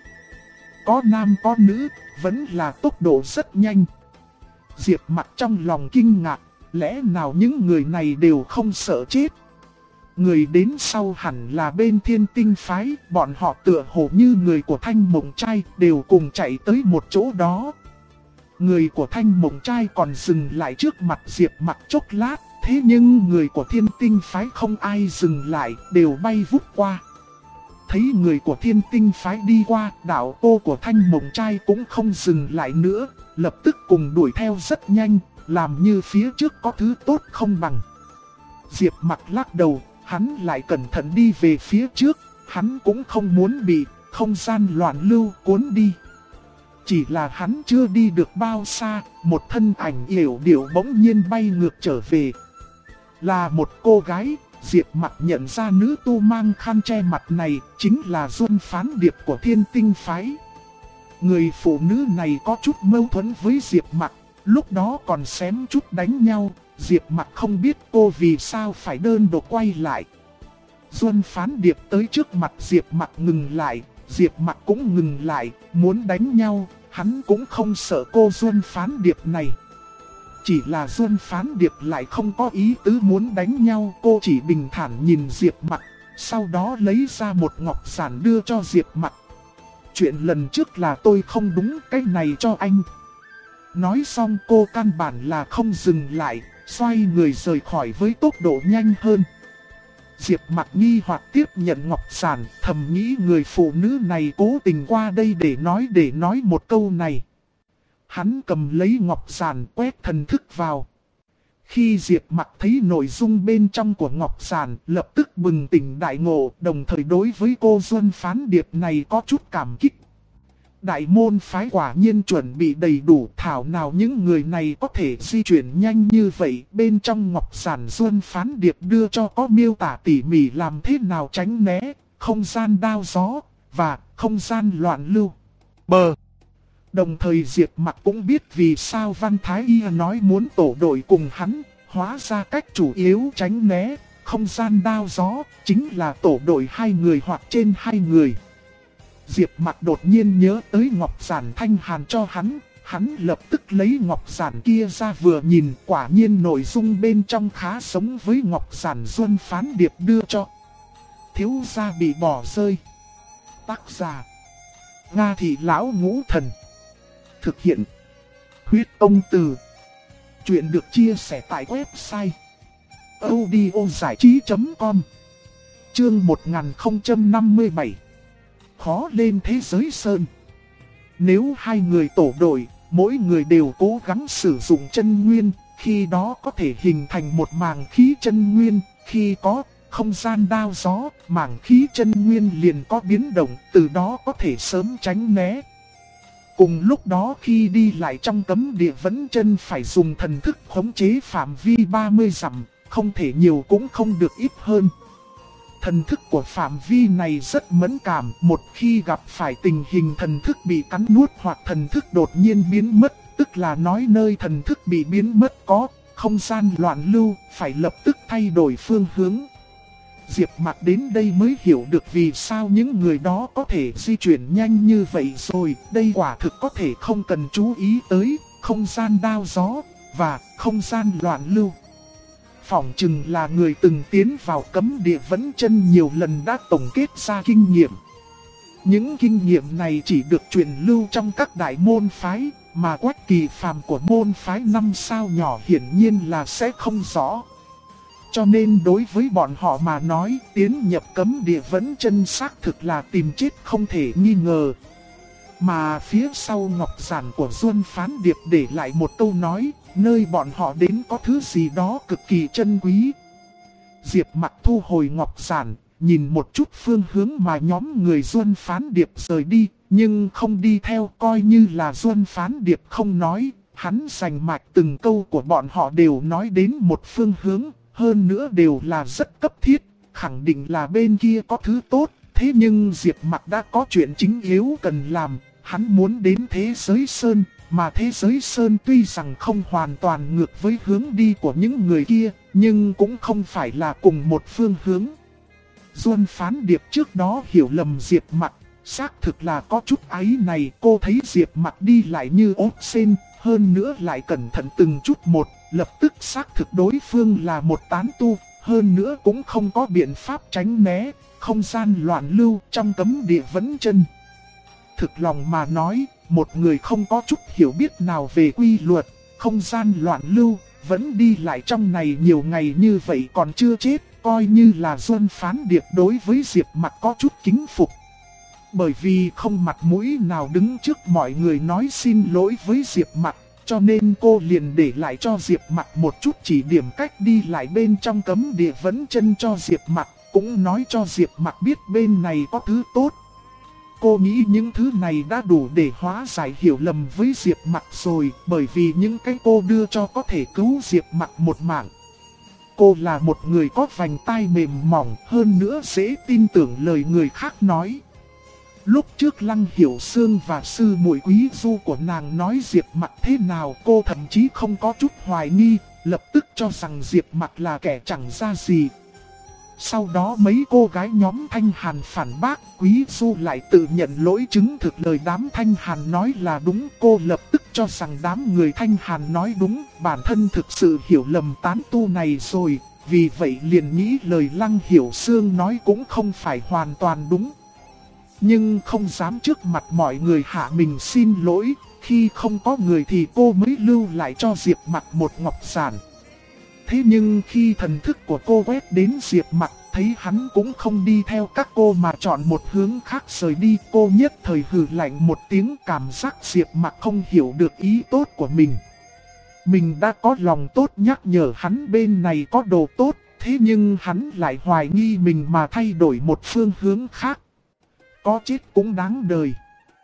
S1: Có nam có nữ, vẫn là tốc độ rất nhanh. Diệp Mặc trong lòng kinh ngạc, lẽ nào những người này đều không sợ chết? Người đến sau hẳn là bên Thiên Tinh Phái, bọn họ tựa hồ như người của Thanh Mộng Trai đều cùng chạy tới một chỗ đó. Người của Thanh Mộng Trai còn dừng lại trước mặt Diệp Mặc chốc lát, thế nhưng người của Thiên Tinh Phái không ai dừng lại, đều bay vút qua. Thấy người của Thiên Tinh Phái đi qua, đạo cô của Thanh Mộng Trai cũng không dừng lại nữa, lập tức cùng đuổi theo rất nhanh, làm như phía trước có thứ tốt không bằng. Diệp Mặc lắc đầu, hắn lại cẩn thận đi về phía trước, hắn cũng không muốn bị không gian loạn lưu cuốn đi. Chỉ là hắn chưa đi được bao xa, một thân ảnh yểu điệu bỗng nhiên bay ngược trở về. Là một cô gái. Diệp Mặc nhận ra nữ tu mang khăn che mặt này chính là Duân Phán Điệp của Thiên Tinh Phái. Người phụ nữ này có chút mâu thuẫn với Diệp Mặc, lúc đó còn xém chút đánh nhau. Diệp Mặc không biết cô vì sao phải đơn độc quay lại. Duân Phán Điệp tới trước mặt Diệp Mặc ngừng lại, Diệp Mặc cũng ngừng lại, muốn đánh nhau, hắn cũng không sợ cô Duân Phán Điệp này. Chỉ là Duân Phán Điệp lại không có ý tứ muốn đánh nhau, cô chỉ bình thản nhìn Diệp Mặc, sau đó lấy ra một ngọc giản đưa cho Diệp Mặc. Chuyện lần trước là tôi không đúng, cái này cho anh. Nói xong cô căn bản là không dừng lại, xoay người rời khỏi với tốc độ nhanh hơn. Diệp Mặc nghi hoặc tiếp nhận ngọc giản, thầm nghĩ người phụ nữ này cố tình qua đây để nói một câu này. Hắn cầm lấy ngọc giản quét thần thức vào. Khi Diệp Mặc thấy nội dung bên trong của ngọc giản, lập tức bừng tỉnh đại ngộ, đồng thời đối với cô Duân Phán Điệp này có chút cảm kích. Đại môn phái quả nhiên chuẩn bị đầy đủ, thảo nào những người này có thể di chuyển nhanh như vậy. Bên trong ngọc giản Duân Phán Điệp đưa cho có miêu tả tỉ mỉ làm thế nào tránh né không gian đao gió và không gian loạn lưu. Đồng thời Diệp Mặc cũng biết vì sao Văn Thái Y nói muốn tổ đội cùng hắn, hóa ra cách chủ yếu tránh né không gian đao gió chính là tổ đội 2 người hoặc trên 2 người. Diệp Mặc đột nhiên nhớ tới ngọc giản Thanh Hàn cho hắn lập tức lấy ngọc giản kia ra vừa nhìn, quả nhiên nội dung bên trong khá giống với ngọc giản Duân Phán Điệp đưa cho. Thiếu gia bị bỏ rơi. Tác giả: Nga Thị Lão Ngũ Thần. Thực hiện: Huyết Ông Từ. Chuyện được chia sẻ tại website audiozảichí.com. Chương 1057. Khó lên thế giới sơn. Nếu 2 người tổ đội, mỗi người đều cố gắng sử dụng chân nguyên, khi đó có thể hình thành một màng khí chân nguyên, khi có không gian đao gió, màng khí chân nguyên liền có biến động, từ đó có thể sớm tránh né. Cùng lúc đó khi đi lại trong cấm địa vẫn chân phải dùng thần thức khống chế phạm vi 30 dặm, không thể nhiều cũng không được ít hơn. Thần thức của phạm vi này rất mẫn cảm, một khi gặp phải tình hình thần thức bị cắn nuốt hoặc thần thức đột nhiên biến mất, tức là nói nơi thần thức bị biến mất có không gian loạn lưu, phải lập tức thay đổi phương hướng. Diệp Mạc đến đây mới hiểu được vì sao những người đó có thể di chuyển nhanh như vậy rồi, đây quả thực có thể không cần chú ý tới không gian đao gió và không gian loạn lưu. Phỏng chừng là người từng tiến vào cấm địa Vẫn Chân nhiều lần đã tổng kết ra kinh nghiệm. Những kinh nghiệm này chỉ được truyền lưu trong các đại môn phái, mà Quách Kỳ Phàm của môn phái 5 sao nhỏ hiển nhiên là sẽ không rõ. Cho nên đối với bọn họ mà nói, tiến nhập cấm địa Vẫn Chân xác thực là tìm chết không thể nghi ngờ. Mà phía sau ngọc giản của Duân Phán Điệp để lại một câu nói, nơi bọn họ đến có thứ gì đó cực kỳ chân quý. Diệp Mạc thu hồi ngọc giản, nhìn một chút phương hướng mà nhóm người Duân Phán Điệp rời đi, nhưng không đi theo, coi như là Duân Phán Điệp không nói, hắn rành mạch từng câu của bọn họ đều nói đến một phương hướng, hơn nữa đều là rất cấp thiết, khẳng định là bên kia có thứ tốt. Thế nhưng Diệp Mạc đã có chuyện chính yếu cần làm, hắn muốn đến thế giới Sơn, mà thế giới Sơn tuy rằng không hoàn toàn ngược với hướng đi của những người kia, nhưng cũng không phải là cùng một phương hướng. Duân Phán Điệp trước đó hiểu lầm Diệp Mạc, xác thực là có chút áy này, cô thấy Diệp Mạc đi lại như ốc sên, hơn nữa lại cẩn thận từng chút một, lập tức xác thực đối phương là một tán tu, hơn nữa cũng không có biện pháp tránh né không gian loạn lưu trong cấm địa Vẫn Chân. Thực lòng mà nói, một người không có chút hiểu biết nào về quy luật, không gian loạn lưu, vẫn đi lại trong này nhiều ngày như vậy còn chưa chết, coi như là Duân Phán Điệp đối với Diệp Mạc có chút kính phục. Bởi vì không mặt mũi nào đứng trước mọi người nói xin lỗi với Diệp Mạc, cho nên cô liền để lại cho Diệp Mạc một chút chỉ điểm cách đi lại bên trong cấm địa Vẫn Chân cho Diệp Mạc, cũng nói cho Diệp Mạc biết bên này có thứ tốt. Cô nghĩ những thứ này đã đủ để hóa giải hiểu lầm với Diệp Mạc rồi, bởi vì những cái cô đưa cho có thể cứu Diệp Mạc một mạng. Cô là một người có vành tai mềm mỏng, hơn nữa dễ tin tưởng lời người khác nói. Lúc trước Lăng Hiểu Sương và sư muội Quý Du của nàng nói Diệp Mạc thế nào, cô thậm chí không có chút hoài nghi, lập tức cho rằng Diệp Mạc là kẻ chẳng ra gì. Sau đó mấy cô gái nhóm Thanh Hàn phản bác, Quý Du lại tự nhận lỗi, chứng thực lời đám Thanh Hàn nói là đúng. Cô lập tức cho rằng đám người Thanh Hàn nói đúng, bản thân thực sự hiểu lầm tán tu này rồi, vì vậy liền nghĩ lời Lăng Hiểu Sương nói cũng không phải hoàn toàn đúng. Nhưng không dám trước mặt mọi người hạ mình xin lỗi, khi không có người thì cô mới lưu lại cho Diệp Mạc một ngọc giản. Thế nhưng khi thần thức của cô quét đến Diệp Mạc, thấy hắn cũng không đi theo các cô mà chọn một hướng khác rời đi, cô nhất thời hừ lạnh một tiếng, cảm giác Diệp Mạc không hiểu được ý tốt của mình. Mình đã có lòng tốt nhắc nhở hắn bên này có đồ tốt, thế nhưng hắn lại hoài nghi mình mà thay đổi một phương hướng khác. Có chết cũng đáng đời.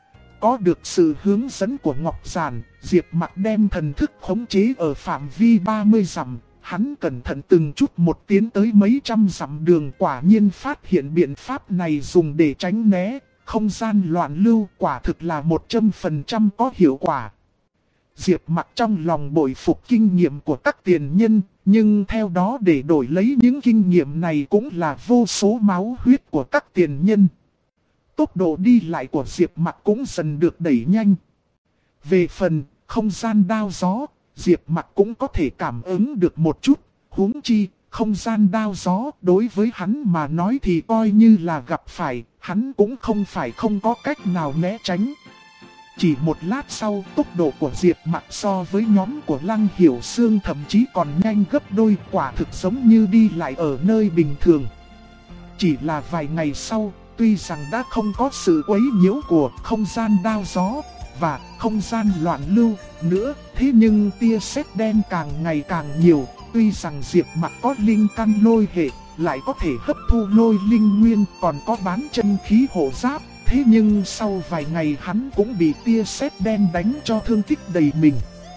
S1: Có được sự hướng dẫn của Ngọc Giản, Diệp Mạc đem thần thức khống chế ở phạm vi 30 dặm. Hắn cẩn thận từng chút một tiến tới mấy trăm dặm đường, quả nhiên phát hiện biện pháp này dùng để tránh né không gian loạn lưu, quả thực là 100% có hiệu quả. Diệp Mạc trong lòng bội phục kinh nghiệm của các tiền nhân, nhưng theo đó để đổi lấy những kinh nghiệm này cũng là vô số máu huyết của các tiền nhân. Tốc độ đi lại của Diệp Mạc cũng dần được đẩy nhanh. Về phần không gian đao gió, Diệp Mạc cũng có thể cảm ứng được một chút, huống chi không gian đao gió đối với hắn mà nói thì coi như là gặp phải, hắn cũng không phải không có cách nào né tránh. Chỉ một lát sau, tốc độ của Diệp Mạc so với nhóm của Lăng Hiểu Sương thậm chí còn nhanh gấp đôi, quả thực giống như đi lại ở nơi bình thường. Chỉ là vài ngày sau, tuy rằng đã không có sự quấy nhiễu của không gian đao gió, và không gian loạn lưu nữa. Thế nhưng tia sét đen càng ngày càng nhiều, tuy rằng Diệp Mặc có linh căn lôi hệ, lại có thể hấp thu lôi linh nguyên, còn có bán chân khí hộ giáp. Thế nhưng sau vài ngày hắn cũng bị tia sét đen đánh cho thương tích đầy mình.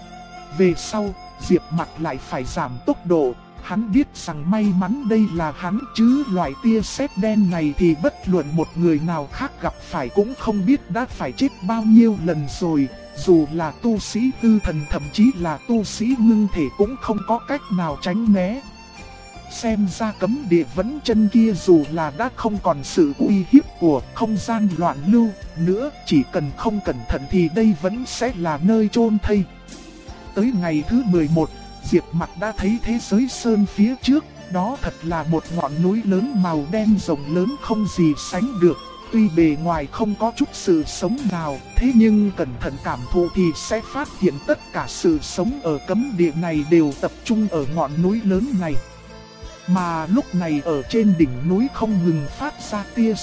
S1: Về sau, Diệp Mặc lại phải giảm tốc độ. Hắn biết rằng may mắn đây là hắn, chứ loại tia sét đen này thì bất luận một người nào khác gặp phải cũng không biết đã phải chết bao nhiêu lần rồi. Dù là tu sĩ tư thần, thậm chí là tu sĩ ngưng thể cũng không có cách nào tránh né. Xem ra cấm địa Vẫn Chân kia dù là đã không còn sự uy hiếp của không gian loạn lưu nữa, chỉ cần không cẩn thận thì đây vẫn sẽ là nơi chôn thây. Tới ngày thứ 11, Diệp Mặc đã thấy thế giới sơn phía trước, đó thật là một ngọn núi lớn màu đen rộng lớn không gì sánh được. Tuy bề ngoài không có chút sự sống nào, thế nhưng cẩn thận cảm thụ thì sẽ phát hiện tất cả sự sống ở cấm địa này đều tập trung ở ngọn núi lớn này. Mà lúc này ở trên đỉnh núi không ngừng phát ra tia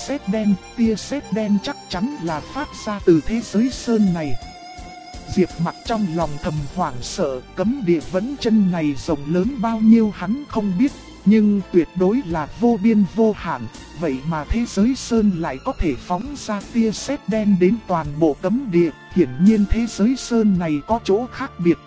S1: sét đen chắc chắn là phát ra từ thế giới sơn này. Diệp Mặc trong lòng thầm hoảng sợ, cấm địa Vẫn Chân này rộng lớn bao nhiêu hắn không biết, nhưng tuyệt đối là vô biên vô hạn. Vậy mà thế giới sơn lại có thể phóng ra tia sét đen đến toàn bộ cấm địa, hiển nhiên thế giới sơn này có chỗ khác biệt.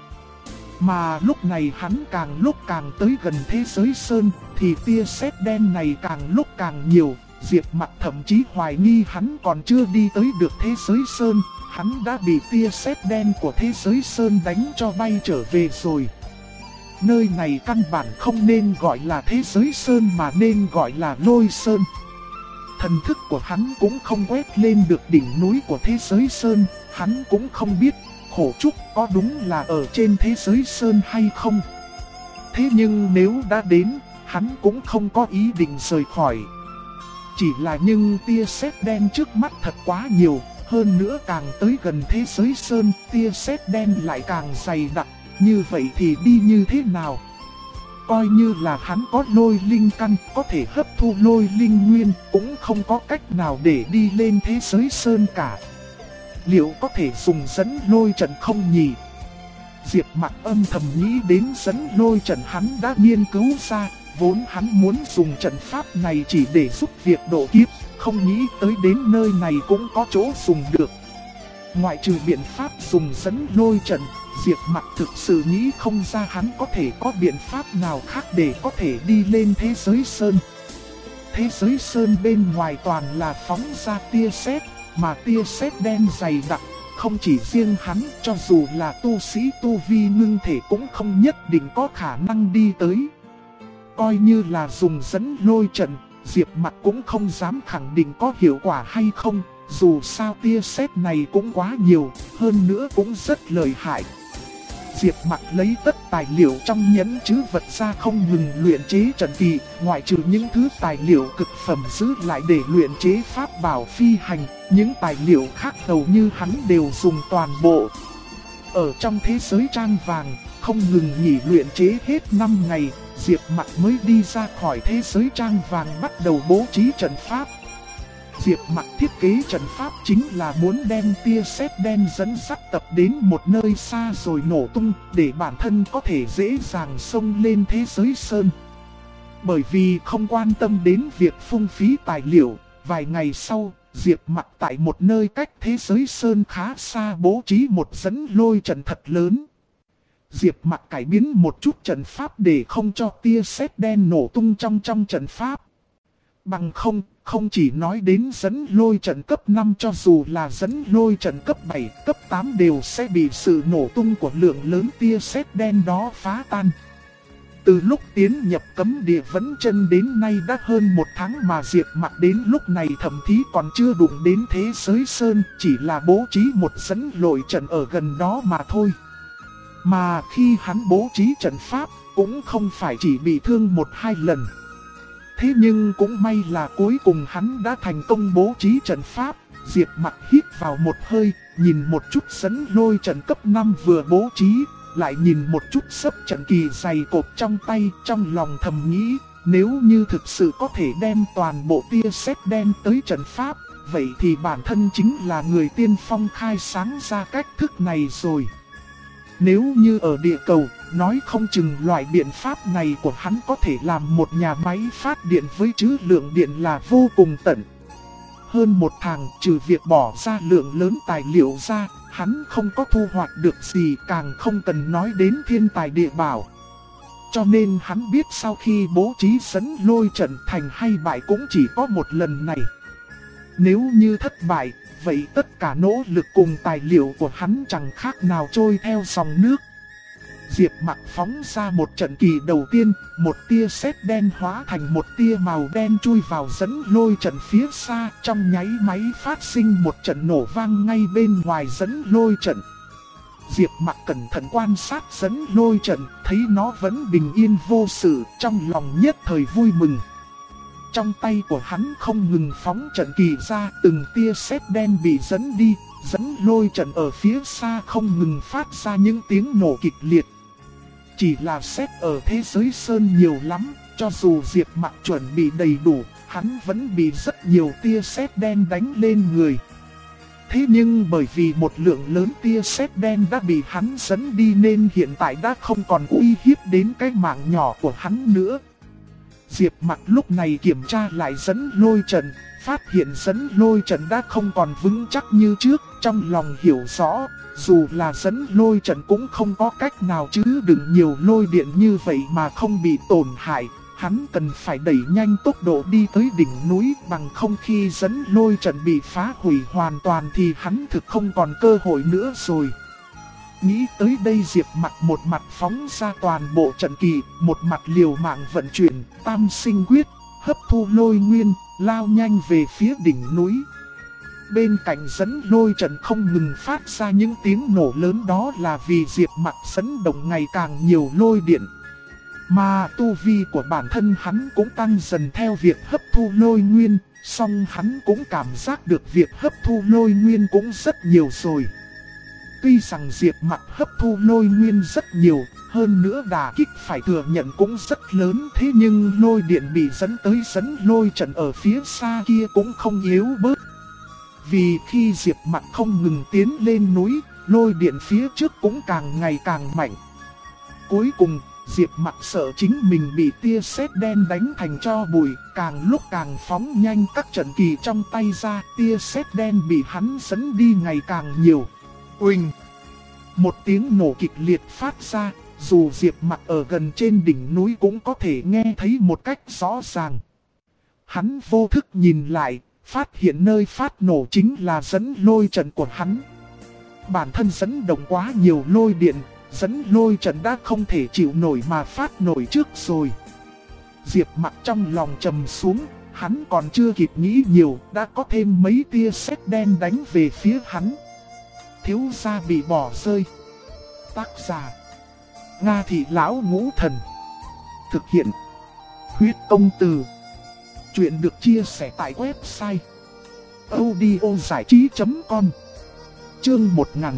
S1: Mà lúc này hắn càng lúc càng tới gần thế giới sơn, thì tia sét đen này càng lúc càng nhiều. Diệp Mặc thậm chí hoài nghi hắn còn chưa đi tới được thế giới sơn, hắn đã bị tia sét đen của thế giới sơn đánh cho bay trở về rồi. Nơi này căn bản không nên gọi là thế giới sơn mà nên gọi là lôi sơn. Thần thức của hắn cũng không quét lên được đỉnh núi của thế giới sơn, hắn cũng không biết Khổ Trúc có đúng là ở trên thế giới sơn hay không. Thế nhưng nếu đã đến, hắn cũng không có ý định rời khỏi. Chỉ là nhưng tia sét đen trước mắt thật quá nhiều, hơn nữa càng tới gần thế giới sơn, tia sét đen lại càng dày đặc. Như vậy thì đi như thế nào? Coi như là hắn có lôi linh căn, có thể hấp thu lôi linh nguyên, cũng không có cách nào để đi lên thế giới sơn cả. Liệu có thể dùng dẫn lôi trận không nhỉ? Diệp Mặc âm thầm nghĩ đến dẫn lôi trận hắn đã nghiên cứu ra, vốn hắn muốn dùng trận pháp này chỉ để giúp việc độ kiếp, không nghĩ tới đến nơi này cũng có chỗ dùng được. Ngoại trừ biện pháp dùng dẫn lôi trận, Diệp Mặc thực sự nghĩ không ra hắn có thể có biện pháp nào khác để có thể đi lên thế giới sơn. Thế giới sơn bên ngoài toàn là phóng ra tia sét, mà tia sét đen dày đặc, không chỉ riêng hắn, cho dù là tu sĩ tu vi ngưng thể cũng không nhất định có khả năng đi tới. Coi như là dùng dẫn lôi trận, Diệp Mặc cũng không dám khẳng định có hiệu quả hay không, dù sao tia sét này cũng quá nhiều, hơn nữa cũng rất lợi hại. Diệp Mặc lấy tất tài liệu trong nhẫn trữ vật ra không ngừng luyện chế trận kỳ, ngoại trừ những thứ tài liệu cực phẩm giữ lại để luyện chế pháp bảo phi hành, những tài liệu khác hầu như hắn đều dùng toàn bộ. Ở trong thế giới trang vàng, không ngừng nghỉ luyện chế hết 5 ngày, Diệp Mặc mới đi ra khỏi thế giới trang vàng bắt đầu bố trí trận pháp. Diệp Mặc thiết kế trận pháp chính là muốn đem tia sét đen dẫn dắt tập đến một nơi xa rồi nổ tung, để bản thân có thể dễ dàng xông lên thế giới sơn. Bởi vì không quan tâm đến việc phung phí tài liệu, vài ngày sau, Diệp Mặc tại một nơi cách thế giới sơn khá xa bố trí một dẫn lôi trận thật lớn. Diệp Mặc cải biến một chút trận pháp để không cho tia sét đen nổ tung trong trận pháp. Bằng không chỉ nói đến dẫn lôi trận cấp 5, cho dù là dẫn lôi trận cấp 7, cấp 8 đều sẽ bị sự nổ tung của lượng lớn tia sét đen đó phá tan. Từ lúc tiến nhập cấm địa Vẫn Chân đến nay đã hơn 1 tháng mà Diệp Mặc đến lúc này thậm chí còn chưa đụng đến thế giới sơn, chỉ là bố trí một dẫn lôi trận ở gần đó mà thôi. Mà khi hắn bố trí trận pháp, cũng không phải chỉ bị thương 1-2 lần. Thế nhưng cũng may là cuối cùng hắn đã thành công bố trí trận pháp. Diệp Mặc hít vào một hơi, nhìn một chút dẫn lôi trận cấp 5 vừa bố trí, lại nhìn một chút sấp trận kỳ dày cộp trong tay, trong lòng thầm nghĩ, nếu như thực sự có thể đem toàn bộ tia sét đen tới trận pháp, vậy thì bản thân chính là người tiên phong khai sáng ra cách thức này rồi. Nếu như ở địa cầu, nói không chừng loại biện pháp này của hắn có thể làm một nhà máy phát điện với trữ lượng điện là vô cùng tận. Hơn một tháng trừ việc bỏ ra lượng lớn tài liệu ra, hắn không có thu hoạch được gì, càng không cần nói đến thiên tài địa bảo. Cho nên hắn biết sau khi bố trí dẫn lôi trận thành hay bại cũng chỉ có một lần này. Nếu như thất bại, vậy tất cả nỗ lực cùng tài liệu của hắn chẳng khác nào trôi theo dòng nước. Diệp Mặc phóng ra một trận kỳ đầu tiên, một tia sét đen hóa thành một tia màu đen chui vào dẫn lôi trận phía xa, trong nháy máy phát sinh một trận nổ vang ngay bên ngoài dẫn lôi trận. Diệp Mặc cẩn thận quan sát dẫn lôi trận, thấy nó vẫn bình yên vô sự, trong lòng nhất thời vui mừng. Trong tay của hắn không ngừng phóng trận kỳ ra, từng tia sét đen bị dẫn đi, dẫn lôi trận ở phía xa không ngừng phát ra những tiếng nổ kịch liệt. Chỉ là sét ở thế giới sơn nhiều lắm, cho dù Diệp Mặc chuẩn bị đầy đủ, hắn vẫn bị rất nhiều tia sét đen đánh lên người. Thế nhưng bởi vì một lượng lớn tia sét đen đã bị hắn dẫn đi nên hiện tại đã không còn uy hiếp đến cái mạng nhỏ của hắn nữa. Diệp Mặc lúc này kiểm tra lại dẫn lôi trận, phát hiện dẫn lôi trận đã không còn vững chắc như trước, trong lòng hiểu rõ, dù là dẫn lôi trận cũng không có cách nào chứa đựng nhiều lôi điện như vậy mà không bị tổn hại. Hắn cần phải đẩy nhanh tốc độ đi tới đỉnh núi, bằng không khi dẫn lôi trận bị phá hủy hoàn toàn thì hắn thực không còn cơ hội nữa rồi. Nghĩ tới đây Diệp Mặc một mặt phóng ra toàn bộ trận kỳ, một mặt liều mạng vận chuyển tam sinh quyết, hấp thu lôi nguyên, lao nhanh về phía đỉnh núi. Bên cạnh dẫn lôi trận không ngừng phát ra những tiếng nổ lớn, đó là vì Diệp Mặc dẫn động ngày càng nhiều lôi điện. Mà tu vi của bản thân hắn cũng tăng dần theo việc hấp thu lôi nguyên, song hắn cũng cảm giác được việc hấp thu lôi nguyên cũng rất nhiều rồi. Tuy rằng Diệp Mặc hấp thu lôi nguyên rất nhiều, hơn nữa đả kích phải thừa nhận cũng rất lớn, thế nhưng lôi điện bị dẫn tới dẫn lôi trận ở phía xa kia cũng không yếu bớt. Vì khi Diệp Mặc không ngừng tiến lên núi, lôi điện phía trước cũng càng ngày càng mạnh. Cuối cùng, Diệp Mặc sợ chính mình bị tia sét đen đánh thành tro bụi, càng lúc càng phóng nhanh các trận kỳ trong tay ra, tia sét đen bị hắn dẫn đi ngày càng nhiều. Uỳnh! Một tiếng nổ kịch liệt phát ra, dù Diệp Mặc ở gần trên đỉnh núi cũng có thể nghe thấy một cách rõ ràng. Hắn vô thức nhìn lại, phát hiện nơi phát nổ chính là dẫn lôi trận của hắn. Bản thân dẫn động quá nhiều lôi điện, dẫn lôi trận đã không thể chịu nổi mà phát nổi trước rồi. Diệp Mặc trong lòng trầm xuống, hắn còn chưa kịp nghĩ nhiều, đã có thêm mấy tia sét đen đánh về phía hắn. Thiếu gia bị bỏ rơi. Tác giả: Nga Thị Lão Ngũ Thần. Thực hiện: Huyết Công Từ. Chuyện được chia sẻ tại website audiozảichí.com. Chương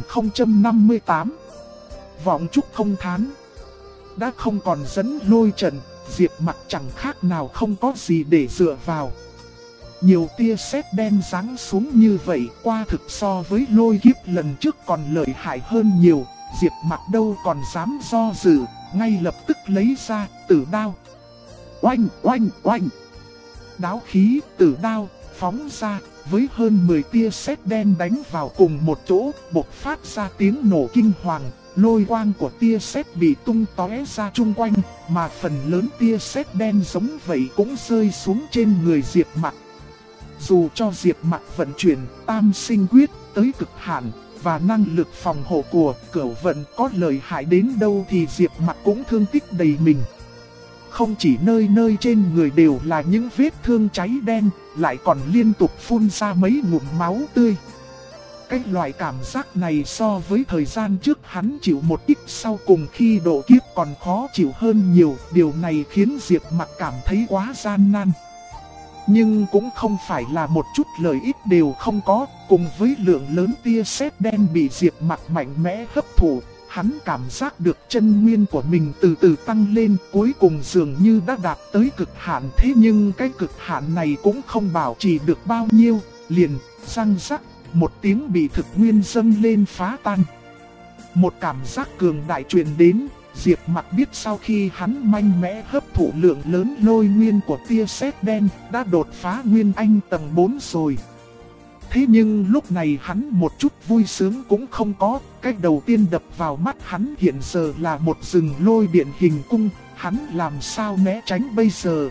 S1: 1058. Vọng trúc không thán. Đã không còn dẫn lôi trận, Diệp Mặc chẳng khác nào không có gì để dựa vào. Nhiều tia sét đen giáng xuống như vậy, qua thực so với lôi kiếp lần trước còn lợi hại hơn nhiều. Diệp Mặc đâu còn dám do dự, ngay lập tức lấy ra tử đao. Oanh oanh oanh! Đáo khí tử đao phóng ra, với hơn 10 tia sét đen đánh vào cùng một chỗ, bộc phát ra tiếng nổ kinh hoàng. Lôi quang của tia sét bị tung tóe ra chung quanh, mà phần lớn tia sét đen giống vậy cũng rơi xuống trên người Diệp Mặc. Dù cho Diệp Mặc vận chuyển tam sinh quyết tới cực hạn, và năng lực phòng hộ của Cửu Vận có lợi hại đến đâu thì Diệp Mặc cũng thương tích đầy mình. Không chỉ nơi nơi trên người đều là những vết thương cháy đen, lại còn liên tục phun ra mấy ngụm máu tươi. Cái loại cảm giác này so với thời gian trước hắn chịu một kích sau cùng khi độ kiếp còn khó chịu hơn nhiều, điều này khiến Diệp Mặc cảm thấy quá gian nan. Nhưng cũng không phải là một chút lợi ích đều không có, cùng với lượng lớn tia sét đen bị Diệp Mặc mạnh mẽ hấp thụ, hắn cảm giác được chân nguyên của mình từ từ tăng lên, cuối cùng dường như đã đạt tới cực hạn. Thế nhưng cái cực hạn này cũng không bảo trì được bao nhiêu, liền, răng rắc, một tiếng bị thực nguyên dâng lên phá tan. Một cảm giác cường đại truyền đến, Diệp Mặc biết sau khi hắn mạnh mẽ hấp thụ lượng lớn lôi nguyên của tia sét đen, đã đột phá Nguyên Anh tầng 4 rồi. Thế nhưng lúc này hắn một chút vui sướng cũng không có, cái đầu tiên đập vào mắt hắn hiện giờ là một rừng lôi điện hình cung, hắn làm sao né tránh bây giờ.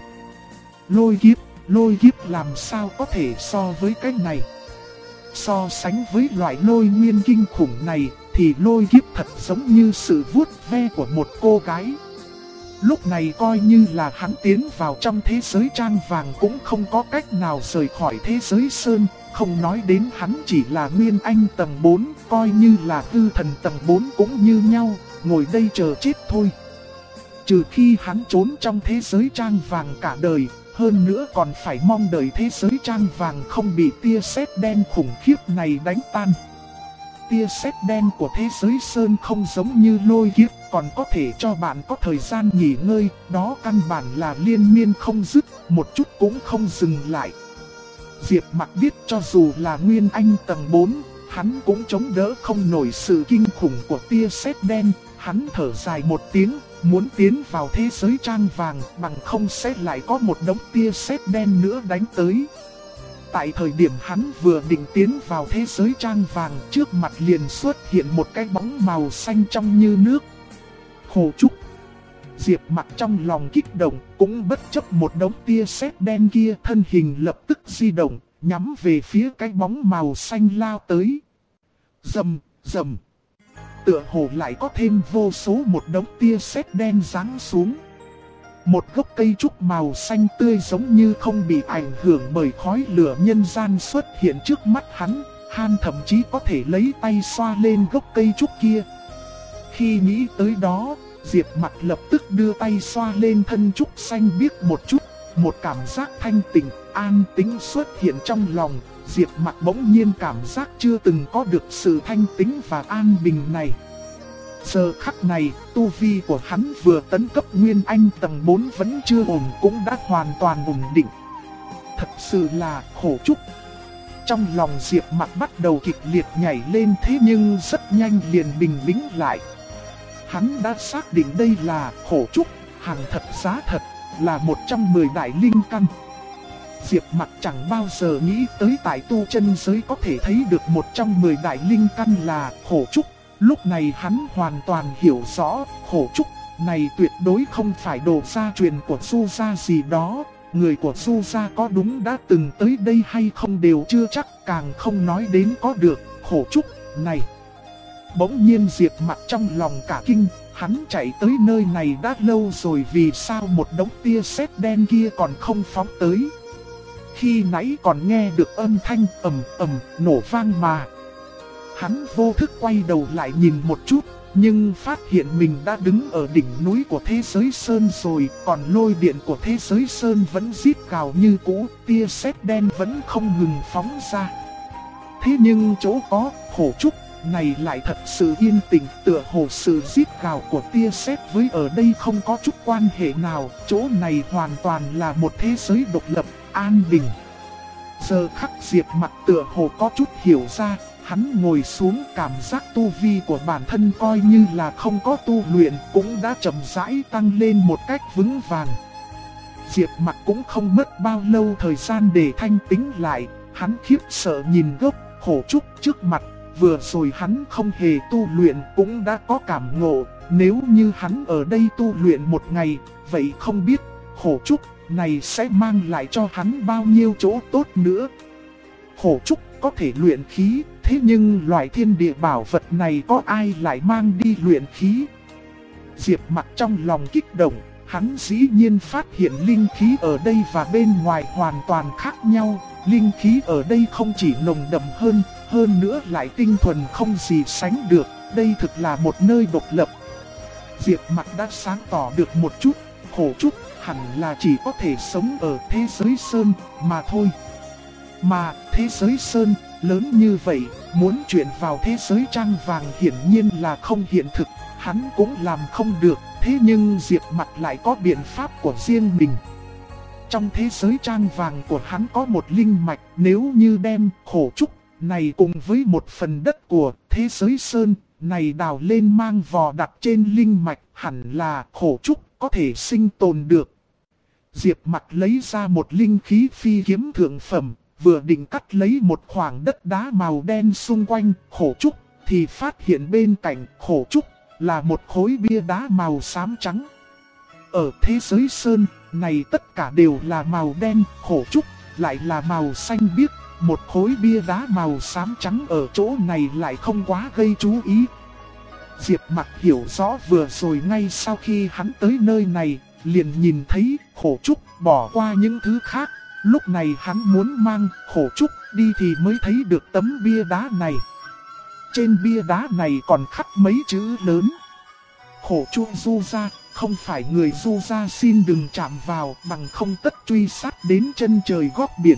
S1: Lôi kiếp làm sao có thể so với cái này. So sánh với loại lôi nguyên kinh khủng này, thì lôi kiếp thật giống như sự vuốt ve của một cô gái. Lúc này coi như là hắn tiến vào trong thế giới trang vàng cũng không có cách nào rời khỏi thế giới sơn, không nói đến hắn chỉ là Nguyên Anh tầng 4, coi như là hư thần tầng 4 cũng như nhau, ngồi đây chờ chết thôi. Trừ khi hắn trốn trong thế giới trang vàng cả đời, hơn nữa còn phải mong đợi thế giới trang vàng không bị tia sét đen khủng khiếp này đánh tan. Tia sét đen của thế giới sơn không giống như lôi kiếp, còn có thể cho bạn có thời gian nghỉ ngơi, đó căn bản là liên miên không dứt, một chút cũng không dừng lại. Diệp Mặc biết cho dù là Nguyên Anh tầng 4, hắn cũng chống đỡ không nổi sự kinh khủng của tia sét đen, hắn thở dài một tiếng, muốn tiến vào thế giới trang vàng, bằng không sẽ lại có một đống tia sét đen nữa đánh tới. Tại thời điểm hắn vừa định tiến vào thế giới trang vàng, trước mặt liền xuất hiện một cái bóng màu xanh trong như nước. Hồ Trúc. Diệp Mặc trong lòng kích động, cũng bất chấp một đống tia sét đen kia, thân hình lập tức di động, nhắm về phía cái bóng màu xanh lao tới. Rầm, rầm. Tựa hồ lại có thêm vô số một đống tia sét đen giáng xuống. Một gốc cây trúc màu xanh tươi giống như không bị ảnh hưởng bởi khói lửa nhân gian xuất hiện trước mắt hắn, Han thậm chí có thể lấy tay xoa lên gốc cây trúc kia. Khi nghĩ tới đó, Diệp Mặc lập tức đưa tay xoa lên thân trúc xanh biếc một chút, một cảm giác thanh tịnh, an tĩnh xuất hiện trong lòng. Diệp Mặc bỗng nhiên cảm giác chưa từng có được sự thanh tĩnh và an bình này. Giờ khắc này, tu vi của hắn vừa tấn cấp Nguyên Anh tầng 4 vẫn chưa ổn, cũng đã hoàn toàn ổn định. Thật sự là khổ chúc. Trong lòng Diệp Mặc bắt đầu kịch liệt nhảy lên, thế nhưng rất nhanh liền bình tĩnh lại. Hắn đã xác định đây là khổ trúc, hàng thật giá thật, là một trong 10 đại linh căn. Diệp Mặc chẳng bao giờ nghĩ tới tại tu chân giới có thể thấy được một trong 10 đại linh căn là khổ trúc. Lúc này hắn hoàn toàn hiểu rõ, khổ trúc này tuyệt đối không phải đồ gia truyền của Du gia gì đó. Người của Du gia có đúng đã từng tới đây hay không đều chưa chắc, càng không nói đến có được khổ trúc này. Bỗng nhiên Diệp Mặc trong lòng cả kinh, hắn chạy tới nơi này đã lâu rồi, vì sao một đống tia sét đen kia còn không phóng tới. Khi nãy còn nghe được âm thanh ầm ầm nổ vang mà. Hắn vô thức quay đầu lại nhìn một chút, nhưng phát hiện mình đã đứng ở đỉnh núi của thế giới sơn rồi, còn lôi điện của thế giới sơn vẫn rít gào như cũ, tia sét đen vẫn không ngừng phóng ra. Thế nhưng chỗ có khổ trúc này lại thật sự yên tĩnh, tựa hồ sự rít gào của tia sét với ở đây không có chút quan hệ nào, chỗ này hoàn toàn là một thế giới độc lập, an bình. Giờ khắc Diệp Mặc tựa hồ có chút hiểu ra, hắn ngồi xuống, cảm giác tu vi của bản thân coi như là không có tu luyện cũng đã chậm rãi tăng lên một cách vững vàng. Diệp Mặc cũng không mất bao lâu thời gian để thanh tĩnh lại, hắn khiếp sợ nhìn gốc khổ trúc trước mặt. Vừa rồi hắn không hề tu luyện cũng đã có cảm ngộ, nếu như hắn ở đây tu luyện một ngày, vậy không biết khổ trúc này sẽ mang lại cho hắn bao nhiêu chỗ tốt nữa. Khổ trúc có thể luyện khí, thế nhưng loại thiên địa bảo vật này có ai lại mang đi luyện khí? Diệp Mặc trong lòng kích động, hắn dĩ nhiên phát hiện linh khí ở đây và bên ngoài hoàn toàn khác nhau. Linh khí ở đây không chỉ nồng đậm hơn nữa lại tinh thuần không gì sánh được, đây thực là một nơi độc lập. Diệp Mặc đã sáng tỏ được một chút, khổ trúc hẳn là chỉ có thể sống ở thế giới sơn mà thôi. Mà thế giới sơn lớn như vậy, muốn chuyển vào thế giới trang vàng hiển nhiên là không hiện thực, hắn cũng làm không được, thế nhưng Diệp Mặc lại có biện pháp của riêng mình. trong thế giới trang vàng của hắn có một linh mạch, nếu như đem khổ trúc này cùng với một phần đất của thế giới sơn này đào lên mang vò đặt trên linh mạch, hẳn là khổ trúc có thể sinh tồn được. Diệp Mặc lấy ra một linh khí phi kiếm thượng phẩm, vừa định cắt lấy một khoảng đất đá màu đen xung quanh khổ trúc, thì phát hiện bên cạnh khổ trúc là một khối bia đá màu xám trắng. Ở thế giới sơn này tất cả đều là màu đen, khổ trúc lại là màu xanh biếc, một khối bia đá màu xám trắng ở chỗ này lại không quá gây chú ý. Diệp Mặc hiểu rõ vừa rồi ngay sau khi hắn tới nơi này, liền nhìn thấy khổ trúc bỏ qua những thứ khác. Lúc này hắn muốn mang khổ trúc đi thì mới thấy được tấm bia đá này. Trên bia đá này còn khắc mấy chữ lớn. Khổ trúc Du Gia, không phải người Du Gia xin đừng chạm vào, bằng không tất truy sát đến chân trời góc biển.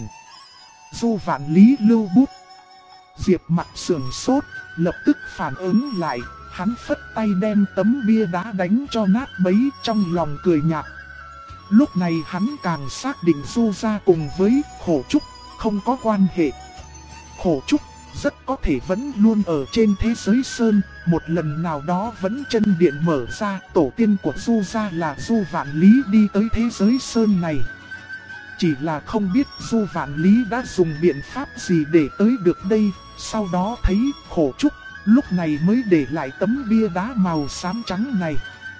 S1: Du Vạn Lý lưu bút. Diệp Mặc sườn sốt, lập tức phản ứng lại, hắn phất tay đem tấm bia đá đánh cho nát bấy, trong lòng cười nhạt. Lúc này hắn càng xác định Du Gia cùng với khổ trúc không có quan hệ. Khổ trúc rất có thể vẫn luôn ở trên thế giới sơn, một lần nào đó vẫn chân điện mở ra, tổ tiên của Du Gia là Du Vạn Lý đi tới thế giới sơn này. Chỉ là không biết Du Vạn Lý đã dùng biện pháp gì để tới được đây, sau đó thấy khổ trúc, lúc này mới để lại tấm bia đá màu xám trắng này.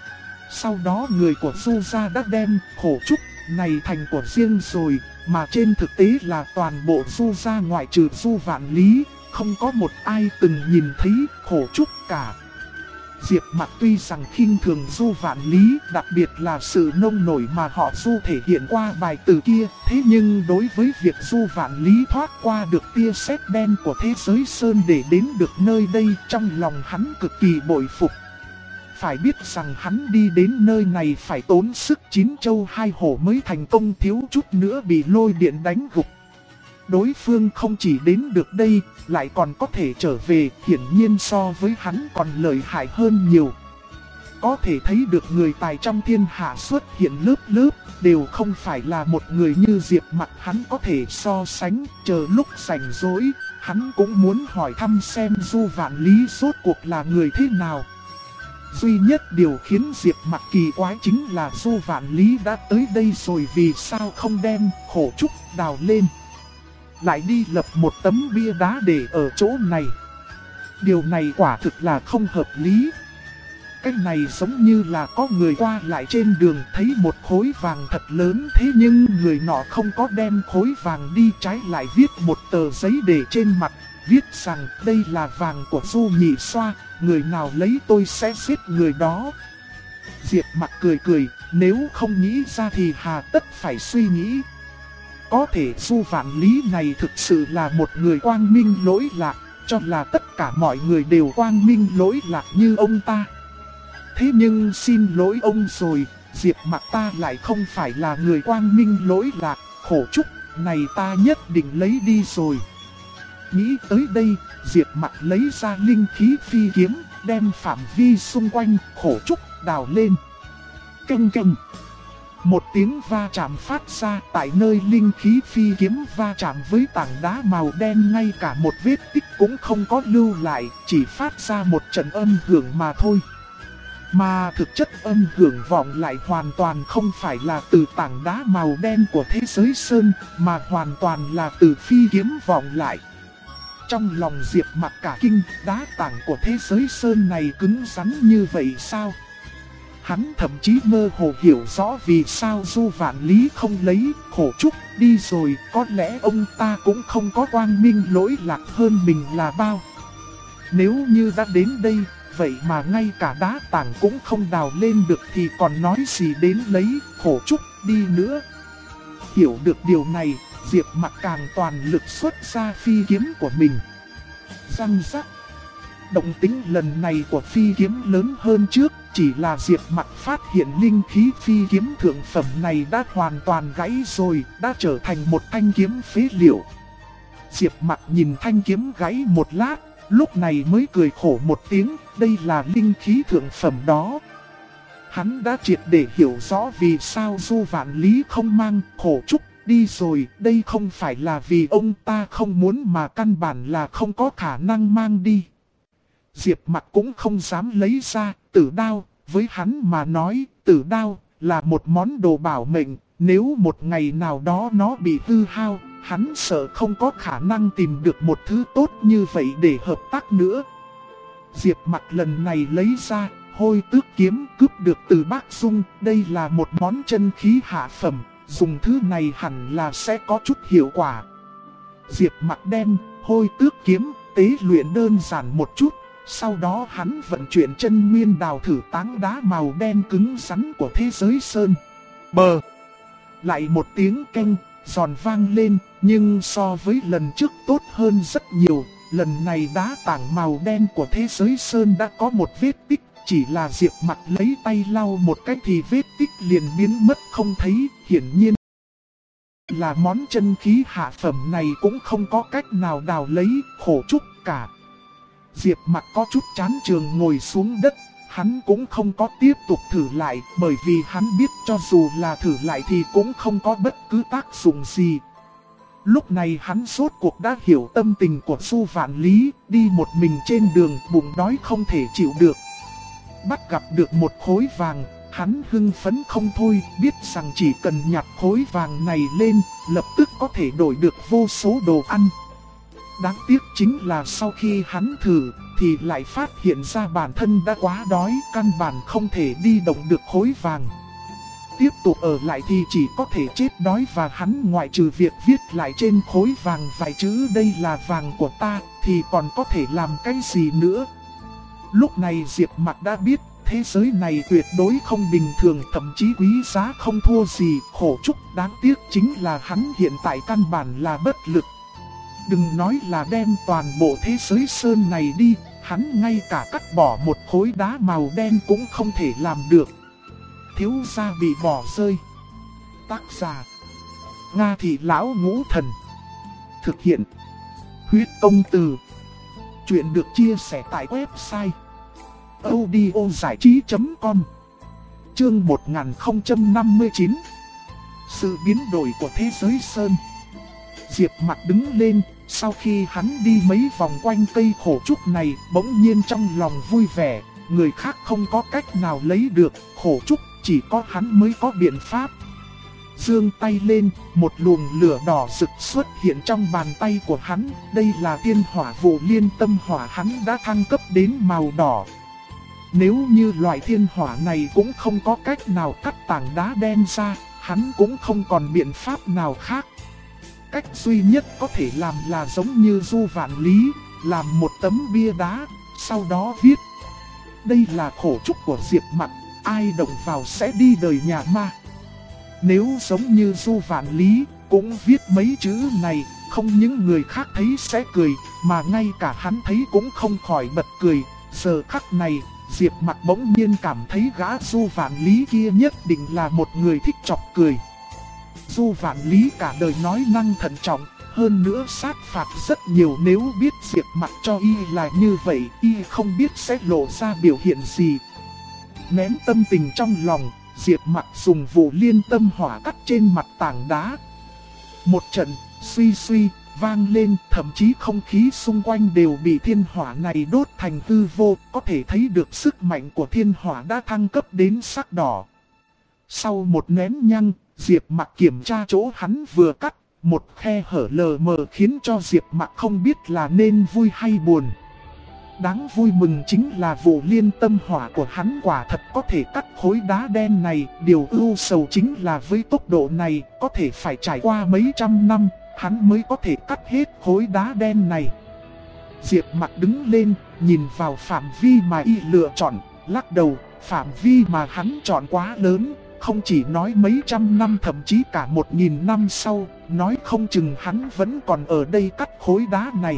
S1: Sau đó người của Du Gia đã đem khổ trúc này thành của riêng rồi, mà trên thực tế là toàn bộ Du Gia ngoại trừ Du Vạn Lý, không có một ai từng nhìn thấy khổ trúc cả. Diệp Mặc tuy rằng khinh thường Du Vạn Lý, đặc biệt là sự nông nổi mà họ Du thể hiện qua bài từ kia, thế nhưng đối với việc Du Vạn Lý thoát qua được tia sét đen của thế giới sơn để đến được nơi đây, trong lòng hắn cực kỳ bội phục. Phải biết rằng hắn đi đến nơi này phải tốn sức 9 châu 2 hổ mới thành công, thiếu chút nữa bị lôi điện đánh gục. Đối phương không chỉ đến được đây, lại còn có thể trở về, hiển nhiên so với hắn còn lợi hại hơn nhiều. Có thể thấy được người tài trong thiên hạ xuất hiện lớp lớp, đều không phải là một người như Diệp Mặc hắn có thể so sánh. Chờ lúc rảnh rỗi, hắn cũng muốn hỏi thăm xem Du Vạn Lý rốt cuộc là người thế nào. Duy nhất điều khiến Diệp Mặc kỳ quái chính là Du Vạn Lý đã tới đây rồi vì sao không đem khổ trúc đào lên, lại đi lập một tấm bia đá để ở chỗ này. Điều này quả thực là không hợp lý. Cái này giống như là có người qua lại trên đường thấy một khối vàng thật lớn, thế nhưng người nọ không có đem khối vàng đi, trái lại viết một tờ giấy để trên mặt, viết rằng đây là vàng của Du Nhị Xoa, người nào lấy tôi sẽ giết người đó. Diệp Mặc cười cười, nếu không nghĩ ra thì hà tất phải suy nghĩ. Có thể Du Vạn Lý này thực sự là một người quang minh lỗi lạc, cho là tất cả mọi người đều quang minh lỗi lạc như ông ta. Thế nhưng xin lỗi ông rồi, Diệp Mặc ta lại không phải là người quang minh lỗi lạc, khổ trúc này ta nhất định lấy đi rồi. Nghĩ tới đây, Diệp Mặc lấy ra linh khí phi kiếm, đem phạm vi xung quanh khổ trúc đào lên. Keng keng. Một tiếng va chạm phát ra, tại nơi linh khí phi kiếm va chạm với tảng đá màu đen, ngay cả một vết tích cũng không có lưu lại, chỉ phát ra một trận âm hưởng mà thôi. Mà thực chất âm hưởng vọng lại hoàn toàn không phải là từ tảng đá màu đen của thế giới sơn, mà hoàn toàn là từ phi kiếm vọng lại. Trong lòng Diệp Mặc cả kinh, đá tảng của thế giới sơn này cứng rắn như vậy sao? Hắn thậm chí mơ hồ hiểu rõ vì sao Du Vạn Lý không lấy khổ trúc đi rồi, có lẽ ông ta cũng không có quang minh lỗi lạc hơn mình là bao. Nếu như đã đến đây, vậy mà ngay cả đá tảng cũng không đào lên được thì còn nói gì đến lấy khổ trúc đi nữa. Hiểu được điều này, Diệp Mặc càng toàn lực xuất ra phi kiếm của mình. Răng rắc. Động tính lần này của phi kiếm lớn hơn trước, chỉ là Diệp Mặc phát hiện linh khí phi kiếm thượng phẩm này đã hoàn toàn gãy rồi, đã trở thành một thanh kiếm phế liệu. Diệp Mặc nhìn thanh kiếm gãy một lát, lúc này mới cười khổ một tiếng, đây là linh khí thượng phẩm đó. Hắn đã triệt để hiểu rõ vì sao Du Vạn Lý không mang Khổ Trúc đi rồi. Đây không phải là vì ông ta không muốn mà căn bản là không có khả năng mang đi. Diệp Mặc cũng không dám lấy ra tử đao. Với hắn mà nói, tử đao là một món đồ bảo mệnh. Nếu một ngày nào đó nó bị hư hao, hắn sợ không có khả năng tìm được một thứ tốt như vậy để hợp tác nữa. Diệp Mặc lần này lấy ra Hôi Tước kiếm cướp được từ Bác Dung. Đây là một món chân khí hạ phẩm, dùng thứ này hẳn là sẽ có chút hiệu quả. Diệp Mặc đem Hôi Tước kiếm tế luyện đơn giản một chút. Sau đó hắn vận chuyển chân nguyên đào thử tảng đá màu đen cứng rắn của thế giới sơn. Bờ! Lại một tiếng keng giòn vang lên, nhưng so với lần trước tốt hơn rất nhiều. Lần này đá tảng màu đen của thế giới sơn đã có một vết tích. Chỉ là Diệp Mặc lấy tay lau một cái thì vết tích liền biến mất không thấy. Hiển nhiên là món chân khí hạ phẩm này cũng không có cách nào đào lấy Khổ Trúc cả. Diệp Mặc có chút chán chường ngồi xuống đất. Hắn cũng không có tiếp tục thử lại, bởi vì hắn biết cho dù là thử lại thì cũng không có bất cứ tác dụng gì. Lúc này hắn rốt cuộc đã hiểu tâm tình của Du Vạn Lý, đi một mình trên đường, bụng đói không thể chịu được. Bắt gặp được một khối vàng, hắn hưng phấn không thôi, biết rằng chỉ cần nhặt khối vàng này lên, lập tức có thể đổi được vô số đồ ăn. Đáng tiếc chính là sau khi hắn thử, thì lại phát hiện ra bản thân đã quá đói, căn bản không thể đi động được khối vàng. Tiếp tục ở lại thì chỉ có thể chết đói, và hắn ngoại trừ việc viết lại trên khối vàng vài chữ đây là vàng của ta, thì còn có thể làm cái gì nữa. Lúc này Diệp Mặc đã biết thế giới này tuyệt đối không bình thường, thậm chí quý giá không thua gì Khổ Trúc. Đáng tiếc chính là hắn hiện tại căn bản là bất lực. Đừng nói là đem toàn bộ thế giới sơn này đi, hắn ngay cả cắt bỏ một khối đá màu đen cũng không thể làm được. Thiếu gia bị bỏ rơi. Tác giả: Nga Thị Lão Ngũ Thần. Thực hiện: Huyết Công Từ. Chuyện được chia sẻ tại website audiozảichí.com. Chương 1059. Sự biến đổi của thế giới sơn. Diệp Mặc đứng lên, sau khi hắn đi mấy vòng quanh cây Khổ Trúc này, bỗng nhiên trong lòng vui vẻ. Người khác không có cách nào lấy được Khổ Trúc, chỉ có hắn mới có biện pháp. Giương tay lên, một luồng lửa đỏ rực xuất hiện trong bàn tay của hắn. Đây là Tiên Hỏa Vụ Liên Tâm Hỏa, hắn đã thăng cấp đến màu đỏ. Nếu như loại thiên hỏa này cũng không có cách nào cắt tảng đá đen ra, hắn cũng không còn biện pháp nào khác. Cách duy nhất có thể làm là giống như Du Vạn Lý, làm một tấm bia đá, sau đó viết: đây là Khổ Trúc của Diệp Mặc, ai động vào sẽ đi đời nhà ma. Nếu giống như Du Vạn Lý, cũng viết mấy chữ này, không những người khác thấy sẽ cười, mà ngay cả hắn thấy cũng không khỏi bật cười. Giờ khắc này, Diệp Mặc bỗng nhiên cảm thấy gã Du Vạn Lý kia nhất định là một người thích chọc cười. Du Vạn Lý cả đời nói năng thận trọng, hơn nữa sát phạt rất nhiều. Nếu biết Diệp Mặc cho y là như vậy, y không biết sẽ lộ ra biểu hiện gì. Nén tâm tình trong lòng, Diệp Mặc dùng Vụ Liên Tâm Hỏa cắt trên mặt tảng đá. Một trận suy suy vang lên, thậm chí không khí xung quanh đều bị thiên hỏa này đốt thành hư vô, có thể thấy được sức mạnh của thiên hỏa đã thăng cấp đến sắc đỏ. Sau một nén nhang, Diệp Mặc kiểm tra chỗ hắn vừa cắt, một khe hở lờ mờ khiến cho Diệp Mặc không biết là nên vui hay buồn. Đáng vui mừng chính là Vụ Liên Tâm Hỏa của hắn quả thật có thể cắt khối đá đen này. Điều ưu sầu chính là với tốc độ này, có thể phải trải qua mấy trăm năm, hắn mới có thể cắt hết khối đá đen này. Diệp Mặc đứng lên, nhìn vào phạm vi mà y lựa chọn, lắc đầu. Phạm vi mà hắn chọn quá lớn, không chỉ nói mấy trăm năm, thậm chí cả 1000 năm sau, nói không chừng hắn vẫn còn ở đây cắt khối đá này.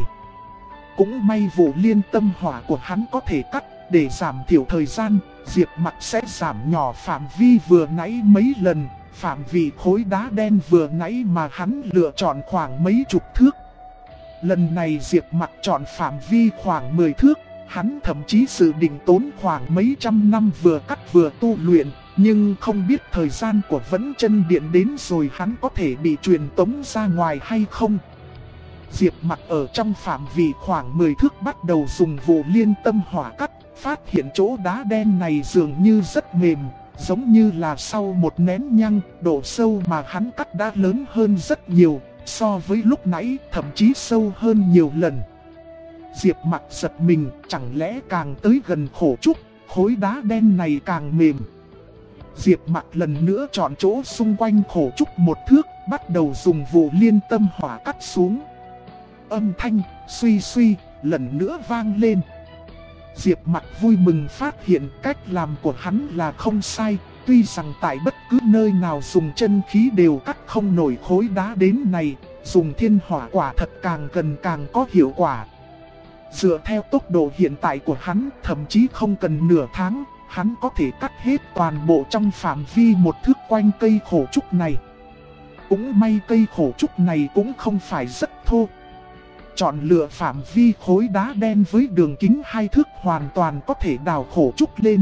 S1: Cũng may Vụ Liên Tâm Hỏa của hắn có thể cắt, để giảm thiểu thời gian, Diệp Mặc sẽ giảm nhỏ phạm vi vừa nãy mấy lần. Phạm vi khối đá đen vừa nãy mà hắn lựa chọn khoảng mấy chục thước. Lần này Diệp Mặc chọn phạm vi khoảng 10 thước, Hắn thậm chí dự định tốn khoảng mấy trăm năm vừa cắt vừa tu luyện, nhưng không biết thời gian của Vẫn Chân Điện đến rồi hắn có thể bị truyền tống ra ngoài hay không. Diệp Mặc ở trong phạm vi khoảng 10 thước bắt đầu dùng vụ liên tâm hỏa cắt, phát hiện chỗ đá đen này dường như rất mềm, giống như là sau một nén nhang, độ sâu mà hắn cắt đã lớn hơn rất nhiều, so với lúc nãy thậm chí sâu hơn nhiều lần. Diệp Mặc giật mình, chẳng lẽ càng tới gần khổ trúc, khối đá đen này càng mềm. Diệp Mặc lần nữa chọn chỗ xung quanh khổ trúc một thước, bắt đầu dùng vụ liên tâm hỏa cắt xuống. Âm thanh suy suy lần nữa vang lên. Diệp Mặc vui mừng phát hiện cách làm của hắn là không sai, tuy rằng tại bất cứ nơi nào dùng chân khí đều cắt không nổi khối đá đến này, dùng thiên hỏa quả thật càng gần càng có hiệu quả. Dựa theo tốc độ hiện tại của hắn, thậm chí không cần nửa tháng, hắn có thể cắt hết toàn bộ trong phạm vi một thước quanh cây khổ trúc này. Cũng may cây khổ trúc này cũng không phải rất thô. Chọn lựa phạm vi khối đá đen với đường kính 2 thước hoàn toàn có thể đào khổ trúc lên.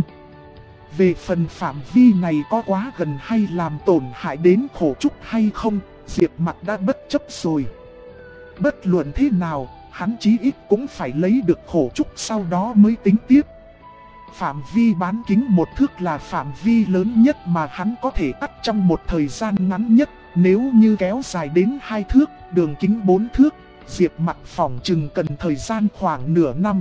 S1: Về phần phạm vi này có quá gần hay làm tổn hại đến khổ trúc hay không, Diệp Mặc đã bất chấp rồi. Bất luận thế nào, hắn chí ít cũng phải lấy được khổ trúc sau đó mới tính tiếp. Phạm vi bán kính 1 thước là phạm vi lớn nhất mà hắn có thể cắt trong một thời gian ngắn nhất. Nếu như kéo dài đến 2 thước, đường kính 4 thước, Diệp Mặc phỏng chừng cần thời gian khoảng nửa năm.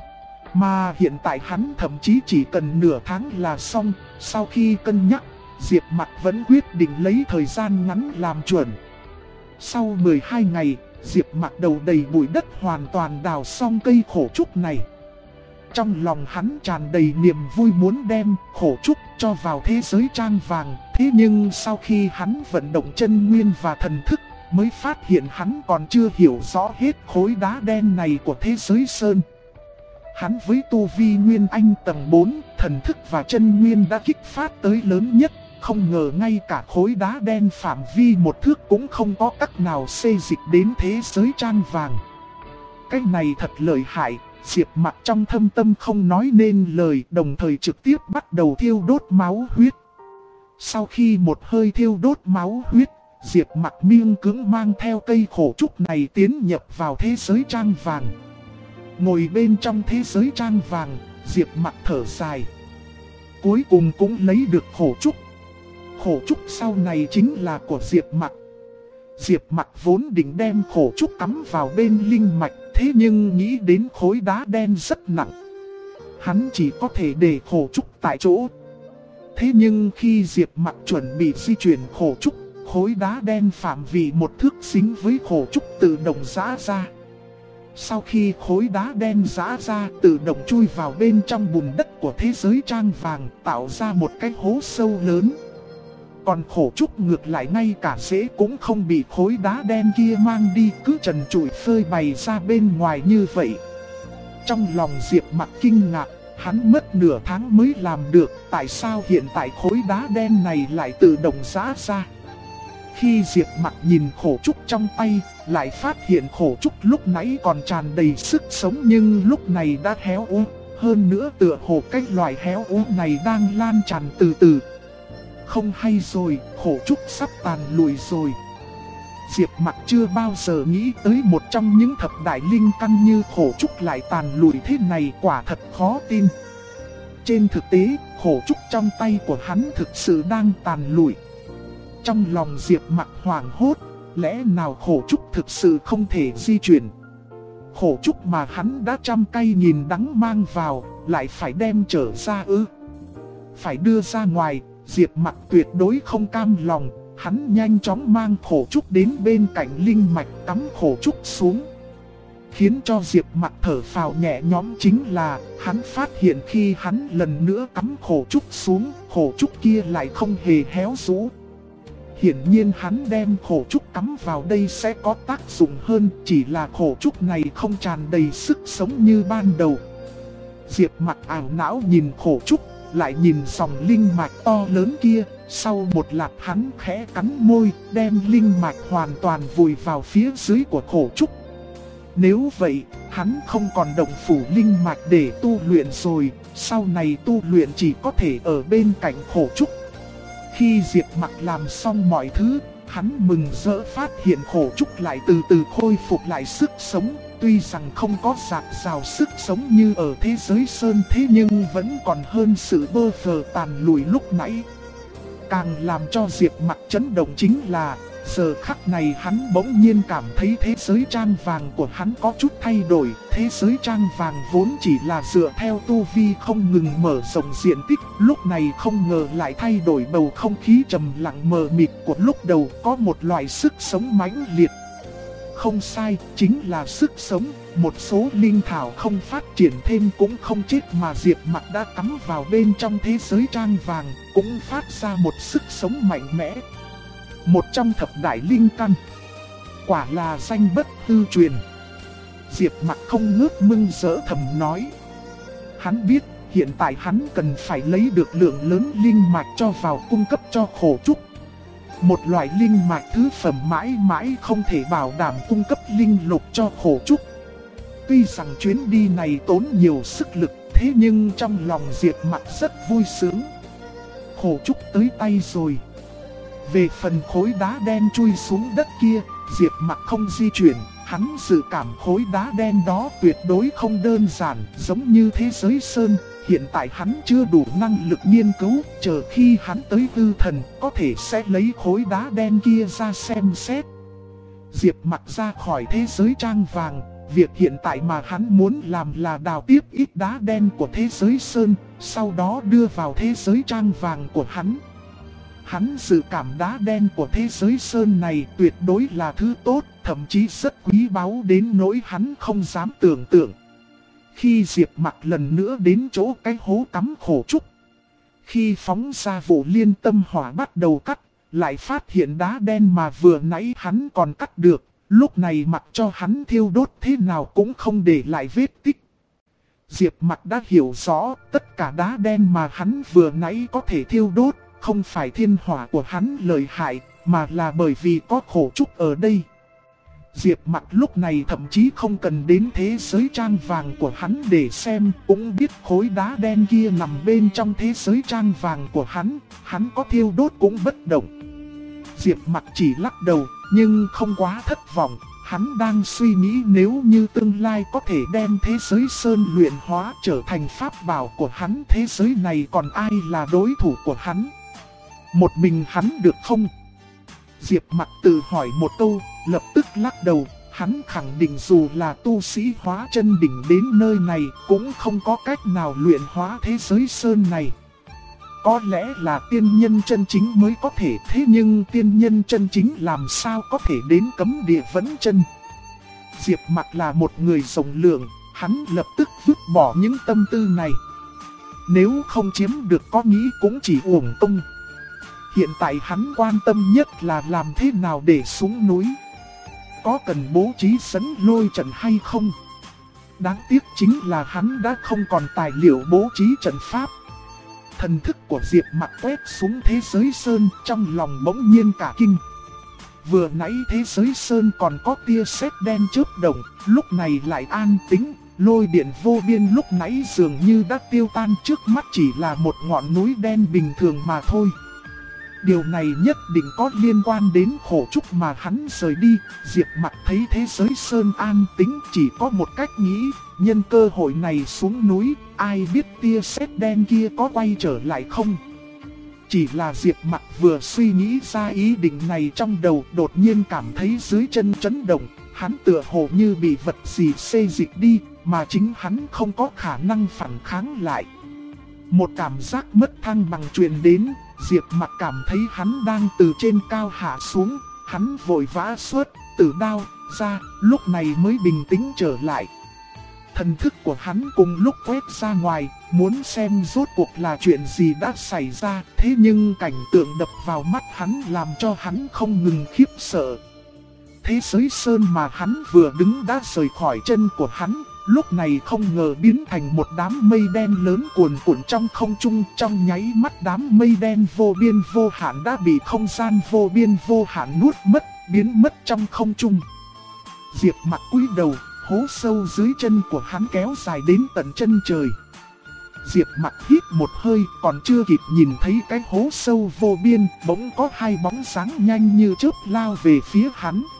S1: Mà hiện tại hắn thậm chí chỉ cần nửa tháng là xong. Sau khi cân nhắc, Diệp Mặc vẫn quyết định lấy thời gian ngắn làm chuẩn. Sau 12 ngày, Diệp Mặc đầu đầy bụi đất hoàn toàn đào xong cây khổ trúc này. Trong lòng hắn tràn đầy niềm vui muốn đem khổ trúc cho vào thế giới trang vàng. Thế nhưng sau khi hắn vận động chân nguyên và thần thức, mới phát hiện hắn còn chưa hiểu rõ hết khối đá đen này của thế giới sơn. Hắn với tu vi Nguyên Anh tầng 4, thần thức và chân nguyên đã kích phát tới lớn nhất. Không ngờ ngay cả khối đá đen phạm vi 1 thước cũng không có cách nào xê dịch đến thế giới trang vàng. Cái này thật lợi hại. Diệp Mặc trong thâm tâm không nói nên lời, đồng thời trực tiếp bắt đầu thiêu đốt máu huyết. Sau khi một hơi thiêu đốt máu huyết, Diệp Mặc miêng cưỡng mang theo cây khổ trúc này tiến nhập vào thế giới trang vàng. Ngồi bên trong thế giới trang vàng, Diệp Mặc thở dài. Cuối cùng cũng lấy được khổ trúc. Khổ trúc sau này chính là của Diệp Mặc. Diệp Mặc vốn định đem khổ trúc cắm vào bên linh mạch, thế nhưng nghĩ đến khối đá đen rất nặng, hắn chỉ có thể để khổ trúc tại chỗ. Thế nhưng khi Diệp Mặc chuẩn bị di chuyển khổ trúc, khối đá đen phạm vi 1 thước dính với khổ trúc tự động giã ra. Sau khi khối đá đen giã ra, tự động chui vào bên trong bùn đất của thế giới trang vàng, tạo ra một cái hố sâu lớn. Còn khổ trúc ngược lại ngay cả rễ cũng không bị khối đá đen kia mang đi, cứ trần trụi phơi bày ra bên ngoài như vậy. Trong lòng Diệp Mặc kinh ngạc, hắn mất nửa tháng mới làm được, tại sao hiện tại khối đá đen này lại tự động giã ra. Khi Diệp Mặc nhìn khổ trúc trong tay, lại phát hiện khổ trúc lúc nãy còn tràn đầy sức sống nhưng lúc này đã héo úa. Hơn nữa tựa hồ cái loại héo úa này đang lan tràn từ từ. Không hay rồi, khổ trúc sắp tàn lụi rồi. Diệp Mặc chưa bao giờ nghĩ tới một trong những thập đại linh căn như khổ trúc lại tàn lụi thế này, quả thật khó tin. Trên thực tế, khổ trúc trong tay của hắn thực sự đang tàn lụi. Trong lòng Diệp Mặc hoảng hốt, lẽ nào khổ trúc thực sự không thể di chuyển. Khổ trúc mà hắn đã trăm cay nghìn đắng mang vào, lại phải đem trở ra ư? Phải đưa ra ngoài. Diệp Mặc tuyệt đối không cam lòng, hắn nhanh chóng mang khổ trúc đến bên cạnh linh mạch cắm khổ trúc xuống. Khiến cho Diệp Mặc thở phào nhẹ nhõm chính là, hắn phát hiện khi hắn lần nữa cắm khổ trúc xuống, khổ trúc kia lại không hề héo rũ. Hiển nhiên hắn đem khổ trúc cắm vào đây sẽ có tác dụng hơn, chỉ là khổ trúc này không tràn đầy sức sống như ban đầu. Diệp Mặc ảo não nhìn khổ trúc, lại nhìn dòng linh mạch to lớn kia, sau một lát hắn khẽ cắn môi, đem linh mạch hoàn toàn vùi vào phía dưới của khổ trúc. Nếu vậy, hắn không còn động phủ linh mạch để tu luyện rồi, sau này tu luyện chỉ có thể ở bên cạnh Khổ Trúc. Khi Diệp Mặc làm xong mọi thứ, hắn mừng rỡ phát hiện Khổ Trúc lại từ từ khôi phục lại sức sống. Tuy rằng không có dạt dào sức sống như ở thế giới sơn, thế nhưng vẫn còn hơn sự bơ phờ tàn lùi lúc nãy. Càng làm cho Diệp Mặc chấn động chính là, giờ khắc này hắn bỗng nhiên cảm thấy thế giới trang vàng của hắn có chút thay đổi. Thế giới trang vàng vốn chỉ là dựa theo tu vi không ngừng mở rộng diện tích, lúc này không ngờ lại thay đổi bầu không khí trầm lặng mờ mịt của lúc đầu, có một loại sức sống mãnh liệt. Không sai, chính là sức sống. Một số linh thảo không phát triển thêm cũng không chết mà Diệp Mặc đã cắm vào bên trong thế giới trang vàng, cũng phát ra một sức sống mạnh mẽ. Một trong thập đại linh căn, quả là danh bất hư truyền. Diệp Mặc không ngớt mừng rỡ thầm nói. Hắn biết hiện tại hắn cần phải lấy được lượng lớn linh mạch cho vào cung cấp cho Khổ Trúc. Một loại linh mạch thứ phẩm mãi mãi không thể bảo đảm cung cấp linh lục cho Khổ Trúc. Tuy rằng chuyến đi này tốn nhiều sức lực, thế nhưng trong lòng Diệp Mặc rất vui sướng. Khổ Trúc tới tay rồi. Về phần khối đá đen chui xuống đất kia, Diệp Mặc không di chuyển, hắn dự cảm khối đá đen đó tuyệt đối không đơn giản, giống như thế giới sơn. Hiện tại hắn chưa đủ năng lực nghiên cứu, chờ khi hắn tới hư thần, có thể sẽ lấy khối đá đen kia ra xem xét. Diệp Mặc ra khỏi thế giới trang vàng, việc hiện tại mà hắn muốn làm là đào tiếp ít đá đen của thế giới sơn, sau đó đưa vào thế giới trang vàng của hắn. Hắn dự cảm đá đen của thế giới sơn này tuyệt đối là thứ tốt, thậm chí rất quý báu đến nỗi hắn không dám tưởng tượng. Khi Diệp Mặc lần nữa đến chỗ cái hố cắm Khổ Trúc, khi phóng ra vụ liên tâm hỏa bắt đầu cắt, lại phát hiện đá đen mà vừa nãy hắn còn cắt được, lúc này mặc cho hắn thiêu đốt thế nào cũng không để lại vết tích. Diệp Mặc đã hiểu rõ tất cả đá đen mà hắn vừa nãy có thể thiêu đốt, không phải thiên hỏa của hắn lợi hại, mà là bởi vì có Khổ Trúc ở đây. Diệp Mặc lúc này thậm chí không cần đến thế giới trang vàng của hắn để xem, cũng biết khối đá đen kia nằm bên trong thế giới trang vàng của hắn có thiêu đốt cũng bất động. Diệp Mặc chỉ lắc đầu, nhưng không quá thất vọng, hắn đang suy nghĩ nếu như tương lai có thể đem thế giới sơn luyện hóa trở thành pháp bảo của hắn, thế giới này còn ai là đối thủ của hắn? Một mình hắn được không? Diệp Mặc tự hỏi một câu, lập tức lắc đầu, hắn khẳng định dù là tu sĩ hóa chân đỉnh đến nơi này cũng không có cách nào luyện hóa thế giới sơn này. Có lẽ là tiên nhân chân chính mới có thể, thế nhưng tiên nhân chân chính làm sao có thể đến cấm địa vấn chân. Diệp Mặc là một người rộng lượng, hắn lập tức vứt bỏ những tâm tư này. Nếu không chiếm được có nghĩ cũng chỉ uổng công. Hiện tại hắn quan tâm nhất là làm thế nào để xuống núi. Có cần bố trí sấn lôi trận hay không? Đáng tiếc chính là hắn đã không còn tài liệu bố trí trận pháp. Thần thức của Diệp Mặc quét xuống thế giới sơn, trong lòng bỗng nhiên cả kinh. Vừa nãy thế giới sơn còn có tia sét đen chớp động, lúc này lại an tĩnh. Lôi điện vô biên lúc nãy dường như đã tiêu tan, trước mắt chỉ là một ngọn núi đen bình thường mà thôi. Điều này nhất định có liên quan đến Khổ Trúc mà hắn rời đi. Diệp Mặc thấy thế giới sơn an tĩnh, chỉ có một cách nghĩ, nhân cơ hội này xuống núi, ai biết tia sét đen kia có quay trở lại không. Chỉ là Diệp Mặc vừa suy nghĩ ra ý định này trong đầu, đột nhiên cảm thấy dưới chân chấn động, hắn tựa hồ như bị vật gì xê dịch đi, mà chính hắn không có khả năng phản kháng lại. Một cảm giác mất thăng bằng truyền đến, Diệp Mặc cảm thấy hắn đang từ trên cao hạ xuống, hắn vội vã xuất tử đao ra, lúc này mới bình tĩnh trở lại. Thần thức của hắn cùng lúc quét ra ngoài, muốn xem rốt cuộc là chuyện gì đã xảy ra, thế nhưng cảnh tượng đập vào mắt hắn làm cho hắn không ngừng khiếp sợ. Thế giới sơn mà hắn vừa đứng đã rời khỏi chân của hắn, lúc này không ngờ biến thành một đám mây đen lớn cuồn cuộn trong không trung. Trong nháy mắt đám mây đen vô biên vô hạn đã bị không gian vô biên vô hạn nuốt mất, biến mất trong không trung. Diệp Mặc cúi đầu, hố sâu dưới chân của hắn kéo dài đến tận chân trời. Diệp Mặc hít một hơi, còn chưa kịp nhìn thấy cái hố sâu vô biên, bỗng có hai bóng sáng nhanh như chớp lao về phía hắn.